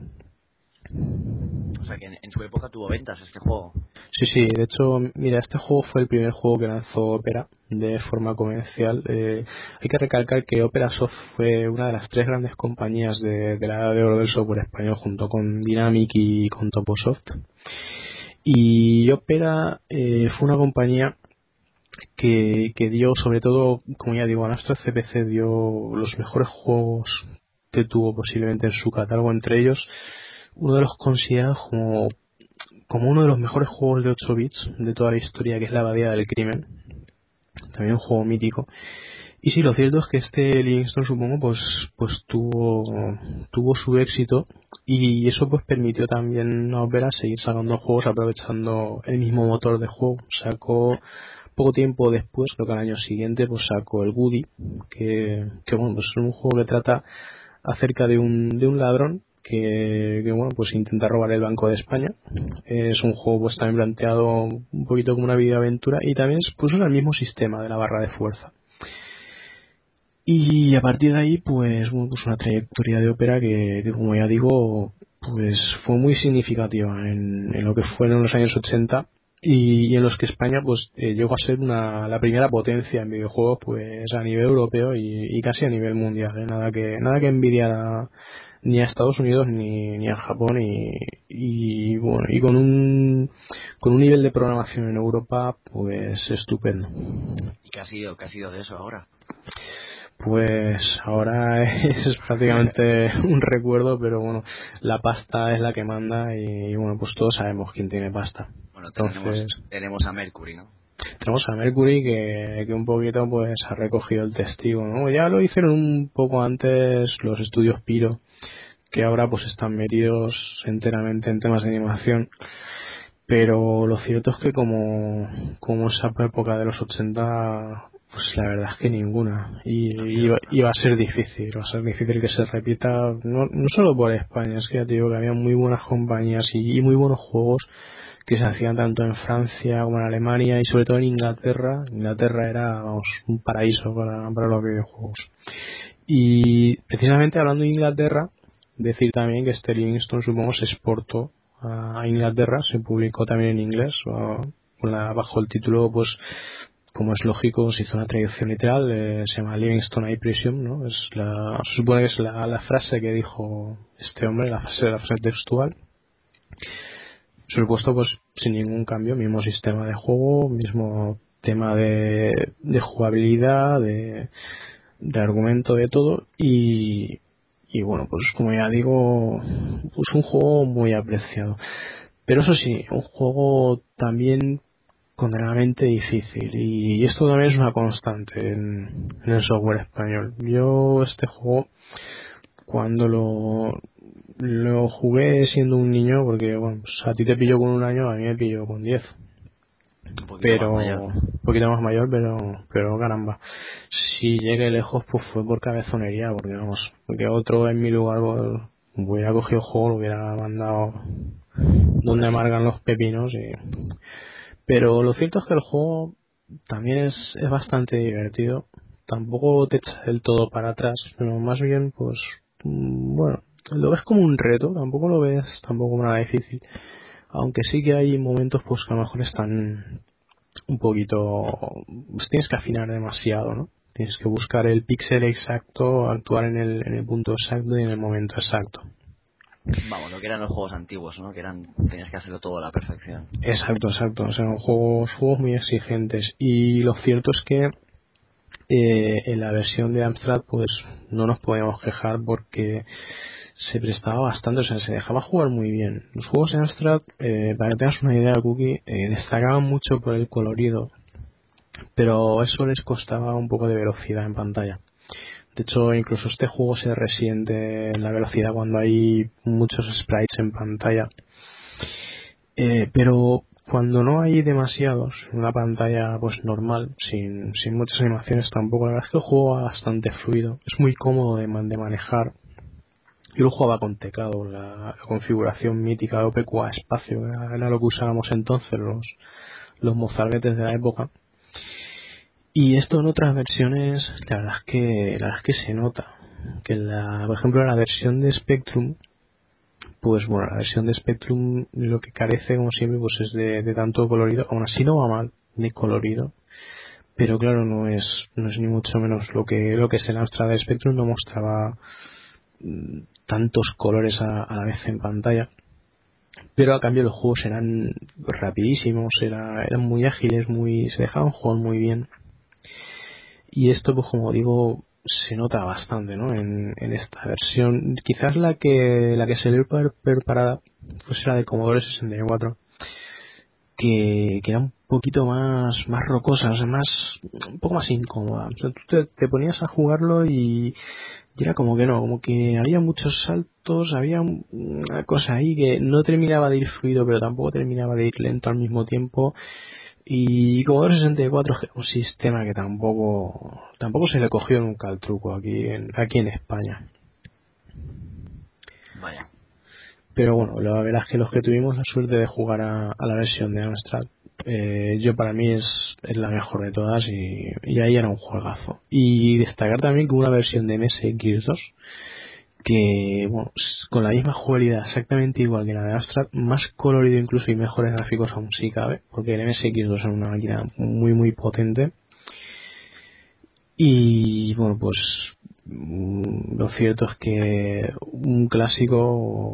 D: O sea que en su época tuvo ventas este juego.
C: Sí, de hecho, mira, este juego fue el primer juego que lanzó Opera de forma comercial. Hay que recalcar que Opera Soft fue una de las 3 grandes compañías de la edad de oro del software español, junto con Dynamic y con Toposoft. Y Opera fue una compañía que dio, sobre todo, como ya digo, a nuestra CPC dio los mejores juegos que tuvo posiblemente en su catálogo, entre ellos uno de los considerados como uno de los mejores juegos de 8 bits de toda la historia, que es La Abadía del Crimen, también un juego mítico. Y sí, lo cierto es que este Livingstone, supongo, pues tuvo su éxito, y eso pues permitió también a Opera seguir sacando juegos aprovechando el mismo motor de juego. Sacó poco tiempo después, creo que al año siguiente, pues sacó el Woody, que bueno, pues es un juego que trata acerca de un ladrón que bueno, pues intenta robar el Banco de España. Es un juego pues también planteado un poquito como una videoaventura, y también pues usa el mismo sistema de la barra de fuerza. Y a partir de ahí pues bueno, pues una trayectoria de Opera que como ya digo, pues fue muy significativa en lo que fueron los años 80, y en los que España pues llegó a ser la primera potencia en videojuegos pues a nivel europeo y casi a nivel mundial, ¿eh? Nada que envidiar ni a Estados Unidos ni a Japón, y bueno, y con un nivel de programación en Europa pues estupendo.
D: ¿Y qué ha sido de eso ahora?
C: Pues ahora es prácticamente un recuerdo, pero bueno, la pasta es la que manda, y bueno, pues todos sabemos quién tiene pasta.
D: Bueno,
C: Entonces,
D: tenemos a Mercury, ¿no?
C: Tenemos a Mercury que un poquito pues ha recogido el testigo, ¿no? Ya lo hicieron un poco antes los estudios Pyro, que ahora pues están metidos enteramente en temas de animación, pero lo cierto es que como esa época de los 80, pues la verdad es que ninguna, y va a ser difícil que se repita, no solo por España, es que ya te digo que había muy buenas compañías y muy buenos juegos que se hacían tanto en Francia como en Alemania, y sobre todo en Inglaterra. Inglaterra era, vamos, un paraíso para los videojuegos. Y precisamente hablando de Inglaterra, decir también que este Livingstone, supongo, se exportó a Inglaterra, se publicó también en inglés, bajo el título, pues como es lógico, se hizo una traducción literal, se llama Livingstone I Presume, ¿no? Se supone que es la frase que dijo este hombre, la frase textual. Por supuesto, pues sin ningún cambio, mismo sistema de juego, mismo tema de jugabilidad, de argumento, de todo, y bueno, pues como ya digo, pues un juego muy apreciado. Pero eso sí, un juego también condenadamente difícil, y esto también es una constante en el software español. Yo este juego, cuando lo jugué siendo un niño, porque bueno, pues a ti te pilló con 1 año, a mí me pilló con 10, un poquito más mayor, pero caramba, si llegué lejos pues fue por cabezonería, porque otro en mi lugar pues, hubiera cogido el juego, lo hubiera mandado donde amargan los pepinos. Pero lo cierto es que el juego también es bastante divertido, tampoco te echa del todo para atrás, pero más bien pues bueno, lo ves como un reto, tampoco lo ves tampoco como nada difícil, aunque sí que hay momentos pues que a lo mejor están un poquito, pues tienes que afinar demasiado, ¿no? Tienes que buscar el píxel exacto, actuar en el punto exacto y en el momento exacto.
D: Vamos, lo que eran los juegos antiguos, ¿no? Que tenías que hacerlo todo a la perfección.
C: Exacto. O sea, juegos muy exigentes. Y lo cierto es que en la versión de Amstrad pues no nos podíamos quejar porque se prestaba bastante, o sea, se dejaba jugar muy bien. Los juegos de Amstrad, para que tengas una idea, Cookie, destacaban mucho por el colorido, pero eso les costaba un poco de velocidad en pantalla. De hecho, incluso este juego se resiente en la velocidad cuando hay muchos sprites en pantalla. Pero cuando no hay demasiados, una pantalla pues normal, sin muchas animaciones tampoco, la verdad es que el juego va bastante fluido, es muy cómodo de manejar. Yo lo jugaba con teclado, la configuración mítica de OPQA espacio, era lo que usábamos entonces los mozalbetes de la época. Y esto en otras versiones, la verdad es que se nota. Que por ejemplo, la versión de Spectrum, pues bueno, la versión de Spectrum lo que carece, como siempre, pues es de tanto colorido. Aún así no va mal de colorido, pero claro, no es ni mucho menos lo que es el Amstrad de Spectrum. No mostraba tantos colores a la vez en pantalla, pero a cambio los juegos eran rapidísimos, eran muy ágiles, se dejaban jugar muy bien. Y esto, pues como digo, se nota bastante, ¿no? En esta versión. Quizás la que se le preparada pues era de Commodore 64, que era un poquito más rocosa, o sea, un poco más incómoda. O sea, tú te ponías a jugarlo y era como que no, como que había muchos saltos, había una cosa ahí que no terminaba de ir fluido, pero tampoco terminaba de ir lento al mismo tiempo. Y Commodore 64 es un sistema que tampoco se le cogió nunca el truco aquí en España.
D: Vaya.
C: Pero bueno, la verdad es que los que tuvimos la suerte de jugar a la versión de Amstrad, yo para mí es la mejor de todas y ahí era un juegazo. Y destacar también que una versión de MSX2 que, bueno, con la misma jugabilidad exactamente igual que la de Amstrad, más colorido incluso y mejores gráficos aún si cabe, porque el MSX2 es una máquina muy potente. Y bueno, pues lo cierto es que un clásico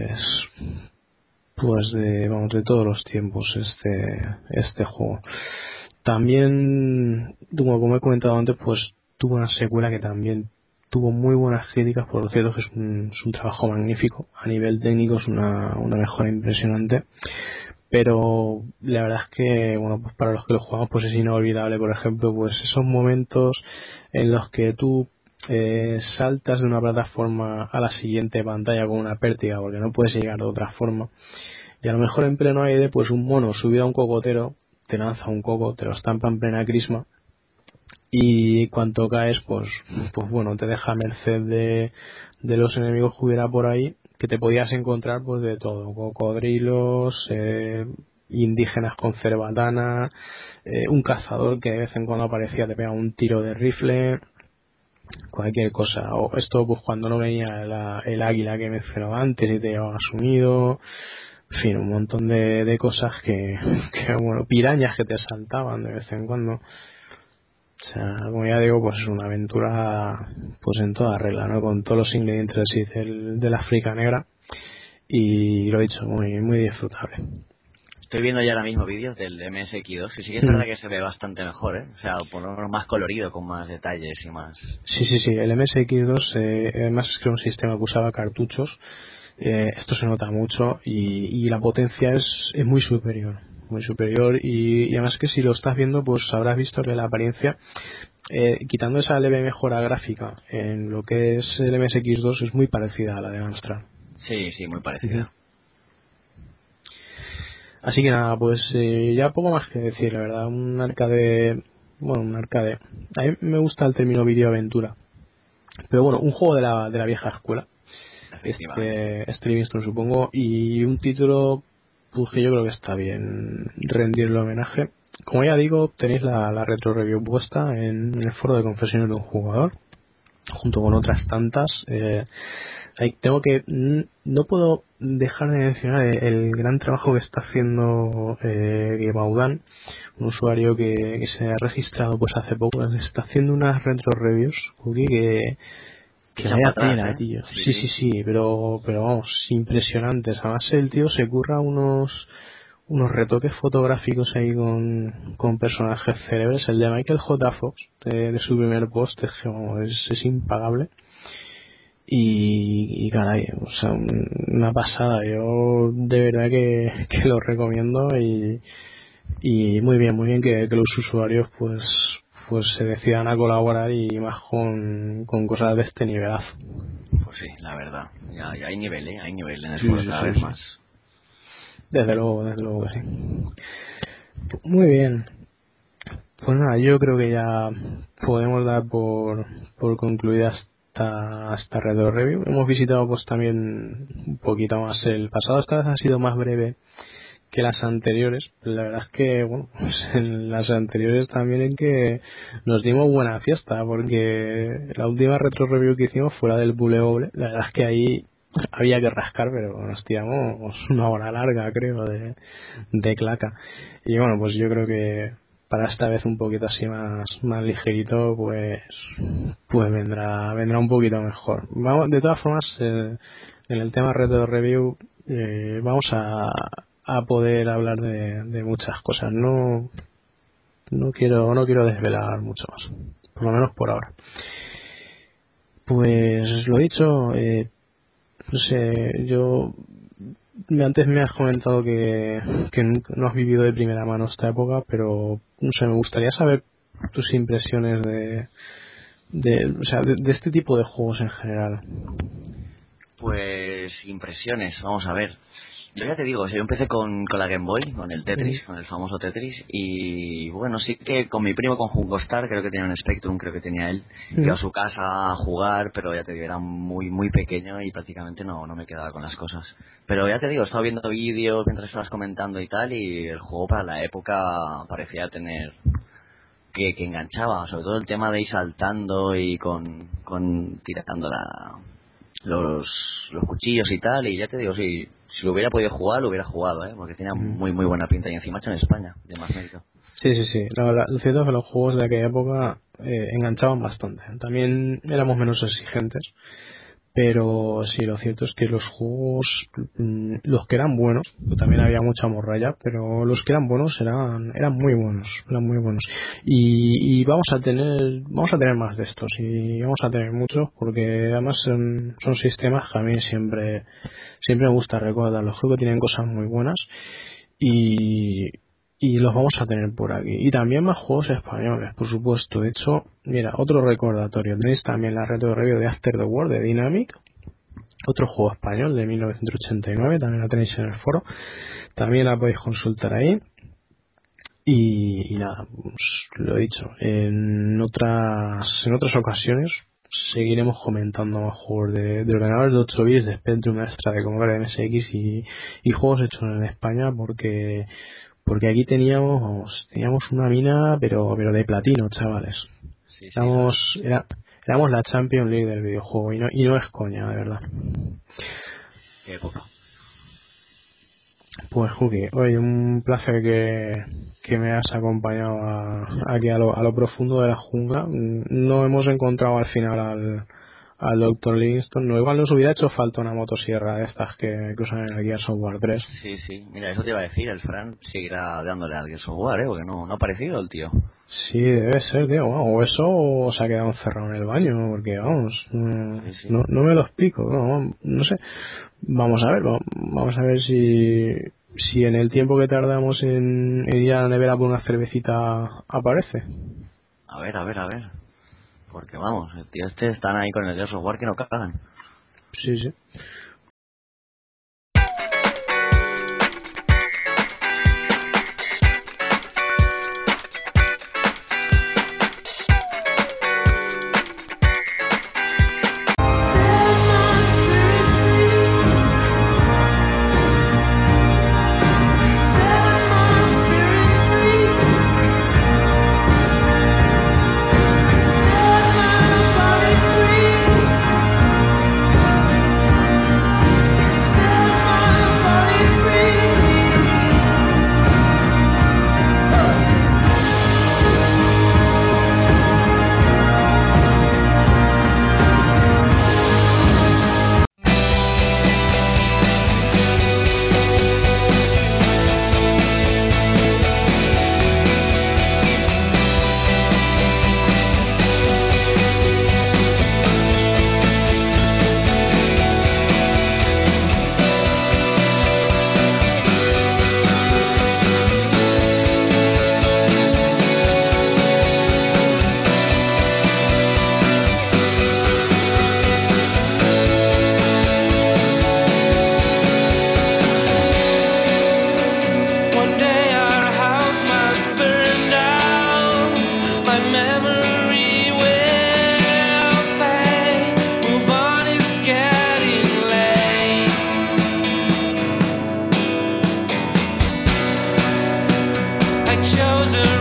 C: pues de todos los tiempos este juego. También, como he comentado antes, pues tuvo una secuela que también tuvo muy buenas críticas, por lo cierto que es un trabajo magnífico. A nivel técnico es una mejora impresionante, pero la verdad es que, bueno, pues para los que lo jugamos pues es inolvidable. Por ejemplo, pues esos momentos en los que tú saltas de una plataforma a la siguiente pantalla con una pértiga porque no puedes llegar de otra forma, y a lo mejor en pleno aire pues un mono subido a un cocotero te lanza un coco, te lo estampa en plena crisma y cuando caes pues bueno, te deja a merced de los enemigos que hubiera por ahí, que te podías encontrar pues de todo: cocodrilos, indígenas con cerbatana, un cazador que de vez en cuando aparecía, te pega un tiro de rifle, cualquier cosa. O esto pues cuando no venía el águila que mencionaba antes y te llevaba sumido, en fin, un montón de cosas que bueno, pirañas que te saltaban de vez en cuando. O sea, como ya digo, pues es una aventura pues en toda regla, ¿no? Con todos los ingredientes así del África negra, y lo he dicho, muy disfrutable.
D: Estoy viendo ya ahora mismo vídeos del MSX2 y sí que es verdad que se ve bastante mejor, ¿eh? O sea, por lo menos más colorido, con más detalles y más...
C: Sí, el MSX2 además es que era un sistema que usaba cartuchos. Esto se nota mucho y la potencia es muy superior y además que si lo estás viendo pues habrás visto que la apariencia, quitando esa leve mejora gráfica en lo que es el MSX2, es muy parecida a la de Amstrad.
D: Sí, muy parecida.
C: Así que nada, pues ya poco más que decir, la verdad. Un arcade. A mí me gusta el término videoaventura, pero bueno, un juego de la vieja escuela, este Livingston supongo, y un título pues que yo creo que está bien rendirle homenaje. Como ya digo, tenéis la retro review puesta en el foro de confesiones de un jugador, junto con otras tantas. No puedo dejar de mencionar el gran trabajo que está haciendo Gebaudan, usuario que se ha registrado pues hace poco, está haciendo unas retro reviews, Cookie, que vaya tela, tío. Sí, pero vamos, impresionantes. Además el tío se curra unos retoques fotográficos ahí con personajes célebres. El de Michael J. Fox, de su primer post, es impagable. Y caray, o sea, una pasada. Yo de verdad que lo recomiendo y muy bien que los usuarios pues se decidan a colaborar y más con cosas de este nivelazo.
D: Pues sí, la verdad. Ya hay nivel, hay nivel en el foro cada vez más.
C: Desde luego que sí. Muy bien. Pues nada, yo creo que ya podemos dar por concluida esta retro review. Hemos visitado pues también un poquito más el pasado. Esta vez ha sido más breve que las anteriores. La verdad es que bueno, pues en las anteriores también en que nos dimos buena fiesta, porque la última retro review que hicimos fue la del Buleoble. La verdad es que ahí había que rascar, pero nos tiramos una hora larga, creo, de claca. Y bueno, pues yo creo que para esta vez un poquito así más ligerito, pues vendrá un poquito mejor. Vamos, de todas formas, en el tema retro review vamos a poder hablar de muchas cosas. No quiero desvelar mucho más, por lo menos por ahora. Pues lo dicho, no sé, antes me has comentado que no has vivido de primera mano esta época, pero no sé, me gustaría saber tus impresiones de este tipo de juegos en general.
D: Pues impresiones, vamos a ver. Yo ya te digo, yo empecé con la Game Boy, con el Tetris, con el famoso Tetris, y bueno, sí que con mi primo, con Junko Star, creo que tenía un Spectrum, creo que tenía él, iba a su casa a jugar, pero ya te digo, era muy pequeño y prácticamente no me quedaba con las cosas. Pero ya te digo, he estado viendo vídeos mientras estabas comentando y tal, y el juego para la época parecía tener que enganchaba, sobre todo el tema de ir saltando y con tirando los cuchillos y tal, y ya te digo, sí. Si lo hubiera podido jugar, lo hubiera jugado, porque tenía muy buena pinta y encima hecho en España, de más mérito.
C: Sí. Lo cierto es que los juegos de aquella época enganchaban bastante. También éramos menos exigentes, pero sí, lo cierto es que los juegos, los que eran buenos, también había mucha morralla, pero los que eran buenos eran muy buenos, y vamos a tener más de estos, y vamos a tener muchos, porque además son sistemas que a mí siempre me gusta recordar. Los juegos tienen cosas muy buenas y los vamos a tener por aquí. Y también más juegos españoles, por supuesto. De hecho, mira, otro recordatorio. Tenéis también la retro review de After the War de Dynamic, otro juego español de 1989, también la tenéis en el foro. También la podéis consultar ahí. Y nada, pues, lo he dicho. En otras ocasiones seguiremos comentando más juegos de ordenadores de 8 bits, de Spectrum Extra, de Commodore MSX y juegos hechos en España, porque aquí teníamos una mina pero de platino, chavales. Sí, éramos la Champions League del videojuego y no es coña, de verdad.
D: Qué época.
C: Pues Juki, oye, un placer que me has acompañado aquí a lo profundo de la jungla. No hemos encontrado al final al Dr. Livingston. No, igual nos hubiera hecho falta una motosierra de estas que usan en el Gears of War 3.
D: Sí, mira, eso te iba a decir, el Fran seguirá dándole al Gears of War, porque no ha aparecido el tío.
C: Sí, debe ser, tío, o eso o se ha quedado encerrado en el baño, porque vamos, no me lo explico, no sé. Vamos a ver si en el tiempo que tardamos en ir a la nevera por una cervecita aparece.
D: A ver. Porque vamos, el tío están ahí con el Gears of War que no cagan.
C: Sí.
H: chosen